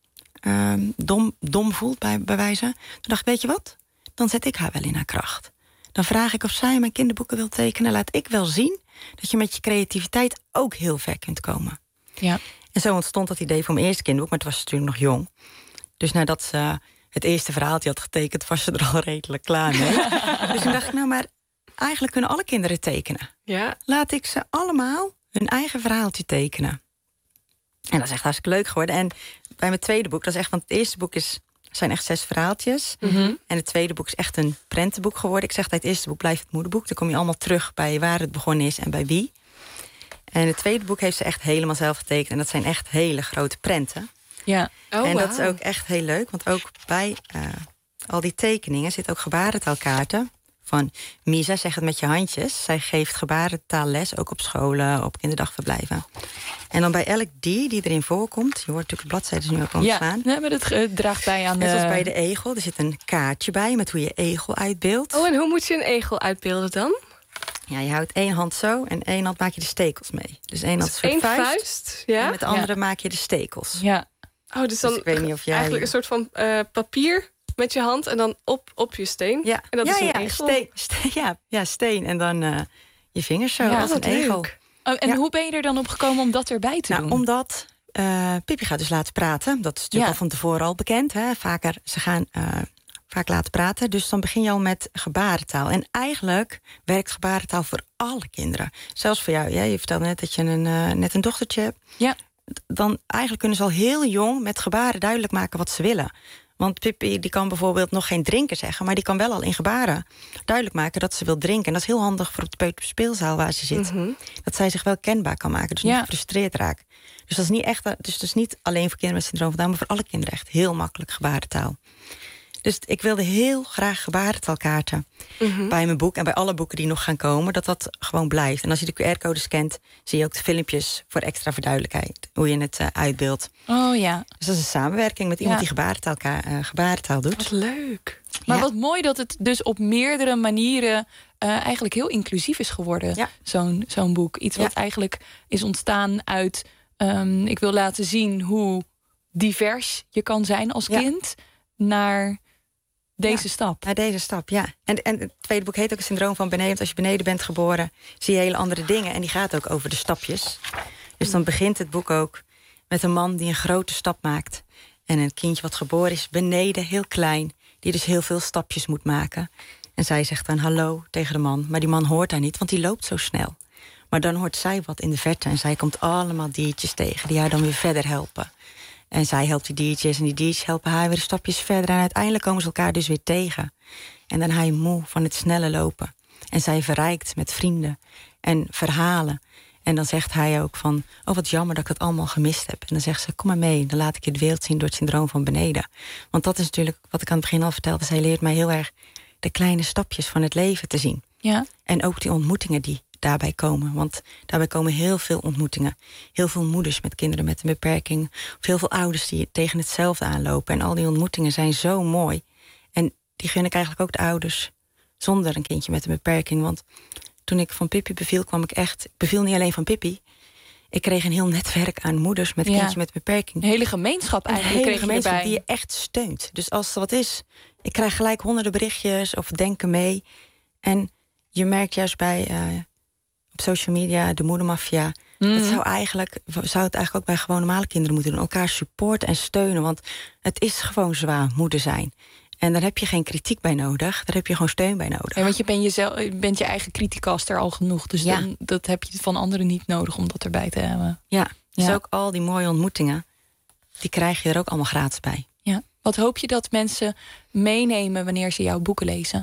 dom voelt, bij wijze. Toen dacht ik, weet je wat? Dan zet ik haar wel in haar kracht. Dan vraag ik of zij mijn kinderboeken wil tekenen. Laat ik wel zien dat je met je creativiteit ook heel ver kunt komen. Ja. En zo ontstond dat idee voor mijn eerste kinderboek, maar het was natuurlijk nog jong. Dus nadat ze het eerste verhaaltje had getekend, was ze er al redelijk klaar mee. Dus toen dacht ik, maar eigenlijk kunnen alle kinderen tekenen. Ja. Laat ik ze allemaal hun eigen verhaaltje tekenen. En dat is echt hartstikke leuk geworden. En bij mijn tweede boek, dat is echt, want het eerste boek zijn echt 6 verhaaltjes. Mm-hmm. En het tweede boek is echt een prentenboek geworden. Ik zeg dat het eerste boek blijft het moederboek. Dan kom je allemaal terug bij waar het begonnen is en bij wie. En het tweede boek heeft ze echt helemaal zelf getekend. En dat zijn echt hele grote prenten. Ja. En dat is ook echt heel leuk. Want ook bij al die tekeningen zitten ook gebarentaalkaarten. Van Misa, zeg het met je handjes. Zij geeft gebarentaalles, ook op scholen, op kinderdagverblijven. En dan bij elk die erin voorkomt, je hoort natuurlijk de bladzijden nu ook ontslaan. Ja, maar dat draagt bij aan Net als bij de egel, er zit een kaartje bij met hoe je egel uitbeeldt. Oh, en hoe moet je een egel uitbeelden dan? Ja, je houdt 1 hand zo en 1 hand maak je de stekels mee. Dus 1 hand is vuist. Ja? En met de andere maak je de stekels. Ja. Oh, dus dan ik weet niet of jij eigenlijk een soort van papier met je hand en dan op je steen. Ja, en dat is een egel. Steen en dan je vingers zo als een egel. En hoe ben je er dan op gekomen om dat erbij te doen? Omdat Pippi gaat dus laten praten. Dat is natuurlijk al van tevoren al bekend. Hè? Ze gaan vaak laten praten. Dus dan begin je al met gebarentaal. En eigenlijk werkt gebarentaal voor alle kinderen. Zelfs voor jou. Je vertelde net dat je net een dochtertje hebt. Ja. Dan eigenlijk kunnen ze al heel jong met gebaren duidelijk maken wat ze willen. Want Pippi die kan bijvoorbeeld nog geen drinken zeggen, maar die kan wel al in gebaren duidelijk maken dat ze wil drinken. En dat is heel handig voor op de peuterspeelzaal waar ze zit. Mm-hmm. Dat zij zich wel kenbaar kan maken, dus niet gefrustreerd raakt. Dus dat is niet echt, dus niet alleen voor kinderen met syndroom van Down, maar voor alle kinderen echt heel makkelijk gebarentaal. Dus ik wilde heel graag gebarentaalkaarten bij mijn boek. En bij alle boeken die nog gaan komen, dat gewoon blijft. En als je de QR-code scant, zie je ook de filmpjes voor extra verduidelijkheid. Hoe je het uitbeeldt. Oh ja. Dus dat is een samenwerking met iemand die gebarentaal doet. Wat leuk. Maar wat mooi dat het dus op meerdere manieren eigenlijk heel inclusief is geworden. Zo'n boek. Iets wat eigenlijk is ontstaan uit... ik wil laten zien hoe divers je kan zijn als kind... naar deze stap. Naar deze stap, ja. En het tweede boek heet ook het syndroom van beneden. Want als je beneden bent geboren, zie je hele andere dingen. En die gaat ook over de stapjes. Dus dan begint het boek ook met een man die een grote stap maakt. En een kindje wat geboren is beneden, heel klein. Die dus heel veel stapjes moet maken. En zij zegt dan hallo tegen de man. Maar die man hoort haar niet, want die loopt zo snel. Maar dan hoort zij wat in de verte. En zij komt allemaal diertjes tegen die haar dan weer verder helpen. En zij helpt die diertjes en die diertjes helpen haar weer stapjes verder. En uiteindelijk komen ze elkaar dus weer tegen. En dan hij moe van het snelle lopen. En zij verrijkt met vrienden en verhalen. En dan zegt hij ook van, oh wat jammer dat ik dat allemaal gemist heb. En dan zegt ze, kom maar mee, dan laat ik je de wereld zien door het syndroom van beneden. Want dat is natuurlijk, wat ik aan het begin al vertelde. Zij leert mij heel erg de kleine stapjes van het leven te zien. Ja. En ook die ontmoetingen die daarbij komen. Want daarbij komen heel veel ontmoetingen. Heel veel moeders met kinderen met een beperking. Of heel veel ouders die tegen hetzelfde aanlopen. En al die ontmoetingen zijn zo mooi. En die gun ik eigenlijk ook de ouders zonder een kindje met een beperking. Want toen ik van Pippi beviel, ik beviel niet alleen van Pippi. Ik kreeg een heel netwerk aan moeders met een kindje met een beperking. Een hele gemeenschap eigenlijk. Een hele gemeenschap die je echt steunt. Dus als er wat is, ik krijg gelijk honderden berichtjes of denken mee. En je merkt juist bij op social media, de moedermafia. Dat zou het eigenlijk ook bij gewoon normale kinderen moeten doen. Elkaar supporten en steunen. Want het is gewoon zwaar moeder zijn. En daar heb je geen kritiek bij nodig. Daar heb je gewoon steun bij nodig. Ja, want je bent je eigen criticaster al genoeg. Dus dat heb je van anderen niet nodig om dat erbij te hebben. Ja, dus ook al die mooie ontmoetingen, die krijg je er ook allemaal gratis bij. Ja. Wat hoop je dat mensen meenemen wanneer ze jouw boeken lezen?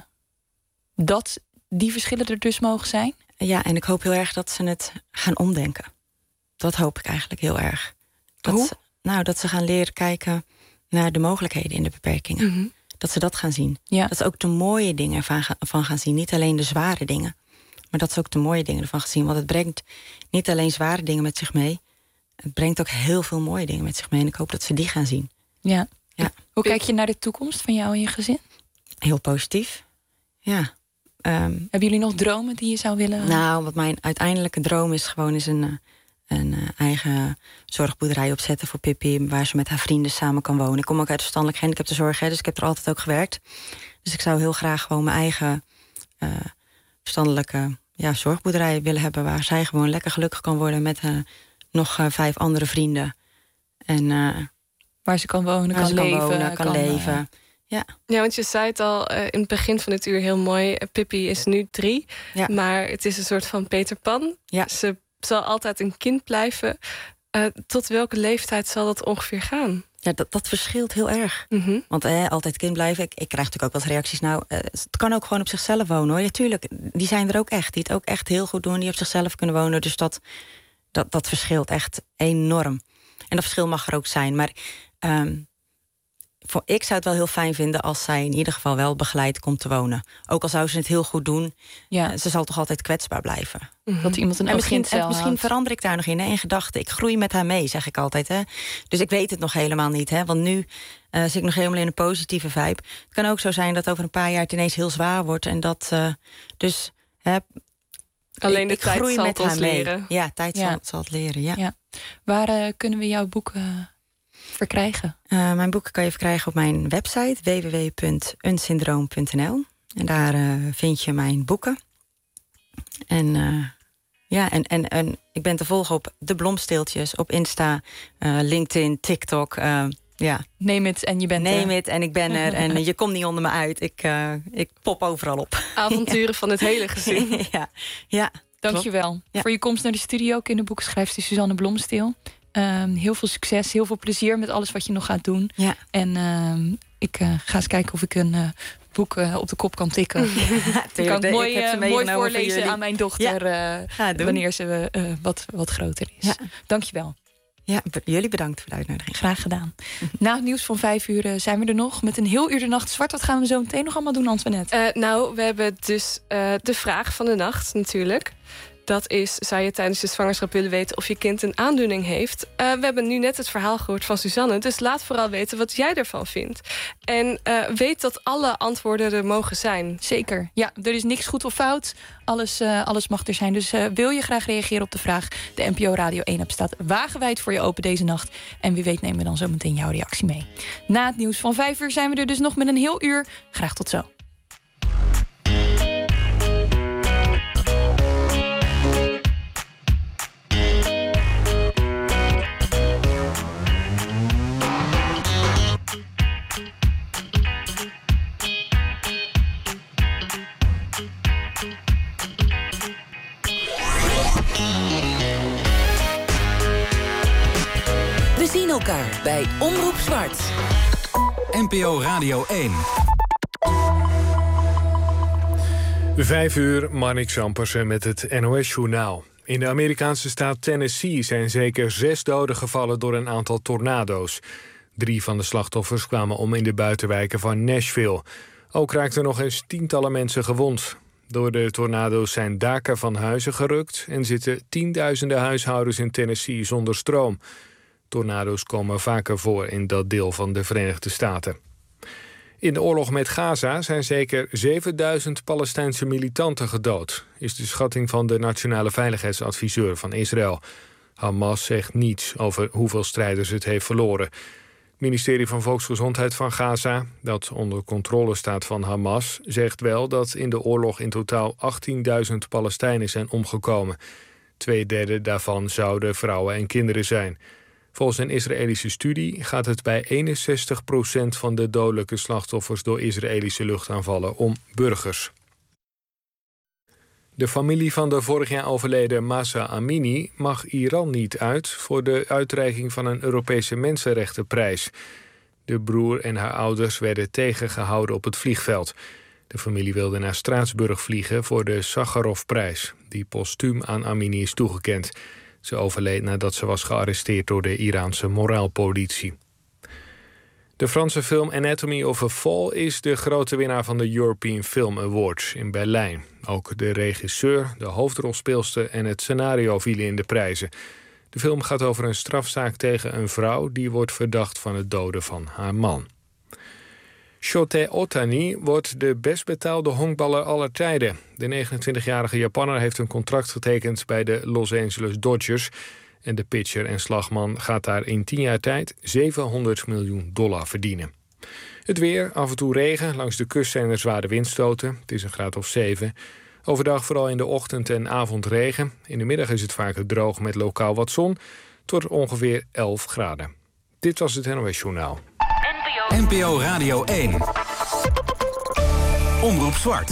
Dat die verschillen er dus mogen zijn? Ja, en ik hoop heel erg dat ze het gaan omdenken. Dat hoop ik eigenlijk heel erg. Hoe? Dat ze gaan leren kijken naar de mogelijkheden in de beperkingen. Dat ze dat gaan zien. Ja. Dat ze ook de mooie dingen van gaan zien. Niet alleen de zware dingen. Maar dat ze ook de mooie dingen ervan gaan zien. Want het brengt niet alleen zware dingen met zich mee. Het brengt ook heel veel mooie dingen met zich mee. En ik hoop dat ze die gaan zien. Ja. Hoe kijk je naar de toekomst van jou en je gezin? Heel positief. Ja. Hebben jullie nog dromen die je zou willen? Nou, wat mijn uiteindelijke droom is gewoon een eigen zorgboerderij opzetten voor Pippi, waar ze met haar vrienden samen kan wonen. Ik kom ook uit verstandelijk gehandicaptenzorg, dus ik heb er altijd ook gewerkt. Dus ik zou heel graag gewoon mijn eigen verstandelijke zorgboerderij willen hebben, waar zij gewoon lekker gelukkig kan worden met nog 5 andere vrienden. En waar ze kan wonen, kan leven. Ja, want je zei het al in het begin van dit uur heel mooi. Pippi is nu 3, maar het is een soort van Peter Pan. Ja. Ze zal altijd een kind blijven. Tot welke leeftijd zal dat ongeveer gaan? Ja, dat verschilt heel erg. Want altijd kind blijven. Ik krijg natuurlijk ook wel eens reacties. Nou, het kan ook gewoon op zichzelf wonen, hoor. Ja, tuurlijk, die zijn er ook echt. Die het ook echt heel goed doen. Die op zichzelf kunnen wonen. Dus dat verschilt echt enorm. En dat verschil mag er ook zijn. Maar ik zou het wel heel fijn vinden als zij in ieder geval wel begeleid komt te wonen. Ook al zou ze het heel goed doen, ze zal toch altijd kwetsbaar blijven. Dat iemand een misschien verander ik daar nog in gedachten. Ik groei met haar mee, zeg ik altijd. Hè. Dus ik weet het nog helemaal niet. Hè. Want nu zit ik nog helemaal in een positieve vibe. Het kan ook zo zijn dat over een paar jaar het ineens heel zwaar wordt. En dat alleen de tijd groei zal met het haar leren. Mee. Ja, tijd zal het leren. Ja. Waar kunnen we jouw boeken verkrijgen? Mijn boeken kan je verkrijgen op mijn website www.unsyndroom.nl. En daar vind je mijn boeken. En ik ben te volgen op De Blomsteeltjes, op Insta, LinkedIn, TikTok. Neem het en je bent Neem het en ik ben er. En je komt niet onder me uit. Ik pop overal op. Avonturen van het hele gezin. Ja. Dankjewel voor je komst naar de studio. Kinderboekenschrijfster Suzanne Blomsteel. Heel veel succes, heel veel plezier met alles wat je nog gaat doen. Ja. En ik ga eens kijken of ik een boek op de kop kan tikken. Ik kan het mooi voorlezen aan mijn dochter wanneer ze wat groter is. Ja. Dankjewel. Ja, jullie bedankt voor de uitnodiging. Graag gedaan. Na het nieuws van 5:00 zijn we er nog met een heel uur de nacht zwart. Wat gaan we zo meteen nog allemaal doen, Antoinette? We hebben dus de vraag van de nacht natuurlijk. Dat is, zou je tijdens je zwangerschap willen weten of je kind een aandoening heeft? We hebben nu net het verhaal gehoord van Suzanne. Dus laat vooral weten wat jij ervan vindt. En weet dat alle antwoorden er mogen zijn. Zeker. Ja, er is niks goed of fout. Alles mag er zijn. Dus wil je graag reageren op de vraag? De NPO Radio 1-app staat wagenwijd voor je open deze nacht. En wie weet nemen we dan zo meteen jouw reactie mee. Na het nieuws van 5:00 zijn we er dus nog met een heel uur. Graag tot zo. We zien elkaar bij Omroep Zwart. NPO Radio 1. 5:00, Marnix Ampersen met het NOS-journaal. In de Amerikaanse staat Tennessee zijn zeker 6 doden gevallen door een aantal tornado's. 3 van de slachtoffers kwamen om in de buitenwijken van Nashville. Ook raakten nog eens tientallen mensen gewond. Door de tornado's zijn daken van huizen gerukt en zitten tienduizenden huishoudens in Tennessee zonder stroom. Tornado's komen vaker voor in dat deel van de Verenigde Staten. In de oorlog met Gaza zijn zeker 7000 Palestijnse militanten gedood, is de schatting van de Nationale Veiligheidsadviseur van Israël. Hamas zegt niets over hoeveel strijders het heeft verloren. Het ministerie van Volksgezondheid van Gaza, dat onder controle staat van Hamas, zegt wel dat in de oorlog in totaal 18.000 Palestijnen zijn omgekomen. 2/3 daarvan zouden vrouwen en kinderen zijn. Volgens een Israëlische studie gaat het bij 61% van de dodelijke slachtoffers door Israëlische luchtaanvallen om burgers. De familie van de vorig jaar overleden Mahsa Amini mag Iran niet uit voor de uitreiking van een Europese Mensenrechtenprijs. De broer en haar ouders werden tegengehouden op het vliegveld. De familie wilde naar Straatsburg vliegen voor de Sakharovprijs, die postuum aan Amini is toegekend. Ze overleed nadat ze was gearresteerd door de Iraanse moraalpolitie. De Franse film Anatomy of a Fall is de grote winnaar van de European Film Awards in Berlijn. Ook de regisseur, de hoofdrolspeelster en het scenario vielen in de prijzen. De film gaat over een strafzaak tegen een vrouw die wordt verdacht van het doden van haar man. Shohei Ohtani wordt de best betaalde honkballer aller tijden. De 29-jarige Japanner heeft een contract getekend bij de Los Angeles Dodgers. En de pitcher en slagman gaat daar in 10 jaar tijd $700 miljoen verdienen. Het weer, af en toe regen. Langs de kust zijn er zware windstoten. Het is een graad of 7. Overdag vooral in de ochtend en avond regen. In de middag is het vaker droog met lokaal wat zon. Tot ongeveer 11 graden. Dit was het NOS Journaal. NPO Radio 1. Omroep Zwart.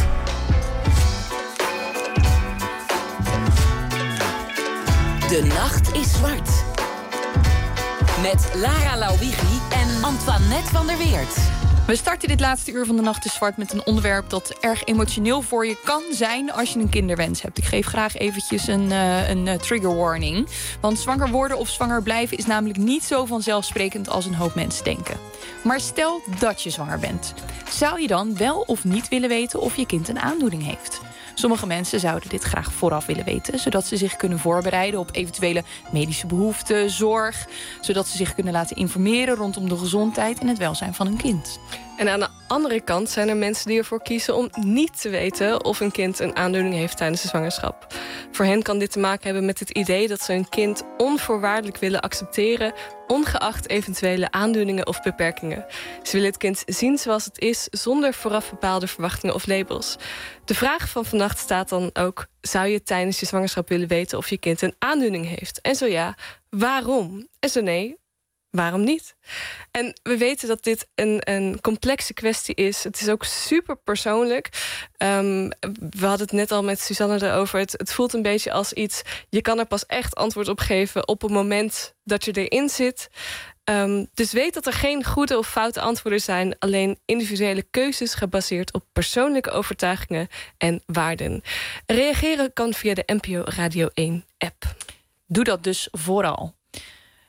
De nacht is zwart. Met Lara Lauwighi en Antoinette van der Weert. We starten dit laatste uur van de Nacht is Zwart met een onderwerp dat erg emotioneel voor je kan zijn als je een kinderwens hebt. Ik geef graag eventjes een trigger warning. Want zwanger worden of zwanger blijven is namelijk niet zo vanzelfsprekend als een hoop mensen denken. Maar stel dat je zwanger bent. Zou je dan wel of niet willen weten of je kind een aandoening heeft? Sommige mensen zouden dit graag vooraf willen weten, zodat ze zich kunnen voorbereiden op eventuele medische behoeften, zorg, zodat ze zich kunnen laten informeren rondom de gezondheid en het welzijn van hun kind. En aan de andere kant zijn er mensen die ervoor kiezen om niet te weten of een kind een aandoening heeft tijdens de zwangerschap. Voor hen kan dit te maken hebben met het idee dat ze hun kind onvoorwaardelijk willen accepteren, ongeacht eventuele aandoeningen of beperkingen. Ze willen het kind zien zoals het is, zonder vooraf bepaalde verwachtingen of labels. De vraag van vannacht staat dan ook: zou je tijdens je zwangerschap willen weten of je kind een aandoening heeft? En zo ja, waarom? En zo nee, waarom niet? En we weten dat dit een complexe kwestie is. Het is ook super persoonlijk. We hadden het net al met Suzanne erover. Het voelt een beetje als iets, je kan er pas echt antwoord op geven op het moment dat je erin zit. Dus weet dat er geen goede of foute antwoorden zijn. Alleen individuele keuzes gebaseerd op persoonlijke overtuigingen en waarden. Reageren kan via de NPO Radio 1 app. Doe dat dus vooral.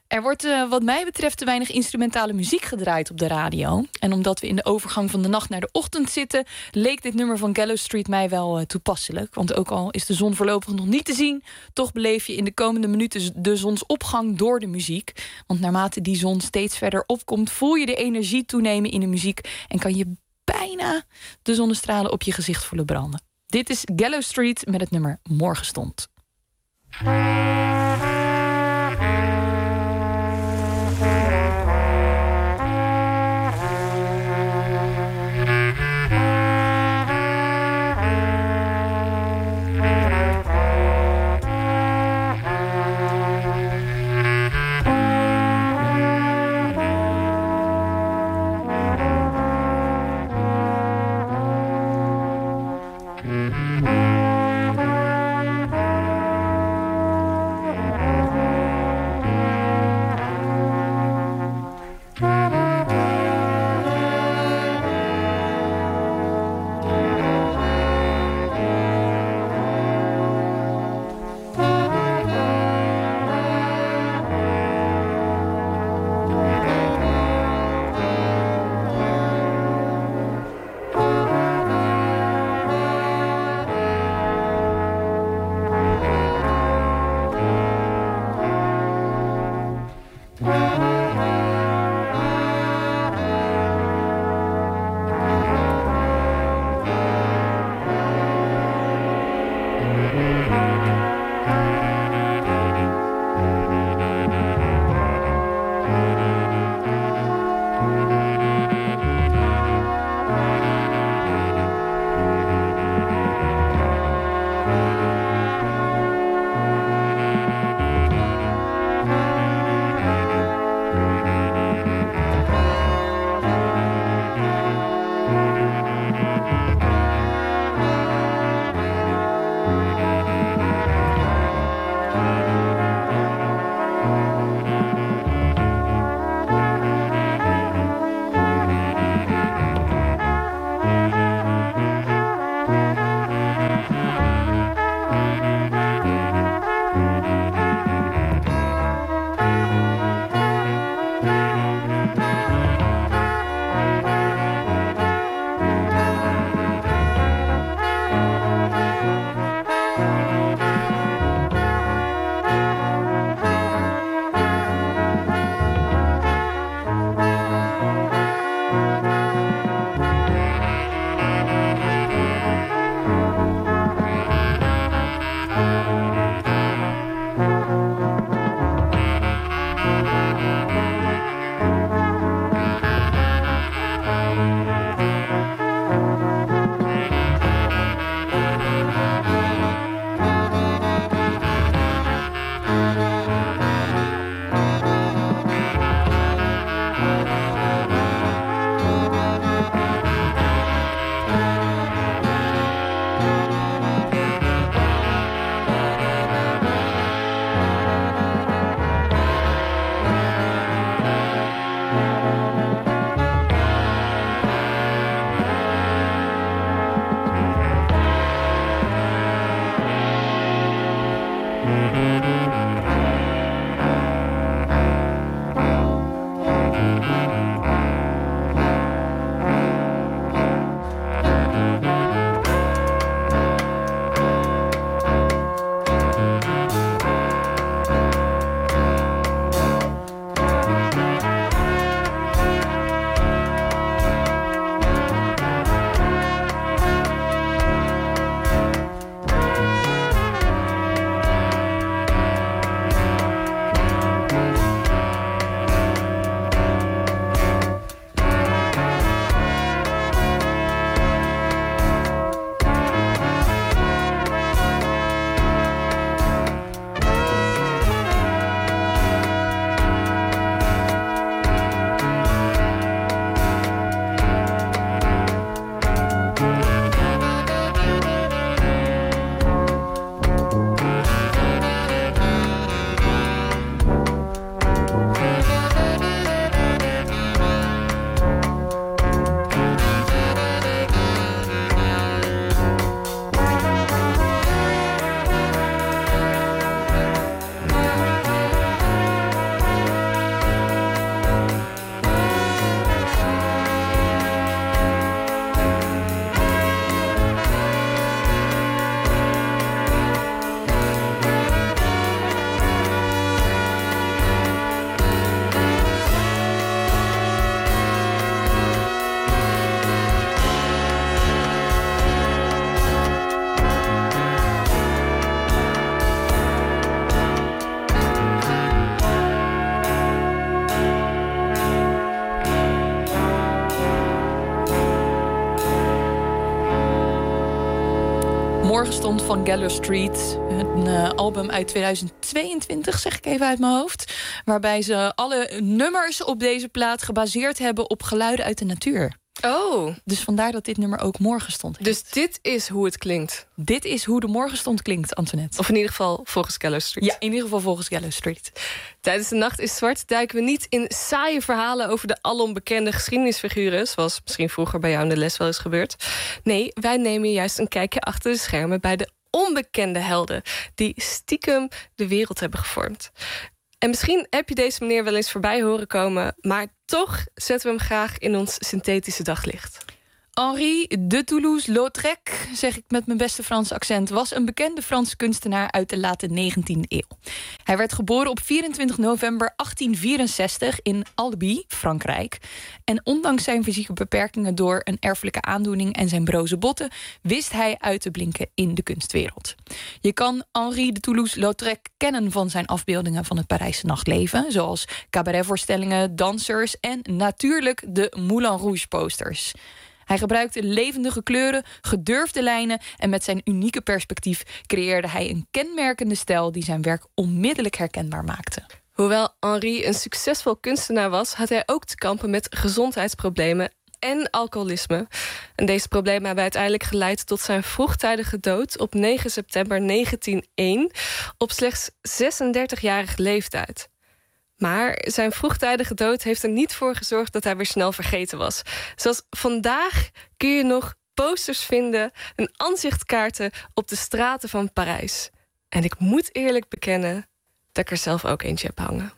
Er wordt wat mij betreft te weinig instrumentale muziek gedraaid op de radio. En omdat we in de overgang van de nacht naar de ochtend zitten, leek dit nummer van Gallows Street mij wel toepasselijk. Want ook al is de zon voorlopig nog niet te zien, toch beleef je in de komende minuten de zonsopgang door de muziek. Want naarmate die zon steeds verder opkomt, voel je de energie toenemen in de muziek en kan je bijna de zonnestralen op je gezicht voelen branden. Dit is Gallows Street met het nummer Morgenstond. Morgenstond van Gallo Street. Een album uit 2022, zeg ik even uit mijn hoofd. Waarbij ze alle nummers op deze plaat gebaseerd hebben op geluiden uit de natuur. Oh. Dus vandaar dat dit nummer ook Morgenstond heet. Dus dit is hoe het klinkt? Dit is hoe de Morgenstond klinkt, Antoinette. Of in ieder geval volgens Gallo Street. Ja, in ieder geval volgens Gallo Street. Tijdens De Nacht is Zwart duiken we niet in saaie verhalen over de alom bekende geschiedenisfiguren, zoals misschien vroeger bij jou in de les wel eens gebeurd. Nee, wij nemen juist een kijkje achter de schermen bij de onbekende helden die stiekem de wereld hebben gevormd. En misschien heb je deze meneer wel eens voorbij horen komen, maar toch zetten we hem graag in ons synthetische daglicht. Henri de Toulouse-Lautrec, zeg ik met mijn beste Franse accent, was een bekende Franse kunstenaar uit de late 19e eeuw. Hij werd geboren op 24 november 1864 in Albi, Frankrijk. En ondanks zijn fysieke beperkingen door een erfelijke aandoening en zijn broze botten, wist hij uit te blinken in de kunstwereld. Je kan Henri de Toulouse-Lautrec kennen van zijn afbeeldingen van het Parijse nachtleven, zoals cabaretvoorstellingen, dansers en natuurlijk de Moulin Rouge posters. Hij gebruikte levendige kleuren, gedurfde lijnen en met zijn unieke perspectief creëerde hij een kenmerkende stijl die zijn werk onmiddellijk herkenbaar maakte. Hoewel Henri een succesvol kunstenaar was, had hij ook te kampen met gezondheidsproblemen en alcoholisme. En deze problemen hebben uiteindelijk geleid tot zijn vroegtijdige dood op 9 september 1901 op slechts 36-jarige leeftijd. Maar zijn vroegtijdige dood heeft er niet voor gezorgd dat hij weer snel vergeten was. Zoals vandaag kun je nog posters vinden en aanzichtkaarten op de straten van Parijs. En ik moet eerlijk bekennen dat ik er zelf ook eentje heb hangen.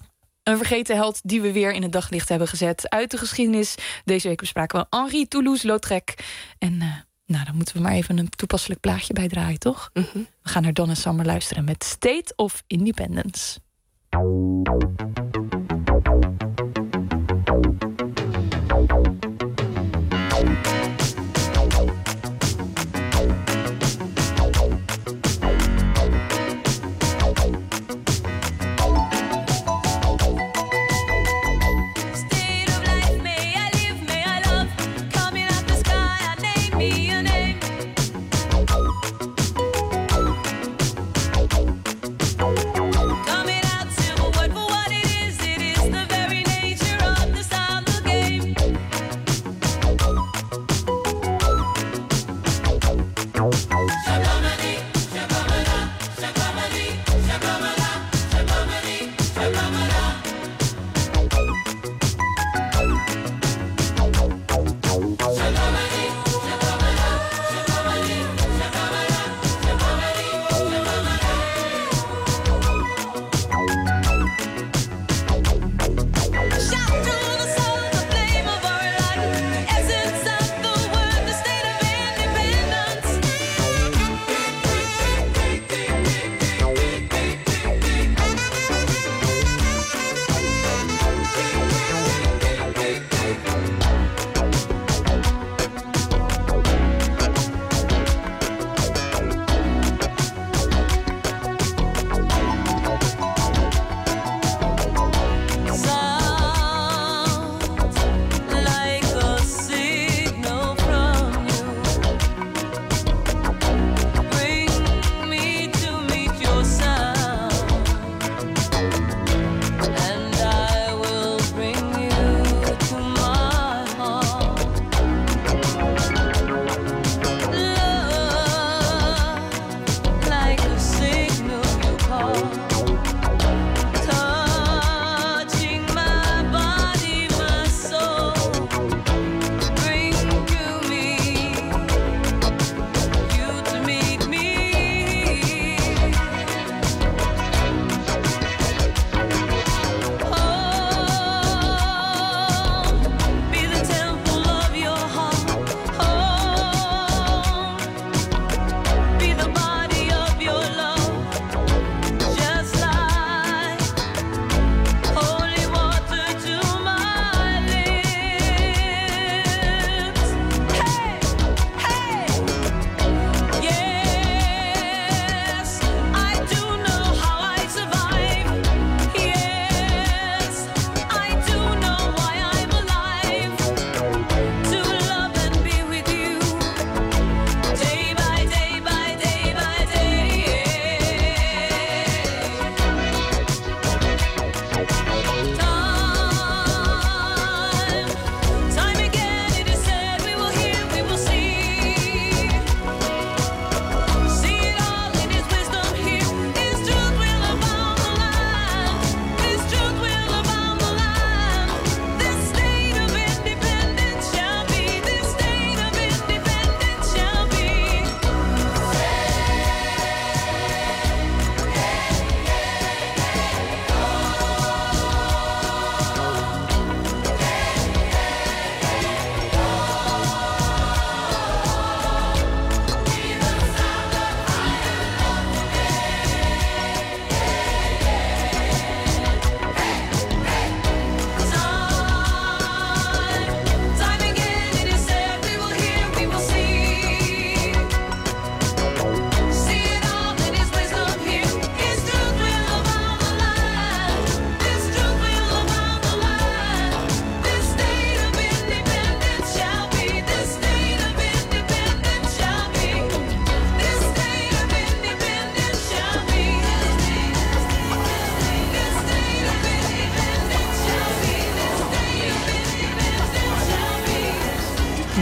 Een vergeten held die we weer in het daglicht hebben gezet uit de geschiedenis. Deze week bespraken we Henri Toulouse-Lautrec. En dan moeten we maar even een toepasselijk plaatje bij draaien, toch? Mm-hmm. We gaan naar Donna Summer luisteren met State of Independence.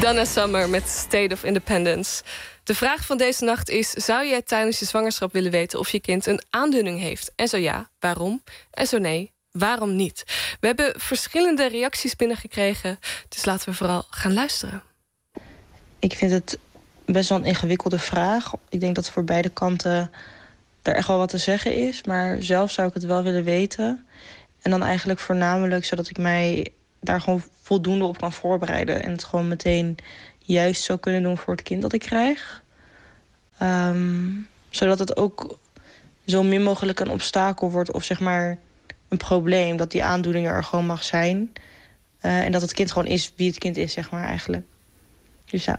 Donna Summer met State of Independence. De vraag van deze nacht is: zou jij tijdens je zwangerschap willen weten of je kind een aandoening heeft? En zo ja, waarom? En zo nee, waarom niet? We hebben verschillende reacties binnengekregen, dus laten we vooral gaan luisteren. Ik vind het best wel een ingewikkelde vraag. Ik denk dat voor beide kanten er echt wel wat te zeggen is, maar zelf zou ik het wel willen weten. En dan eigenlijk voornamelijk zodat ik mij daar gewoon voldoende op kan voorbereiden en het gewoon meteen juist zou kunnen doen voor het kind dat ik krijg. Zodat het ook zo min mogelijk een obstakel wordt of zeg maar een probleem. Dat die aandoening er gewoon mag zijn. En dat het kind gewoon is wie het kind is, zeg maar eigenlijk. Dus ja.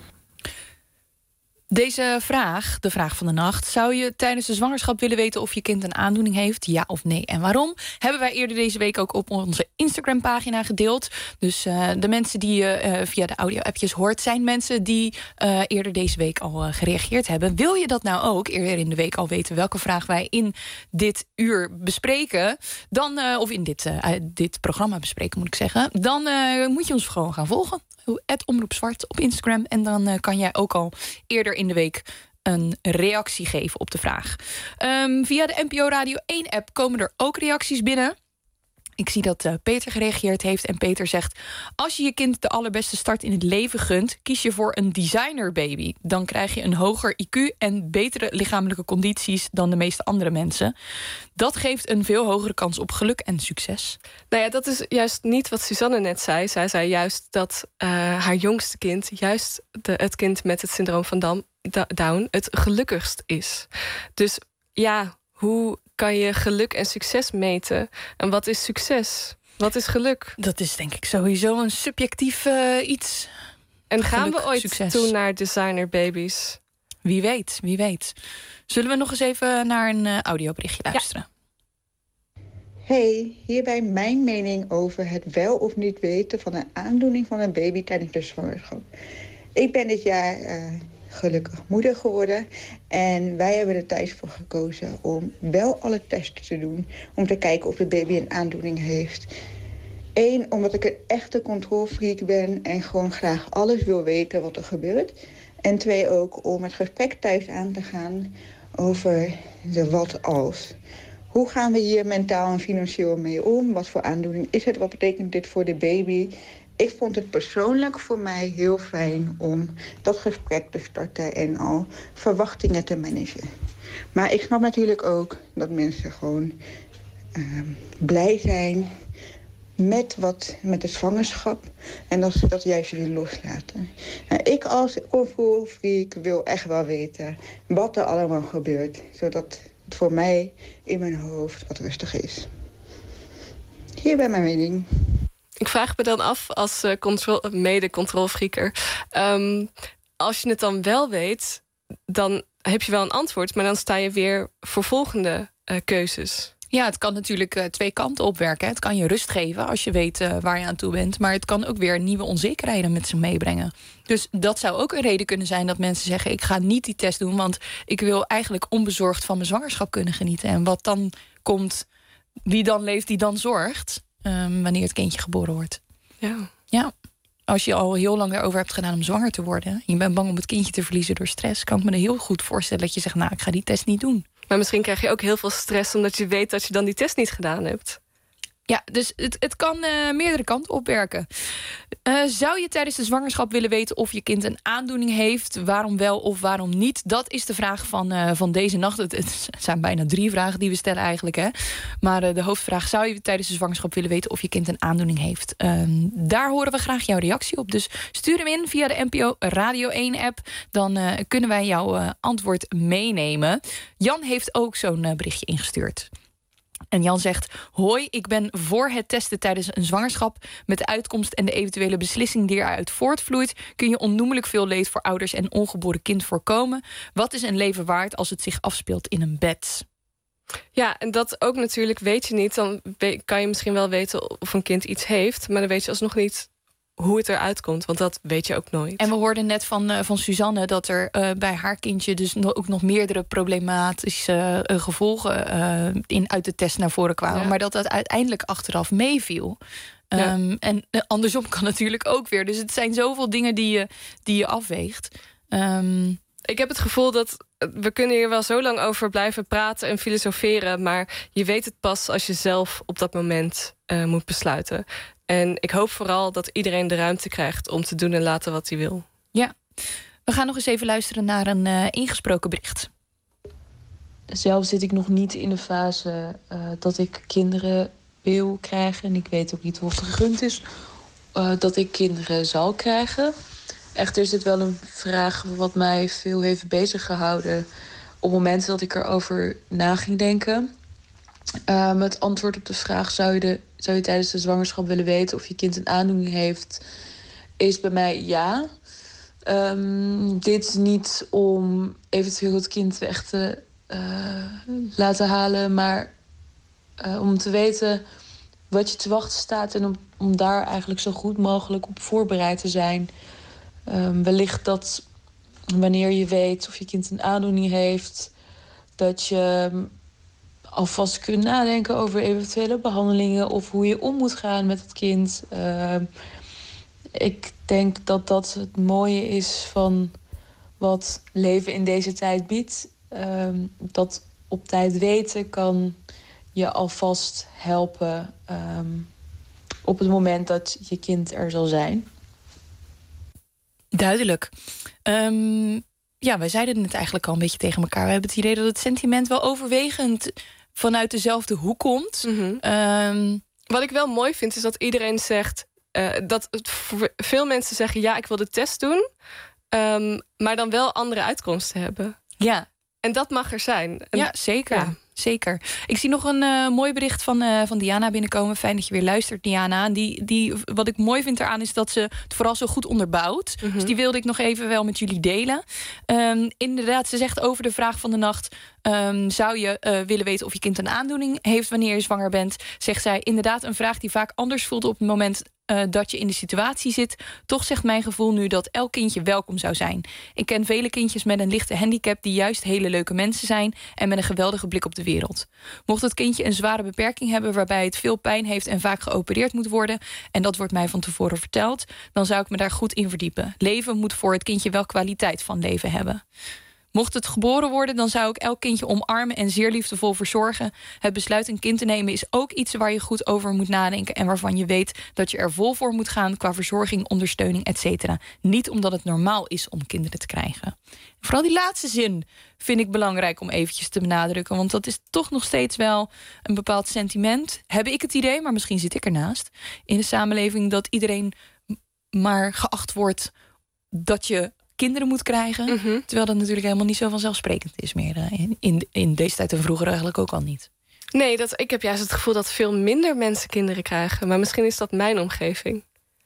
Deze vraag, de vraag van de nacht: zou je tijdens de zwangerschap willen weten of je kind een aandoening heeft? Ja of nee en waarom? Hebben wij eerder deze week ook op onze Instagram-pagina gedeeld. Dus de mensen die je via de audio-appjes hoort, zijn mensen die eerder deze week al gereageerd hebben. Wil je dat nou ook eerder in de week al weten welke vraag wij in dit uur bespreken? Dan, of in dit programma bespreken, moet ik zeggen. Dan moet je ons gewoon gaan volgen. @Omroep Zwart op Instagram. En dan kan jij ook al eerder in de week een reactie geven op de vraag. Via de NPO Radio 1 app komen er ook reacties binnen. Ik zie dat Peter gereageerd heeft. En Peter zegt: als je je kind de allerbeste start in het leven gunt, kies je voor een designerbaby. Dan krijg je een hoger IQ en betere lichamelijke condities dan de meeste andere mensen. Dat geeft een veel hogere kans op geluk en succes. Nou ja, dat is juist niet wat Suzanne net zei. Zij zei juist dat haar jongste kind, juist het kind met het syndroom van Down, het gelukkigst is. Dus ja, hoe kan je geluk en succes meten? En wat is succes? Wat is geluk? Dat is denk ik sowieso een subjectief iets. En gaan geluk, we ooit succes toe naar designerbabies? Wie weet, wie weet. Zullen we nog eens even naar een audioberichtje luisteren? Ja. Hey, hierbij mijn mening over het wel of niet weten van een aandoening van een baby tijdens de zwangerschap. Ik ben dit jaar gelukkig moeder geworden. En wij hebben er thuis voor gekozen om wel alle testen te doen. Om te kijken of de baby een aandoening heeft. 1, omdat ik een echte controlfreak ben en gewoon graag alles wil weten wat er gebeurt. En 2, ook om het gesprek thuis aan te gaan over de wat als. Hoe gaan we hier mentaal en financieel mee om? Wat voor aandoening is het? Wat betekent dit voor de baby? Ik vond het persoonlijk voor mij heel fijn om dat gesprek te starten en al verwachtingen te managen. Maar ik snap natuurlijk ook dat mensen gewoon blij zijn met de zwangerschap en dat ze dat juist willen loslaten. Ik als controlfreak wil echt wel weten wat er allemaal gebeurt, zodat het voor mij in mijn hoofd wat rustiger is. Hierbij mijn mening. Ik vraag me dan af als mede-controlfreaker. Als je het dan wel weet, dan heb je wel een antwoord, maar dan sta je weer voor volgende keuzes. Ja, het kan natuurlijk 2 kanten opwerken. Het kan je rust geven als je weet waar je aan toe bent. Maar het kan ook weer nieuwe onzekerheden met zich meebrengen. Dus dat zou ook een reden kunnen zijn dat mensen zeggen: ik ga niet die test doen, want ik wil eigenlijk onbezorgd van mijn zwangerschap kunnen genieten. En wat dan komt, wie dan leeft, die dan zorgt, wanneer het kindje geboren wordt. Ja. Als je al heel lang erover hebt gedaan om zwanger te worden, en je bent bang om het kindje te verliezen door stress, kan ik me er heel goed voorstellen dat je zegt: nou, ik ga die test niet doen. Maar misschien krijg je ook heel veel stress omdat je weet dat je dan die test niet gedaan hebt. Ja, dus het kan meerdere kanten opwerken. Zou je tijdens de zwangerschap willen weten of je kind een aandoening heeft? Waarom wel of waarom niet? Dat is de vraag van deze nacht. Het zijn bijna 3 vragen die we stellen eigenlijk. Hè? Maar de hoofdvraag: zou je tijdens de zwangerschap willen weten of je kind een aandoening heeft? Daar horen we graag jouw reactie op. Dus stuur hem in via de NPO Radio 1 app. Dan kunnen wij jouw antwoord meenemen. Jan heeft ook zo'n berichtje ingestuurd. En Jan zegt: hoi, ik ben voor het testen tijdens een zwangerschap. Met de uitkomst en de eventuele beslissing die eruit voortvloeit, kun je onnoemelijk veel leed voor ouders en ongeboren kind voorkomen. Wat is een leven waard als het zich afspeelt in een bed? Ja, en dat ook natuurlijk weet je niet. Dan kan je misschien wel weten of een kind iets heeft, maar dan weet je alsnog niet hoe het eruit komt, want dat weet je ook nooit. En we hoorden net van Suzanne dat er bij haar kindje dus ook nog meerdere problematische gevolgen uit de test naar voren kwamen. Ja. Maar dat uiteindelijk achteraf meeviel. En andersom kan natuurlijk ook weer. Dus het zijn zoveel dingen die je afweegt. Ik heb het gevoel dat we kunnen hier wel zo lang over blijven praten en filosoferen, maar je weet het pas als je zelf op dat moment moet besluiten. En ik hoop vooral dat iedereen de ruimte krijgt om te doen en laten wat hij wil. Ja, we gaan nog eens even luisteren naar een ingesproken bericht. Zelf zit ik nog niet in de fase dat ik kinderen wil krijgen. En ik weet ook niet of het gegund is dat ik kinderen zal krijgen. Echter is dit wel een vraag wat mij veel heeft bezig gehouden op momenten dat ik erover na ging denken. Het antwoord op de vraag, zou je tijdens de zwangerschap willen weten of je kind een aandoening heeft, is bij mij ja. Dit is niet om eventueel het kind weg te laten halen, maar om te weten wat je te wachten staat en om daar eigenlijk zo goed mogelijk op voorbereid te zijn. Wellicht dat wanneer je weet of je kind een aandoening heeft, dat je alvast kunt nadenken over eventuele behandelingen of hoe je om moet gaan met het kind. Ik denk dat dat het mooie is van wat leven in deze tijd biedt. Dat op tijd weten kan je alvast helpen op het moment dat je kind er zal zijn. Duidelijk. Wij zeiden het eigenlijk al een beetje tegen elkaar. We hebben het idee dat het sentiment wel overwegend vanuit dezelfde hoek komt. Wat ik wel mooi vind, is dat iedereen zegt dat veel mensen zeggen, ja, ik wil de test doen, maar dan wel andere uitkomsten hebben. Ja. En dat mag er zijn. Ja, zeker. Ja. Zeker. Ik zie nog een mooi bericht van Diana binnenkomen. Fijn dat je weer luistert, Diana. Die, wat ik mooi vind eraan is dat ze het vooral zo goed onderbouwt. Dus die wilde ik nog even wel met jullie delen. Inderdaad, ze zegt over de vraag van de nacht, zou je willen weten of je kind een aandoening heeft wanneer je zwanger bent? Zegt zij, inderdaad een vraag die vaak anders voelt op het moment dat je in de situatie zit. Toch zegt mijn gevoel nu dat elk kindje welkom zou zijn. Ik ken vele kindjes met een lichte handicap die juist hele leuke mensen zijn en met een geweldige blik op de wereld. Mocht het kindje een zware beperking hebben waarbij het veel pijn heeft en vaak geopereerd moet worden, en dat wordt mij van tevoren verteld, dan zou ik me daar goed in verdiepen. Leven moet voor het kindje wel kwaliteit van leven hebben. Mocht het geboren worden, dan zou ik elk kindje omarmen en zeer liefdevol verzorgen. Het besluit een kind te nemen is ook iets waar je goed over moet nadenken en waarvan je weet dat je er vol voor moet gaan qua verzorging, ondersteuning, etc. Niet omdat het normaal is om kinderen te krijgen. Vooral die laatste zin vind ik belangrijk om eventjes te benadrukken, want dat is toch nog steeds wel een bepaald sentiment. Heb ik het idee, maar misschien zit ik ernaast, in de samenleving dat iedereen maar geacht wordt dat je kinderen moet krijgen. Terwijl dat natuurlijk helemaal niet zo vanzelfsprekend is meer. In deze tijd en vroeger eigenlijk ook al niet. Nee, ik heb juist het gevoel dat veel minder mensen kinderen krijgen. Maar misschien is dat mijn omgeving.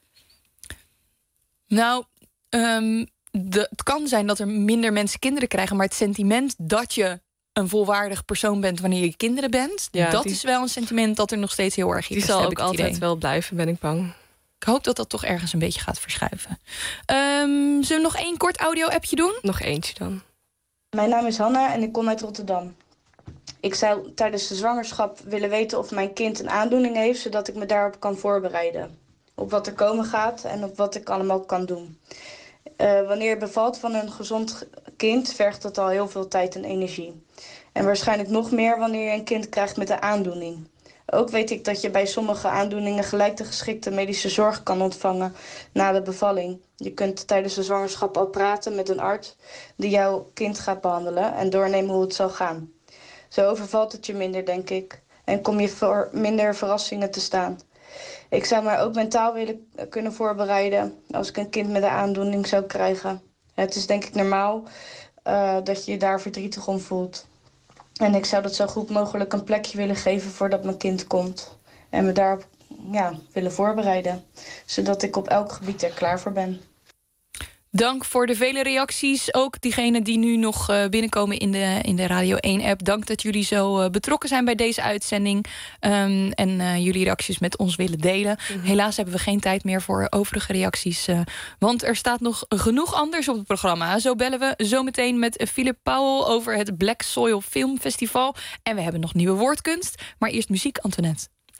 Nou, het kan zijn dat er minder mensen kinderen krijgen, maar het sentiment dat je een volwaardig persoon bent wanneer je kinderen bent, dat is wel een sentiment dat er nog steeds heel erg is. Die zal ook altijd wel blijven, ben ik bang. Ik hoop dat dat toch ergens een beetje gaat verschuiven. Zullen we nog 1 kort audio-appje doen? Nog eentje dan. Mijn naam is Hanna en ik kom uit Rotterdam. Ik zou tijdens de zwangerschap willen weten of mijn kind een aandoening heeft, zodat ik me daarop kan voorbereiden. Op wat er komen gaat en op wat ik allemaal kan doen. Wanneer je bevalt van een gezond kind, vergt dat al heel veel tijd en energie. En waarschijnlijk nog meer wanneer je een kind krijgt met een aandoening. Ook weet ik dat je bij sommige aandoeningen gelijk de geschikte medische zorg kan ontvangen na de bevalling. Je kunt tijdens de zwangerschap al praten met een arts die jouw kind gaat behandelen en doornemen hoe het zal gaan. Zo overvalt het je minder, denk ik, en kom je voor minder verrassingen te staan. Ik zou mij ook mentaal willen kunnen voorbereiden als ik een kind met een aandoening zou krijgen. Het is denk ik normaal dat je je daar verdrietig om voelt. En ik zou dat zo goed mogelijk een plekje willen geven voordat mijn kind komt. En me daarop willen voorbereiden. Zodat ik op elk gebied er klaar voor ben. Dank voor de vele reacties. Ook diegenen die nu nog binnenkomen in de Radio 1-app. Dank dat jullie zo betrokken zijn bij deze uitzending. En jullie reacties met ons willen delen. Helaas hebben we geen tijd meer voor overige reacties. Want er staat nog genoeg anders op het programma. Zo bellen we zometeen met Philip Powell over het Black Soil Film Festival. En we hebben nog nieuwe woordkunst. Maar eerst muziek, Antoinette.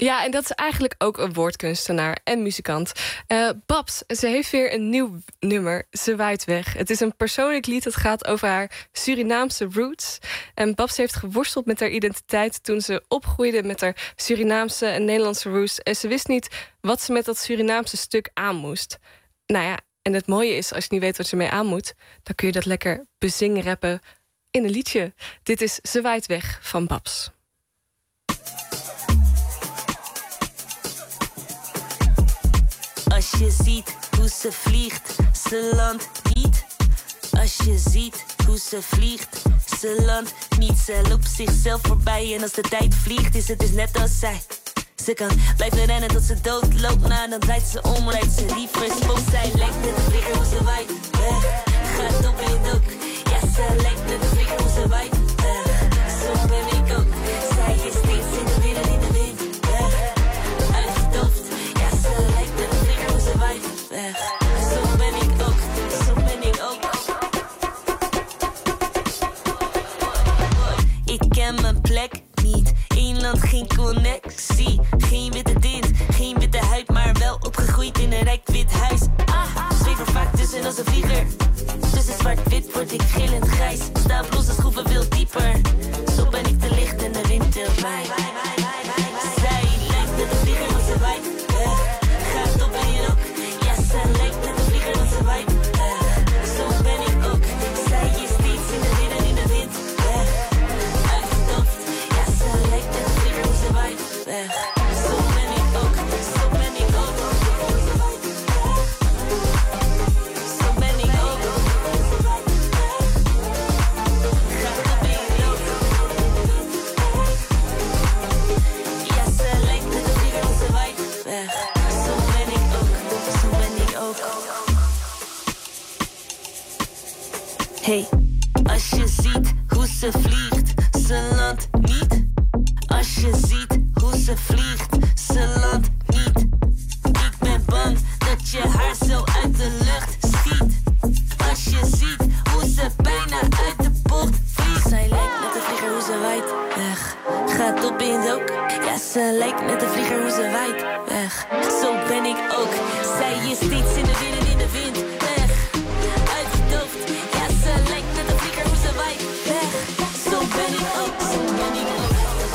Ja, en dat is eigenlijk ook een woordkunstenaar en muzikant. Babs, ze heeft weer een nieuw nummer, Ze waait weg. Het is een persoonlijk lied dat gaat over haar Surinaamse roots. En Babs heeft geworsteld met haar identiteit toen ze opgroeide met haar Surinaamse en Nederlandse roots. En ze wist niet wat ze met dat Surinaamse stuk aan moest. Nou ja, en het mooie is, als je niet weet wat je mee aan moet, dan kun je dat lekker bezingen rappen in een liedje. Dit is Ze waait weg van Babs. Als je ziet hoe ze vliegt, ze landt niet. Als je ziet hoe ze vliegt, ze landt niet. Ze loopt zichzelf voorbij en als de tijd vliegt is het dus net als zij. Ze kan blijven rennen tot ze doodloopt, nou dan draait ze om, rijdt ze liever spook. Zij lijkt net een vlieger hoe ze waait weg, gaat op in het ook. Ja, ze lijkt net een vlieger hoe ze waait weg, zo ben ik ook. Zij is steeds in de wind, weg, uitgedoofd. Ja, ze lijkt net een vlieger hoe ze waait weg, zo ben ik ook, zo ben ik ook. Ik ken mijn plek niet, één land, geen connectie. Geen witte tint, geen witte huid, maar wel opgegroeid in een rijk wit huis. Zweef er vaak tussen als een vlieger. Tussen zwart-wit word ik gillend grijs. Stapels schroeven veel dieper. Zo ben ik te licht en de wind tilt mij. Zij lijkt net een vlieger, want ze waait weg. Gaat op in je rok. Ja, zij lijkt net een vlieger, want ze waait weg. Zo ben ik ook. Zij is steeds in de wind en in de wind weg. Uitgedoofd. Ja, zij lijkt net een vlieger, want ze waait weg. Zo ben ik ook. Zo ben ik ook. Zo ben ik ook. Gaat op in je rok. Ja, zij lijkt net een vlieger, want ze waait weg. Zo ben ik ook. Zo ben ik ook. Hey, als je ziet hoe ze vliegt, ze landt niet. Als je ziet hoe ze vliegt, ze landt niet. Ik ben bang dat je haar zo uit de lucht schiet. Als je ziet hoe ze bijna uit de bocht vliegt. Zij lijkt net een vlieger hoe ze waait weg. Gaat op in het ook. Ja, ze lijkt net een vlieger hoe ze waait weg. Zo ben ik ook. Zij is steeds in de wind en in de wind weg. Uitgedoofd. Ja, ze lijkt net een vlieger hoe ze waait weg. Zo ben ik ook. Zo ben ik ook.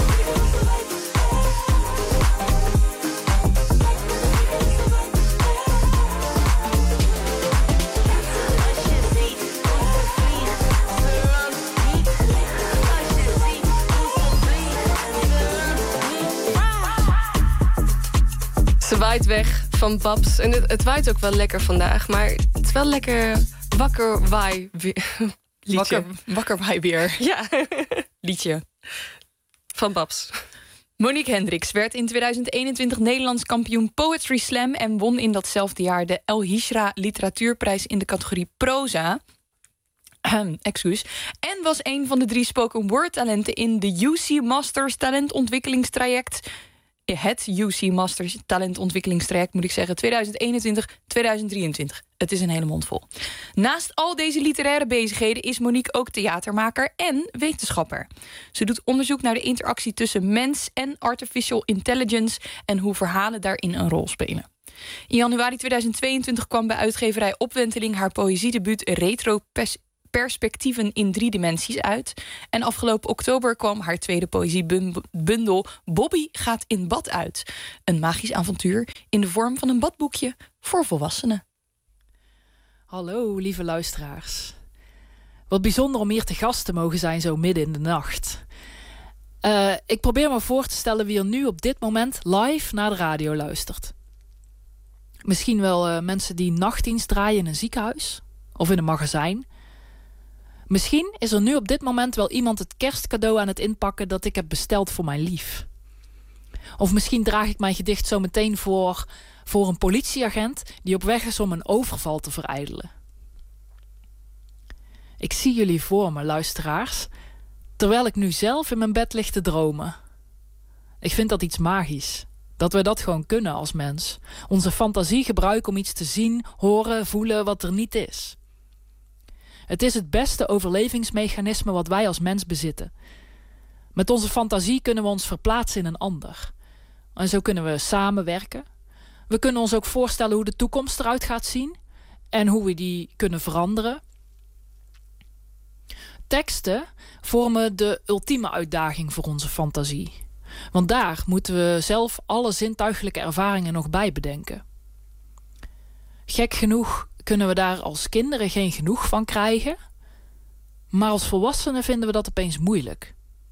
Ze waait weg van Babs. En het waait ook wel lekker vandaag. Maar het is wel lekker wakker waai liedje. Wakker waai weer. Ja. Liedje. Van Babs. Monique Hendricks werd in 2021 Nederlands kampioen Poetry Slam en won in datzelfde jaar de El Hishra Literatuurprijs in de categorie proza. Excuus. En was een van de 3 spoken word talenten in de UC Masters talentontwikkelingstraject. Het UC Masters talentontwikkelingstraject, moet ik zeggen, 2021-2023. Het is een hele mond vol. Naast al deze literaire bezigheden is Monique ook theatermaker en wetenschapper. Ze doet onderzoek naar de interactie tussen mens en artificial intelligence en hoe verhalen daarin een rol spelen. In januari 2022 kwam bij uitgeverij Opwenteling haar poëziedebuut Retro Perspectieven in 3 dimensies uit. En afgelopen oktober kwam haar tweede poëziebundel Bobby gaat in bad uit. Een magisch avontuur in de vorm van een badboekje voor volwassenen. Hallo, lieve luisteraars. Wat bijzonder om hier te gast te mogen zijn zo midden in de nacht. Ik probeer me voor te stellen wie er nu op dit moment live naar de radio luistert. Misschien wel mensen die nachtdienst draaien in een ziekenhuis of in een magazijn. Misschien is er nu op dit moment wel iemand het kerstcadeau aan het inpakken dat ik heb besteld voor mijn lief. Of misschien draag ik mijn gedicht zo meteen voor een politieagent die op weg is om een overval te verijdelen. Ik zie jullie voor me, luisteraars, terwijl ik nu zelf in mijn bed lig te dromen. Ik vind dat iets magisch. Dat we dat gewoon kunnen als mens. Onze fantasie gebruiken om iets te zien, horen, voelen wat er niet is. Het is het beste overlevingsmechanisme wat wij als mens bezitten. Met onze fantasie kunnen we ons verplaatsen in een ander. En zo kunnen we samenwerken. We kunnen ons ook voorstellen hoe de toekomst eruit gaat zien. En hoe we die kunnen veranderen. Teksten vormen de ultieme uitdaging voor onze fantasie. Want daar moeten we zelf alle zintuigelijke ervaringen nog bij bedenken. Gek genoeg kunnen we daar als kinderen geen genoeg van krijgen. Maar als volwassenen vinden we dat opeens moeilijk.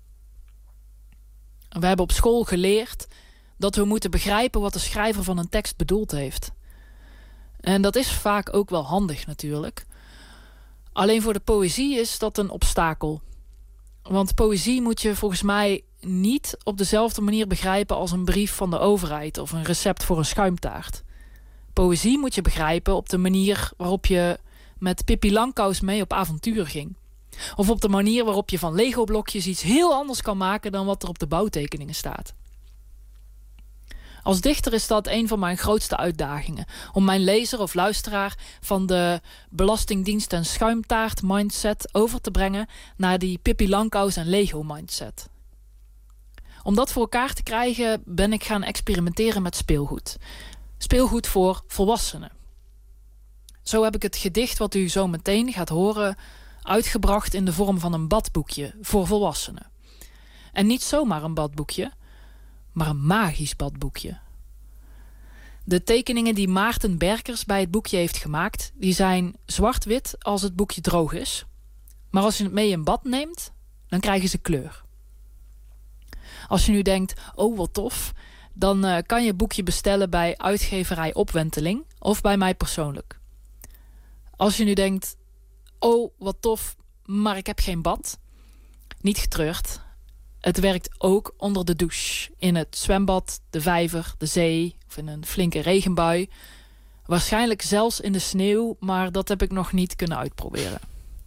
We hebben op school geleerd dat we moeten begrijpen wat de schrijver van een tekst bedoeld heeft. En dat is vaak ook wel handig natuurlijk. Alleen voor de poëzie is dat een obstakel. Want poëzie moet je volgens mij niet op dezelfde manier begrijpen als een brief van de overheid of een recept voor een schuimtaart. Poëzie moet je begrijpen op de manier waarop je met Pippi Langkous mee op avontuur ging. Of op de manier waarop je van Lego-blokjes iets heel anders kan maken dan wat er op de bouwtekeningen staat. Als dichter is dat een van mijn grootste uitdagingen. Om mijn lezer of luisteraar van de Belastingdienst en schuimtaart mindset over te brengen naar die Pippi Langkous en Lego mindset. Om dat voor elkaar te krijgen ben ik gaan experimenteren met speelgoed. Speelgoed voor volwassenen. Zo heb ik het gedicht wat u zo meteen gaat horen uitgebracht in de vorm van een badboekje voor volwassenen. En niet zomaar een badboekje, maar een magisch badboekje. De tekeningen die Maarten Berkers bij het boekje heeft gemaakt, die zijn zwart-wit als het boekje droog is. Maar als je het mee in bad neemt, dan krijgen ze kleur. Als je nu denkt, oh wat tof, dan kan je het boekje bestellen bij uitgeverij Opwenteling of bij mij persoonlijk. Als je nu denkt, oh wat tof, maar ik heb geen bad, niet getreurd. Het werkt ook onder de douche, in het zwembad, de vijver, de zee of in een flinke regenbui. Waarschijnlijk zelfs in de sneeuw, maar dat heb ik nog niet kunnen uitproberen.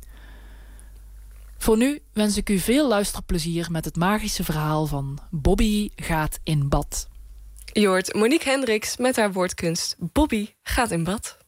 Voor nu wens ik u veel luisterplezier met het magische verhaal van Bobby gaat in bad. Je hoort Monique Hendricks met haar woordkunst Bobby gaat in bad.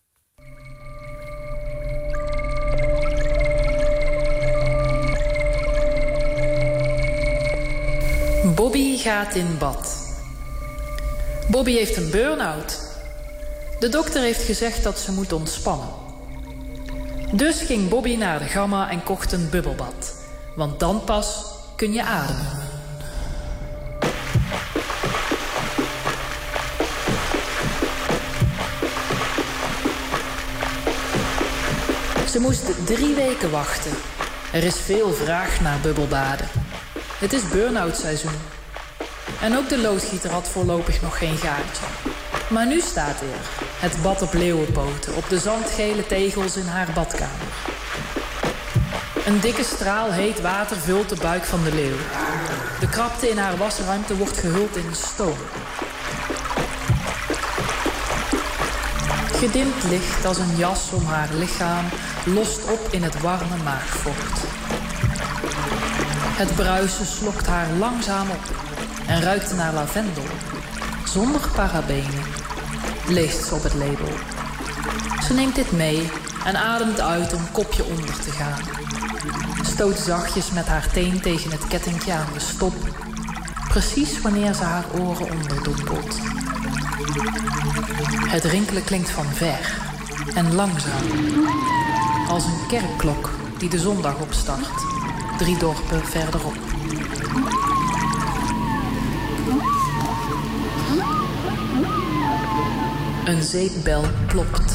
Bobby gaat in bad. Bobby heeft een burn-out. De dokter heeft gezegd dat ze moet ontspannen. Dus ging Bobby naar de Gamma en kocht een bubbelbad. Want dan pas kun je ademen. Ze moest 3 weken wachten. Er is veel vraag naar bubbelbaden. Het is burn-out seizoen. En ook de loodgieter had voorlopig nog geen gaatje. Maar nu staat er, het bad op leeuwenpoten, op de zandgele tegels in haar badkamer. Een dikke straal heet water vult de buik van de leeuw. De krapte in haar wasruimte wordt gehuld in stoom. Gedimd licht als een jas om haar lichaam lost op in het warme maagvocht. Het bruisen slokt haar langzaam op en ruikt naar lavendel. Zonder parabenen, leest ze op het label. Ze neemt dit mee en ademt uit om kopje onder te gaan. Stoot zachtjes met haar teen tegen het kettingje aan de stop. Precies wanneer ze haar oren onderdompelt. Het rinkelen klinkt van ver en langzaam. Als een kerkklok die de zondag opstart. 3 dorpen verderop. Een zeepbel plopt.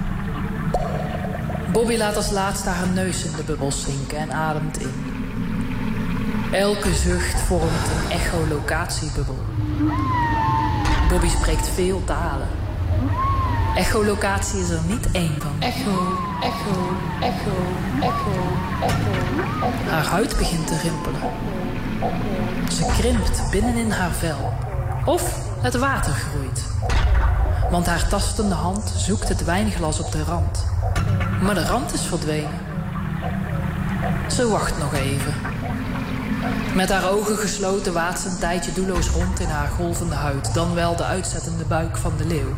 Bobby laat als laatste haar neus in de bubbels zinken en ademt in. Elke zucht vormt een echolocatiebubbel. Bobby spreekt veel talen. Echolocatie is er niet één van. Echo, echo, echo, echo, echo. Haar huid begint te rimpelen. Ze krimpt binnenin haar vel. Of het water groeit. Want haar tastende hand zoekt het wijnglas op de rand. Maar de rand is verdwenen. Ze wacht nog even. Met haar ogen gesloten waadt ze een tijdje doelloos rond in haar golvende huid. Dan wel de uitzettende buik van de leeuw.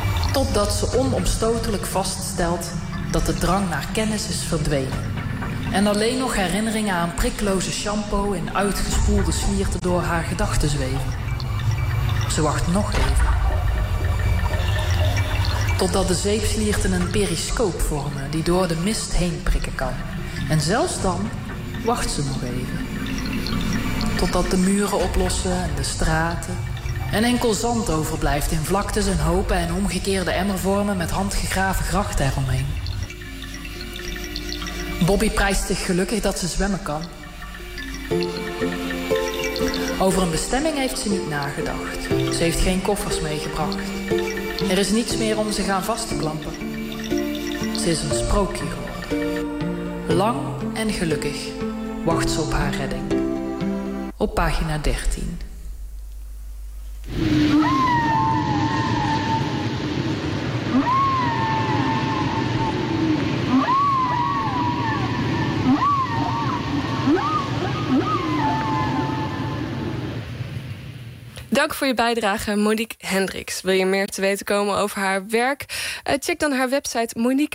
Totdat ze onomstotelijk vaststelt dat de drang naar kennis is verdwenen. En alleen nog herinneringen aan prikloze shampoo en uitgespoelde slierten door haar gedachten zweven. Ze wacht nog even. Totdat de zeepslierten een periscoop vormen die door de mist heen prikken kan. En zelfs dan wacht ze nog even. Totdat de muren oplossen en de straten. En enkel zand overblijft in vlaktes en hopen en omgekeerde emmervormen met handgegraven grachten eromheen. Bobby prijst zich gelukkig dat ze zwemmen kan. Over een bestemming heeft ze niet nagedacht. Ze heeft geen koffers meegebracht. Er is niets meer om zich aan vast te klampen. Ze is een sprookje geworden. Lang en gelukkig wacht ze op haar redding. Op pagina 13. Dank voor je bijdrage, Monique Hendricks. Wil je meer te weten komen over haar werk? Check dan haar website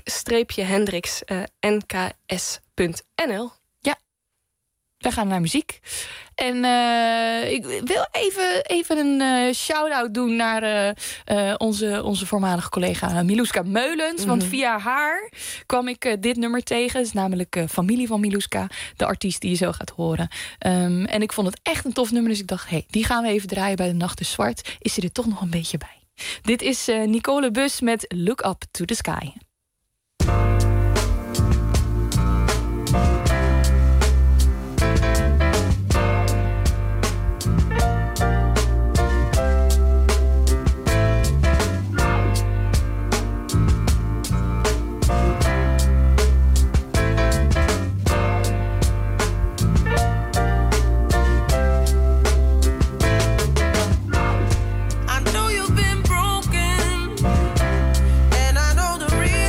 monique-hendricks.nks.nl. Ja, we gaan naar muziek. En ik wil even een shout-out doen naar onze voormalige collega Miluska Meulens. Want via haar kwam ik dit nummer tegen. Het is namelijk familie van Miluska, de artiest die je zo gaat horen. En ik vond het echt een tof nummer, dus ik dacht, die gaan we even draaien bij De Nacht is Zwart. Is hij er toch nog een beetje bij? Dit is Nicole Bus met Look Up to the Sky. I know you've been broken, and I know the reason.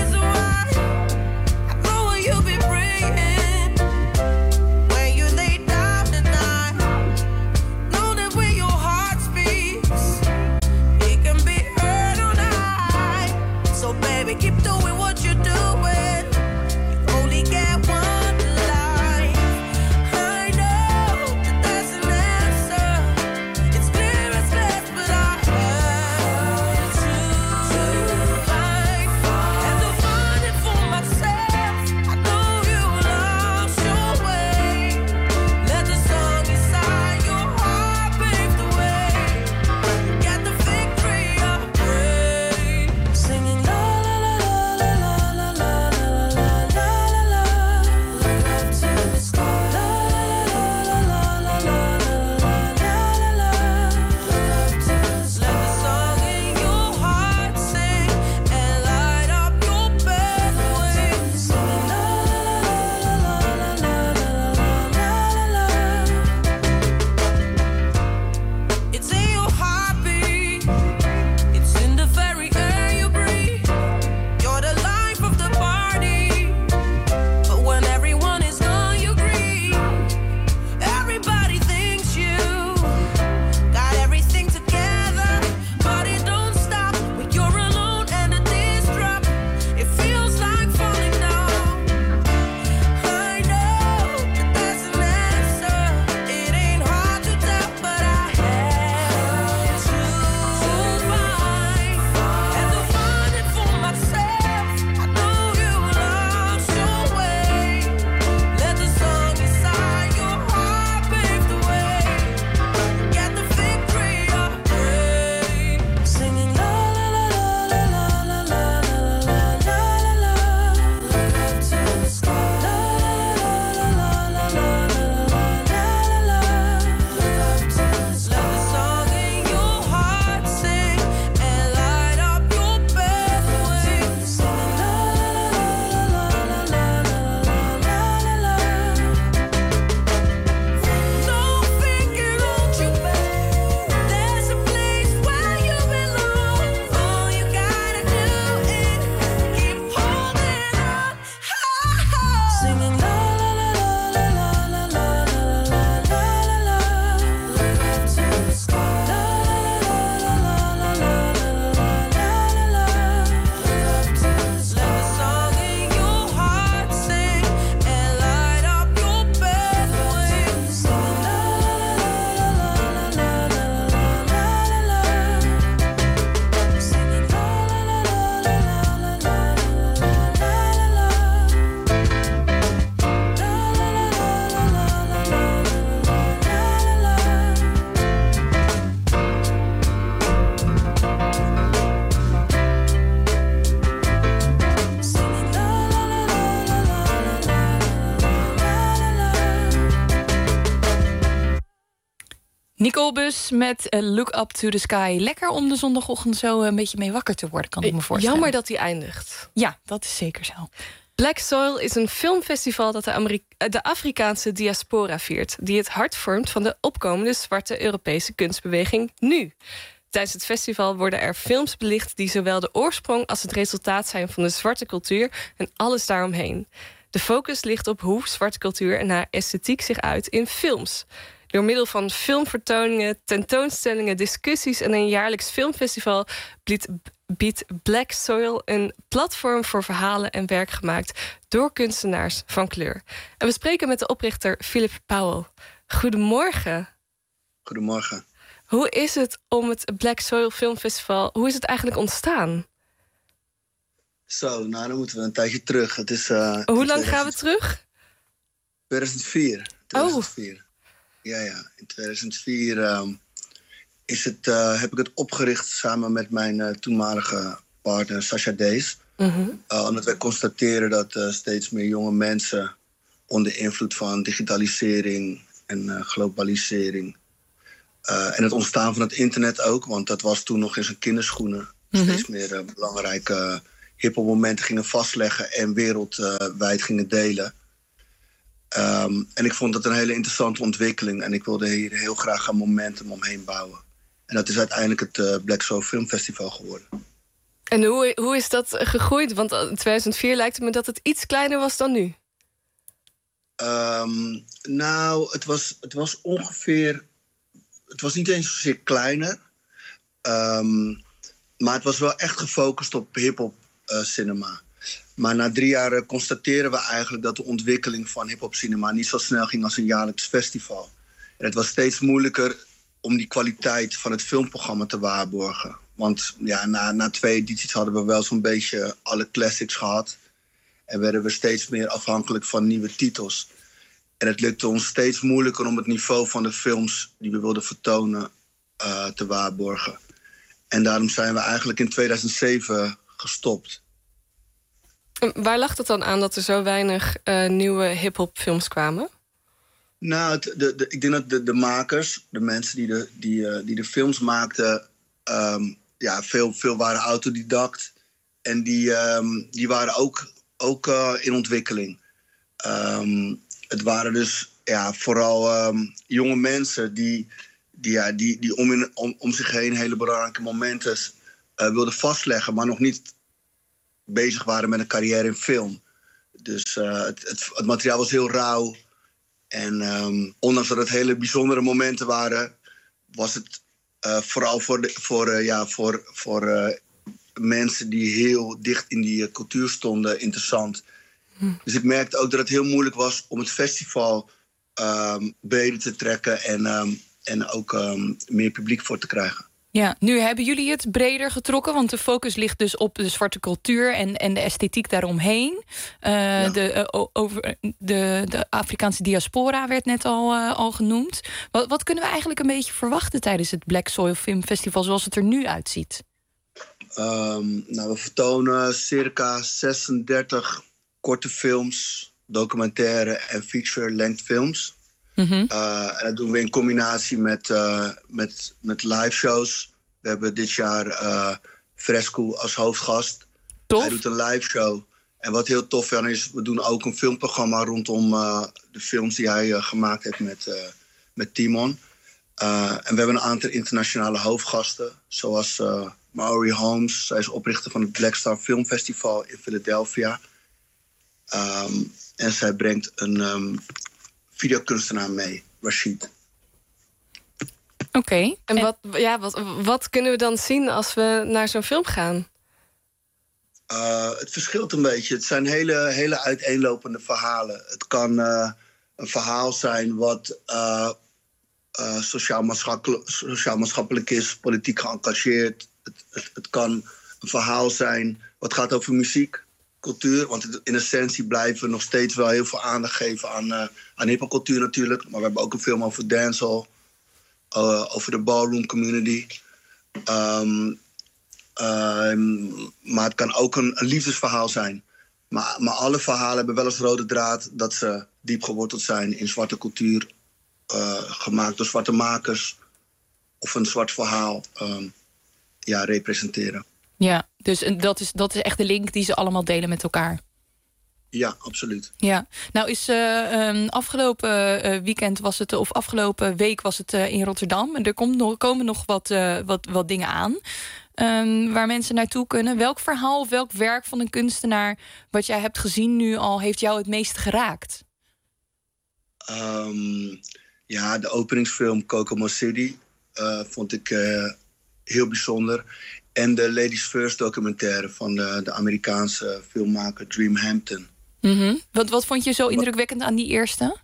Nicole Bus met Look Up to the Sky. Lekker om de zondagochtend zo een beetje mee wakker te worden, kan ik me voorstellen. Jammer dat hij eindigt. Ja, dat is zeker zo. Black Soil is een filmfestival dat de Afrikaanse diaspora viert, die het hart vormt van de opkomende zwarte Europese kunstbeweging nu. Tijdens het festival worden er films belicht die zowel de oorsprong als het resultaat zijn van de zwarte cultuur en alles daaromheen. De focus ligt op hoe zwarte cultuur en haar esthetiek zich uit in films. Door middel van filmvertoningen, tentoonstellingen, discussies en een jaarlijks filmfestival biedt Black Soil een platform voor verhalen en werk gemaakt door kunstenaars van kleur. En we spreken met de oprichter Philip Powell. Goedemorgen. Goedemorgen. Hoe is het om het Black Soil Filmfestival, hoe is het eigenlijk ontstaan? Zo, nou dan moeten we een tijdje terug. Het is, hoe lang gaan we terug? 2004. Oh. Ja. In 2004 heb ik het opgericht samen met mijn toenmalige partner Sasha Dees. Omdat wij constateren dat steeds meer jonge mensen onder invloed van digitalisering en globalisering en het ontstaan van het internet ook, want dat was toen nog in zijn kinderschoenen, steeds meer belangrijke hiphop momenten gingen vastleggen en wereldwijd gingen delen. En ik vond dat een hele interessante ontwikkeling en ik wilde hier heel graag een momentum omheen bouwen. En dat is uiteindelijk het Black Soil Film Festival geworden. En hoe is dat gegroeid? Want in 2004 lijkt het me dat het iets kleiner was dan nu. Nou, het was ongeveer... Het was niet eens zozeer kleiner. Maar het was wel echt gefocust op hip-hop cinema. Maar na 3 jaar constateren we eigenlijk dat de ontwikkeling van hip-hop cinema niet zo snel ging als een jaarlijks festival. En het was steeds moeilijker om die kwaliteit van het filmprogramma te waarborgen. Want ja, na 2 edities hadden we wel zo'n beetje alle classics gehad. En werden we steeds meer afhankelijk van nieuwe titels. En het lukte ons steeds moeilijker om het niveau van de films die we wilden vertonen te waarborgen. En daarom zijn we eigenlijk in 2007 gestopt. Waar lag het dan aan dat er zo weinig nieuwe hip-hop films kwamen? Nou, ik denk dat de makers, de mensen die de films maakten, veel waren autodidact. En die waren ook in ontwikkeling. Het waren dus vooral jonge mensen die om zich heen hele belangrijke momenten wilden vastleggen, maar nog niet bezig waren met een carrière in film. Dus het materiaal was heel rauw. En ondanks dat het hele bijzondere momenten waren, was het vooral voor mensen die heel dicht in die cultuur stonden interessant. Dus ik merkte ook dat het heel moeilijk was om het festival breder te trekken en ook meer publiek voor te krijgen. Ja, nu hebben jullie het breder getrokken, want de focus ligt dus op de zwarte cultuur en de esthetiek daaromheen. De Afrikaanse diaspora werd net al genoemd. Wat kunnen we eigenlijk een beetje verwachten tijdens het Black Soil Film Festival zoals het er nu uitziet? We vertonen circa 36 korte films, documentaire en feature-length films. En dat doen we in combinatie met live shows. We hebben dit jaar Fresco als hoofdgast. Tof. Hij doet een live show. En wat heel tof is, we doen ook een filmprogramma rondom de films die hij gemaakt heeft met Timon. En we hebben een aantal internationale hoofdgasten, zoals Maori Holmes. Zij is oprichter van het Black Star Film Festival in Philadelphia. En zij brengt een videokunstenaar mee, Rashid. Oké. En wat kunnen we dan zien als we naar zo'n film gaan? Het verschilt een beetje. Het zijn hele uiteenlopende verhalen. Het kan een verhaal zijn wat sociaal-maatschappelijk is, politiek geëngageerd. Het kan een verhaal zijn wat gaat over muziek, cultuur. Want in essentie blijven we nog steeds wel heel veel aandacht geven aan hiphopcultuur natuurlijk. Maar we hebben ook een film over dancehall, over de ballroom community. Maar het kan ook een liefdesverhaal zijn. Maar alle verhalen hebben wel als rode draad dat ze diep geworteld zijn in zwarte cultuur. Gemaakt door zwarte makers, of een zwart verhaal representeren. Ja, dus dat is echt de link die ze allemaal delen met elkaar. Ja, absoluut. Ja, nou is afgelopen weekend was het, of afgelopen week was het in Rotterdam. En er komen nog wat dingen aan waar mensen naartoe kunnen. Welk verhaal of welk werk van een kunstenaar wat jij hebt gezien nu al heeft jou het meest geraakt? De openingsfilm Kokomo City vond ik heel bijzonder. En de Ladies First documentaire van de Amerikaanse filmmaker Dream Hampton. Mm-hmm. Wat vond je zo indrukwekkend aan die eerste?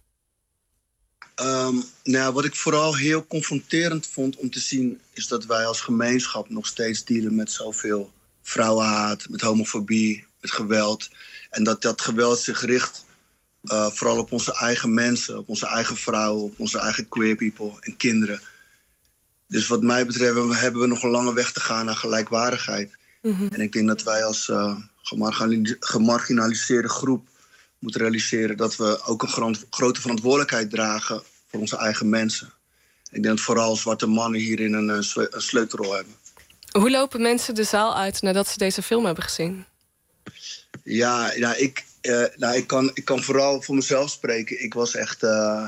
Wat ik vooral heel confronterend vond om te zien, is dat wij als gemeenschap nog steeds dealen met zoveel vrouwenhaat, met homofobie, met geweld. En dat geweld zich richt vooral op onze eigen mensen, op onze eigen vrouwen, op onze eigen queer people en kinderen. Dus wat mij betreft hebben we nog een lange weg te gaan naar gelijkwaardigheid. Mm-hmm. En ik denk dat wij als gemarginaliseerde groep moeten realiseren dat we ook een grote verantwoordelijkheid dragen voor onze eigen mensen. Ik denk dat vooral zwarte mannen hierin een sleutelrol hebben. Hoe lopen mensen de zaal uit nadat ze deze film hebben gezien? Ik kan vooral voor mezelf spreken. Ik was echt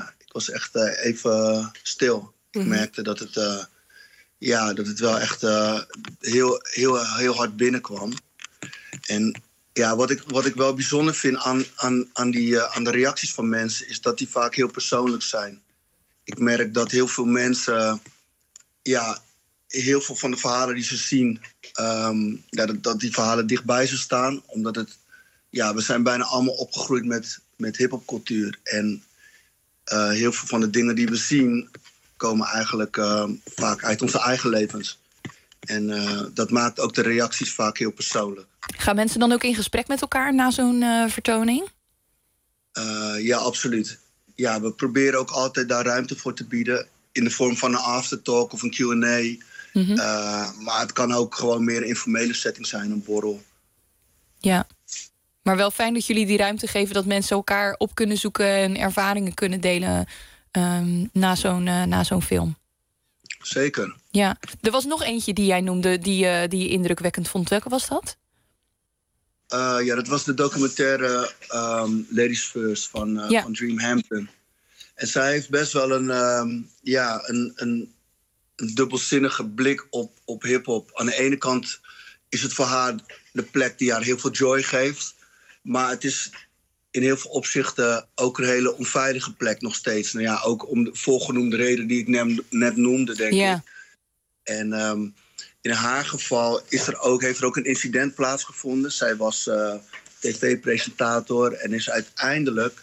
even stil. Ik merkte dat het wel echt heel hard binnenkwam. En ja, wat ik wel bijzonder vind aan de reacties van mensen, is dat die vaak heel persoonlijk zijn. Ik merk dat heel veel mensen, heel veel van de verhalen die ze zien, dat die verhalen dichtbij ze staan. Omdat we zijn bijna allemaal opgegroeid met hiphopcultuur. En heel veel van de dingen die we zien komen eigenlijk vaak uit onze eigen levens. En dat maakt ook de reacties vaak heel persoonlijk. Gaan mensen dan ook in gesprek met elkaar na zo'n vertoning? Ja, absoluut. Ja, we proberen ook altijd daar ruimte voor te bieden in de vorm van een aftertalk of een Q&A. Mm-hmm. Maar het kan ook gewoon meer een informele setting zijn, een borrel. Ja, maar wel fijn dat jullie die ruimte geven dat mensen elkaar op kunnen zoeken en ervaringen kunnen delen na zo'n film. Zeker. Ja, er was nog eentje die jij noemde die je indrukwekkend vond. Welke was dat? Dat was de documentaire Ladies First van Dream Hampton. En zij heeft best wel een dubbelzinnige blik op hiphop. Aan de ene kant is het voor haar de plek die haar heel veel joy geeft. Maar het is in heel veel opzichten ook een hele onveilige plek nog steeds. Nou ja, ook om de voorgenoemde reden die ik net noemde, denk ik. En in haar geval heeft er ook een incident plaatsgevonden. Zij was tv-presentator en is uiteindelijk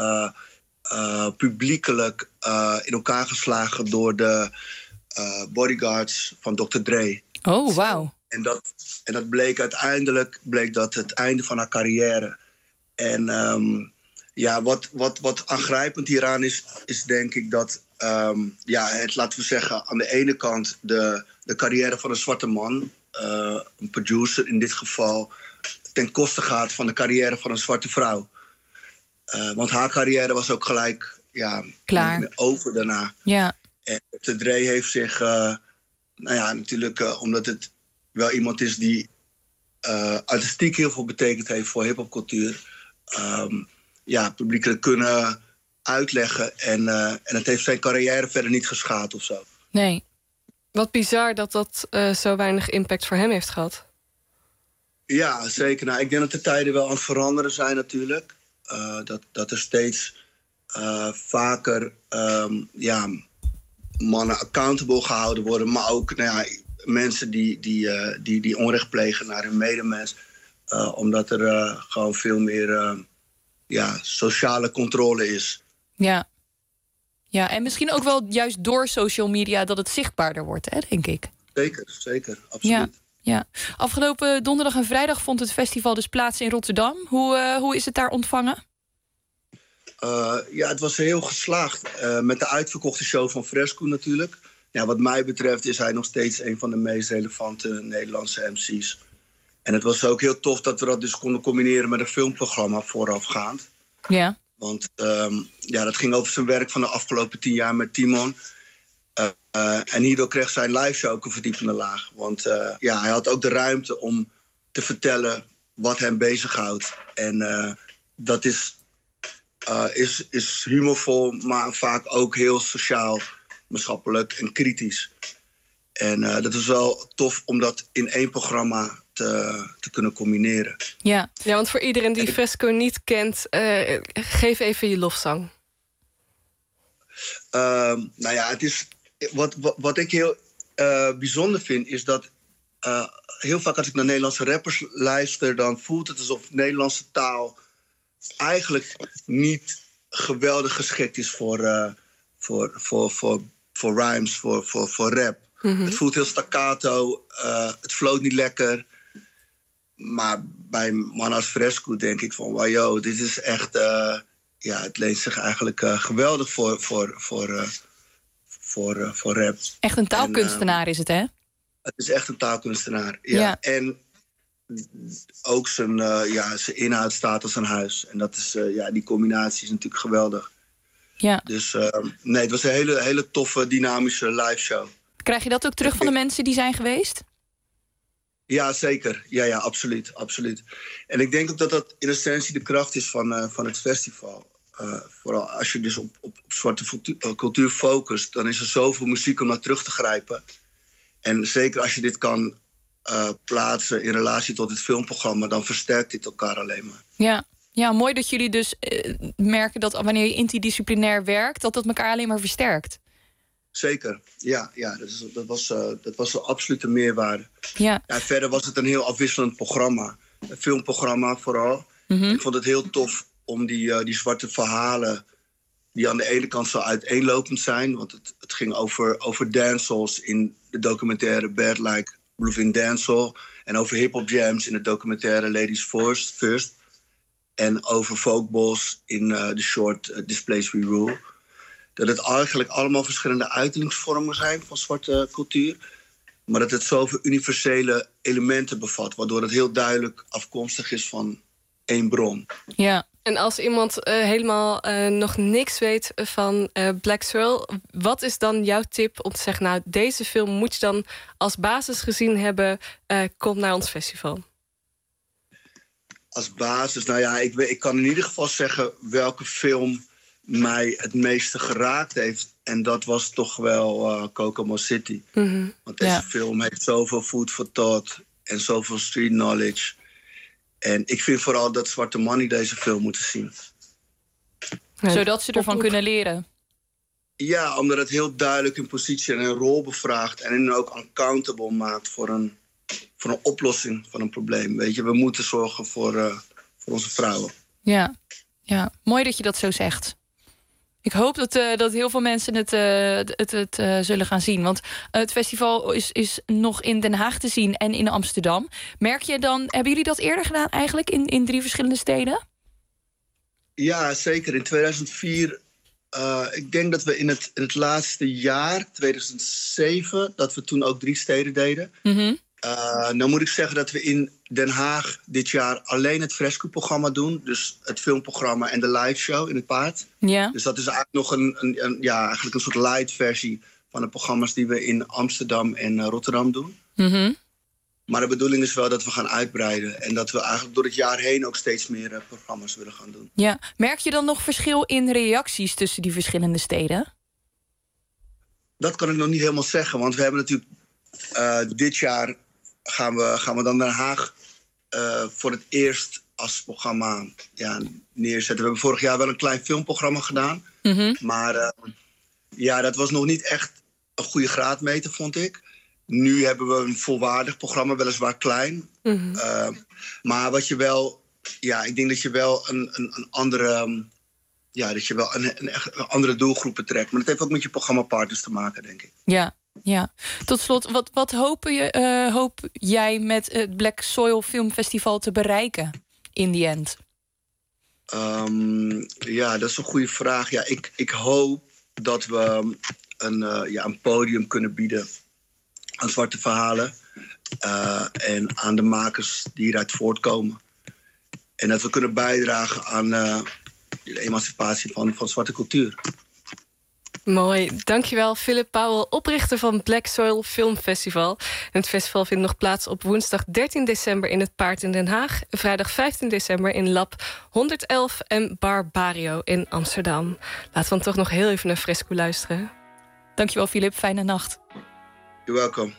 publiekelijk in elkaar geslagen door de bodyguards van Dr. Dre. Oh, wauw. En dat bleek uiteindelijk het einde van haar carrière. En wat aangrijpend hieraan is denk ik dat laten we zeggen, aan de ene kant de carrière van een zwarte man, een producer in dit geval, ten koste gaat van de carrière van een zwarte vrouw. Want haar carrière was ook gelijk klaar. Over daarna. Ja. En Dr. Dre heeft zich, natuurlijk omdat het wel iemand is die artistiek heel veel betekend heeft voor hiphopcultuur, publiekelijk kunnen uitleggen. En het heeft zijn carrière verder niet geschaad of zo. Nee. Wat bizar dat zo weinig impact voor hem heeft gehad. Ja, zeker. Nou, ik denk dat de tijden wel aan het veranderen zijn natuurlijk. Dat er steeds vaker mannen accountable gehouden worden. Maar ook mensen die onrecht plegen naar hun medemens. Omdat er gewoon veel meer sociale controle is. Ja. Ja, en misschien ook wel juist door social media dat het zichtbaarder wordt, hè, denk ik. Zeker, absoluut. Ja. Afgelopen donderdag en vrijdag vond het festival dus plaats in Rotterdam. Hoe is het daar ontvangen? Het was heel geslaagd. Met de uitverkochte show van Fresco natuurlijk. Ja, wat mij betreft is hij nog steeds een van de meest relevante Nederlandse MC's. En het was ook heel tof dat we dat dus konden combineren met een filmprogramma voorafgaand. Ja. Want dat ging over zijn werk van de afgelopen 10 jaar met Timon. En hierdoor kreeg zijn live show ook een verdiepende laag. Want hij had ook de ruimte om te vertellen wat hem bezighoudt. En dat is humorvol, maar vaak ook heel sociaal, maatschappelijk en kritisch. En dat is wel tof om dat in één programma te kunnen combineren. Ja, want voor iedereen die Fresco niet kent, geef even je lofzang. Het is, wat ik heel bijzonder vind, is dat heel vaak als ik naar Nederlandse rappers luister, dan voelt het alsof Nederlandse taal eigenlijk niet geweldig geschikt is voor rhymes, voor rap. Mm-hmm. Het voelt heel staccato, het floot niet lekker. Maar bij mannen als Fresco denk ik van, wow, dit is echt, het leent zich eigenlijk geweldig voor rap. Echt een taalkunstenaar is het, hè? Het is echt een taalkunstenaar, ja. En ook zijn inhoud staat als een huis. En dat is, die combinatie is natuurlijk geweldig. Ja. Dus het was een hele toffe, dynamische live show. Krijg je dat ook terug van de mensen die zijn geweest? Ja, zeker. Ja, absoluut. En ik denk ook dat dat in essentie de kracht is van het festival. Vooral als je dus op zwarte cultuur focust, dan is er zoveel muziek om naar terug te grijpen. En zeker als je dit kan plaatsen in relatie tot het filmprogramma, dan versterkt dit elkaar alleen maar. Ja, mooi dat jullie dus merken dat wanneer je interdisciplinair werkt, dat elkaar alleen maar versterkt. Zeker, ja dat was een absolute meerwaarde. Ja. Verder was het een heel afwisselend programma. Een filmprogramma vooral. Mm-hmm. Ik vond het heel tof om die zwarte verhalen, die aan de ene kant zo uiteenlopend zijn, want het ging over dancehalls in de documentaire Bad Like Bluefin Dancehall, en over hip-hop jams in de documentaire Ladies First, en over folkballs in de short This Place We Rule. Dat het eigenlijk allemaal verschillende uitingsvormen zijn van zwarte cultuur, maar dat het zoveel universele elementen bevat, waardoor het heel duidelijk afkomstig is van één bron. Ja. En als iemand helemaal nog niks weet van Black Soil, wat is dan jouw tip om te zeggen, nou, deze film moet je dan als basis gezien hebben, kom naar ons festival? Als basis, ik kan in ieder geval zeggen welke film mij het meeste geraakt heeft. En dat was toch wel Kokomo City. Mm-hmm. Want deze film heeft zoveel food for thought en zoveel street knowledge. En ik vind vooral dat zwarte mannen deze film moeten zien. Zodat ze ervan kunnen leren. Ja, omdat het heel duidelijk een positie en een rol bevraagt. En hen ook accountable maakt voor een oplossing van een probleem. Weet je, we moeten zorgen voor onze vrouwen. Ja, mooi dat je dat zo zegt. Ik hoop dat heel veel mensen het zullen gaan zien. Want het festival is nog in Den Haag te zien en in Amsterdam. Merk je dan, hebben jullie dat eerder gedaan eigenlijk in 3 verschillende steden? Ja, zeker. In 2004, ik denk dat we in het laatste jaar, 2007... dat we toen ook 3 steden deden. Mm-hmm. Nou moet ik zeggen dat we in Den Haag dit jaar alleen het Fresco-programma doen. Dus het filmprogramma en de live show in het Paard. Ja. Dus dat is eigenlijk nog eigenlijk een soort light versie van de programma's die we in Amsterdam en Rotterdam doen. Mm-hmm. Maar de bedoeling is wel dat we gaan uitbreiden. En dat we eigenlijk door het jaar heen ook steeds meer programma's willen gaan doen. Ja. Merk je dan nog verschil in reacties tussen die verschillende steden? Dat kan ik nog niet helemaal zeggen. Want we hebben natuurlijk dit jaar gaan we dan Den Haag voor het eerst als programma neerzetten. We hebben vorig jaar wel een klein filmprogramma gedaan. Mm-hmm. Maar dat was nog niet echt een goede graadmeter, vond ik. Nu hebben we een volwaardig programma, weliswaar klein. Mm-hmm. Maar wat je wel, ik denk dat je wel een andere, dat je wel een andere doelgroep betrekt. Maar dat heeft ook met je programmapartners te maken, denk ik. Ja. Tot slot, wat hoop jij met het Black Soil Film Festival te bereiken in the end? Dat is een goede vraag. Ja, ik hoop dat we een podium kunnen bieden aan zwarte verhalen en aan de makers die hieruit voortkomen. En dat we kunnen bijdragen aan de emancipatie van zwarte cultuur. Mooi, dankjewel Philip Powell, oprichter van Black Soil Film Festival. En het festival vindt nog plaats op woensdag 13 december in het Paard in Den Haag... en vrijdag 15 december in Lab 111 en Barbario in Amsterdam. Laten we dan toch nog heel even naar Fresco luisteren. Dankjewel Philip, fijne nacht. You're welcome.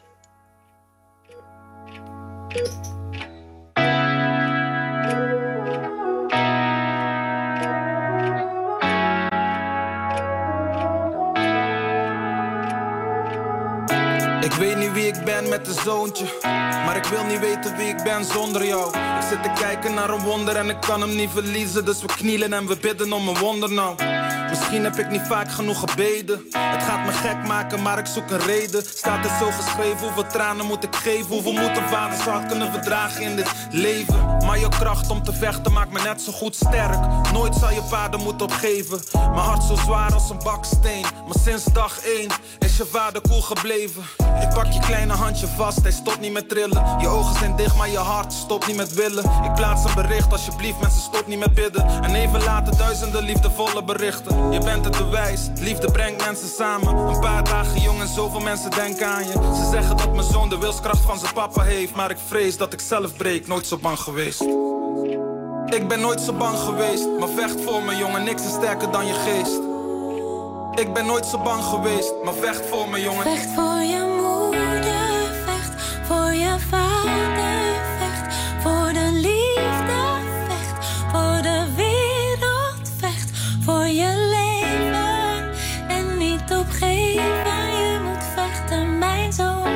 Ik weet niet wie ik ben met een zoontje, maar ik wil niet weten wie ik ben zonder jou. Ik zit te kijken naar een wonder en ik kan hem niet verliezen, dus we knielen en we bidden om een wonder nou. Misschien heb ik niet vaak genoeg gebeden. Het gaat me gek maken, maar ik zoek een reden. Staat er zo geschreven, hoeveel tranen moet ik geven? Hoeveel moet een vader zo hard kunnen verdragen in dit leven? Maar je kracht om te vechten maakt me net zo goed sterk. Nooit zal je vader moeten opgeven. Mijn hart zo zwaar als een baksteen, maar sinds dag 1 is je vader cool gebleven. Ik pak je kleine handje vast, hij stopt niet met trillen. Je ogen zijn dicht, maar je hart stopt niet met willen. Ik plaats een bericht, alsjeblieft mensen, stop niet met bidden. En even later duizenden liefdevolle berichten. Je bent het bewijs, liefde brengt mensen samen. Een paar dagen jong en zoveel mensen denken aan je. Ze zeggen dat mijn zoon de wilskracht van zijn papa heeft, maar ik vrees dat ik zelf breek, nooit zo bang geweest. Ik ben nooit zo bang geweest, maar vecht voor me jongen, niks is sterker dan je geest. Ik ben nooit zo bang geweest, maar vecht voor me jongen. Vecht voor je moeder, vecht voor je vader, vecht voor de liefde, vecht voor de wereld, vecht voor je leven en niet opgeven. Je moet vechten, mijn zoon,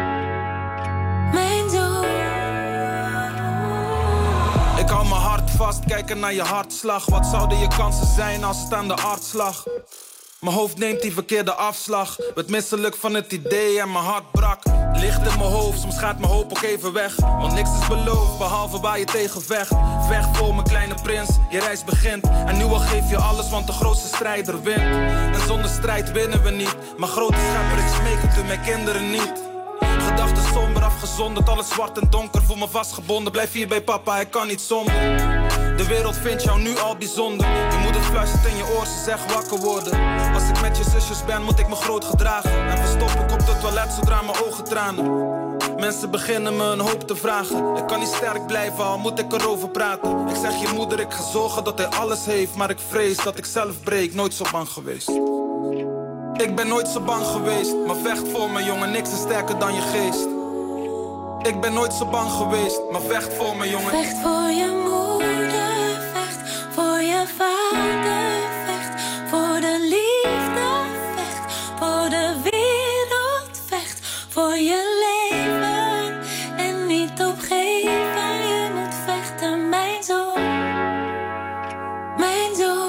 mijn zoon. Ik hou mijn hart vast, kijken naar je hartslag. Wat zouden je kansen zijn als het aan de arts lag? Mijn hoofd neemt die verkeerde afslag. Werd misselijk van het idee en mijn hart brak. Licht in mijn hoofd, soms gaat mijn hoop ook even weg. Want niks is beloofd, behalve waar je tegen vecht. Vecht voor mijn kleine prins, je reis begint. En nu al geef je alles, want de grootste strijder wint. En zonder strijd winnen we niet. Maar grote schepper, ik smeek het u, mijn kinderen niet. Gedachten somber afgezonderd, alles zwart en donker. Voel me vastgebonden, blijf hier bij papa, hij kan niet zonder. De wereld vindt jou nu al bijzonder. Je moeder fluistert in je oor, ze zegt wakker worden. Als ik met je zusjes ben, moet ik me groot gedragen. En verstop ik op het toilet zodra mijn ogen tranen. Mensen beginnen me een hoop te vragen. Ik kan niet sterk blijven, al moet ik erover praten. Ik zeg je moeder, ik ga zorgen dat hij alles heeft. Maar ik vrees dat ik zelf breek, nooit zo bang geweest. Ik ben nooit zo bang geweest, maar vecht voor me jongen, niks is sterker dan je geest. Ik ben nooit zo bang geweest, maar vecht voor me jongen. Vecht voor je moeder, vecht voor je vader, vecht voor de liefde, vecht voor de wereld, vecht voor je leven en niet opgeven. Je moet vechten, mijn zoon, mijn zoon.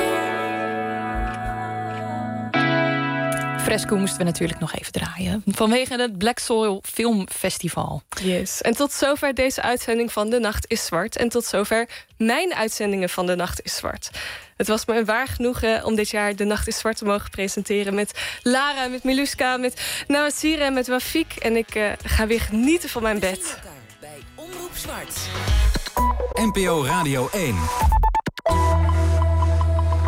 Fresco moesten we natuurlijk nog even draaien. Vanwege het Black Soil Film Festival. Yes. En tot zover deze uitzending van De Nacht is Zwart. En tot zover mijn uitzendingen van De Nacht is Zwart. Het was me een waar genoegen om dit jaar De Nacht is Zwart te mogen presenteren. Met Lara, met Miluska, met Nawasira en met Wafiek. En ik ga weer genieten van mijn bed. Bij Omroep Zwart. NPO Radio 1.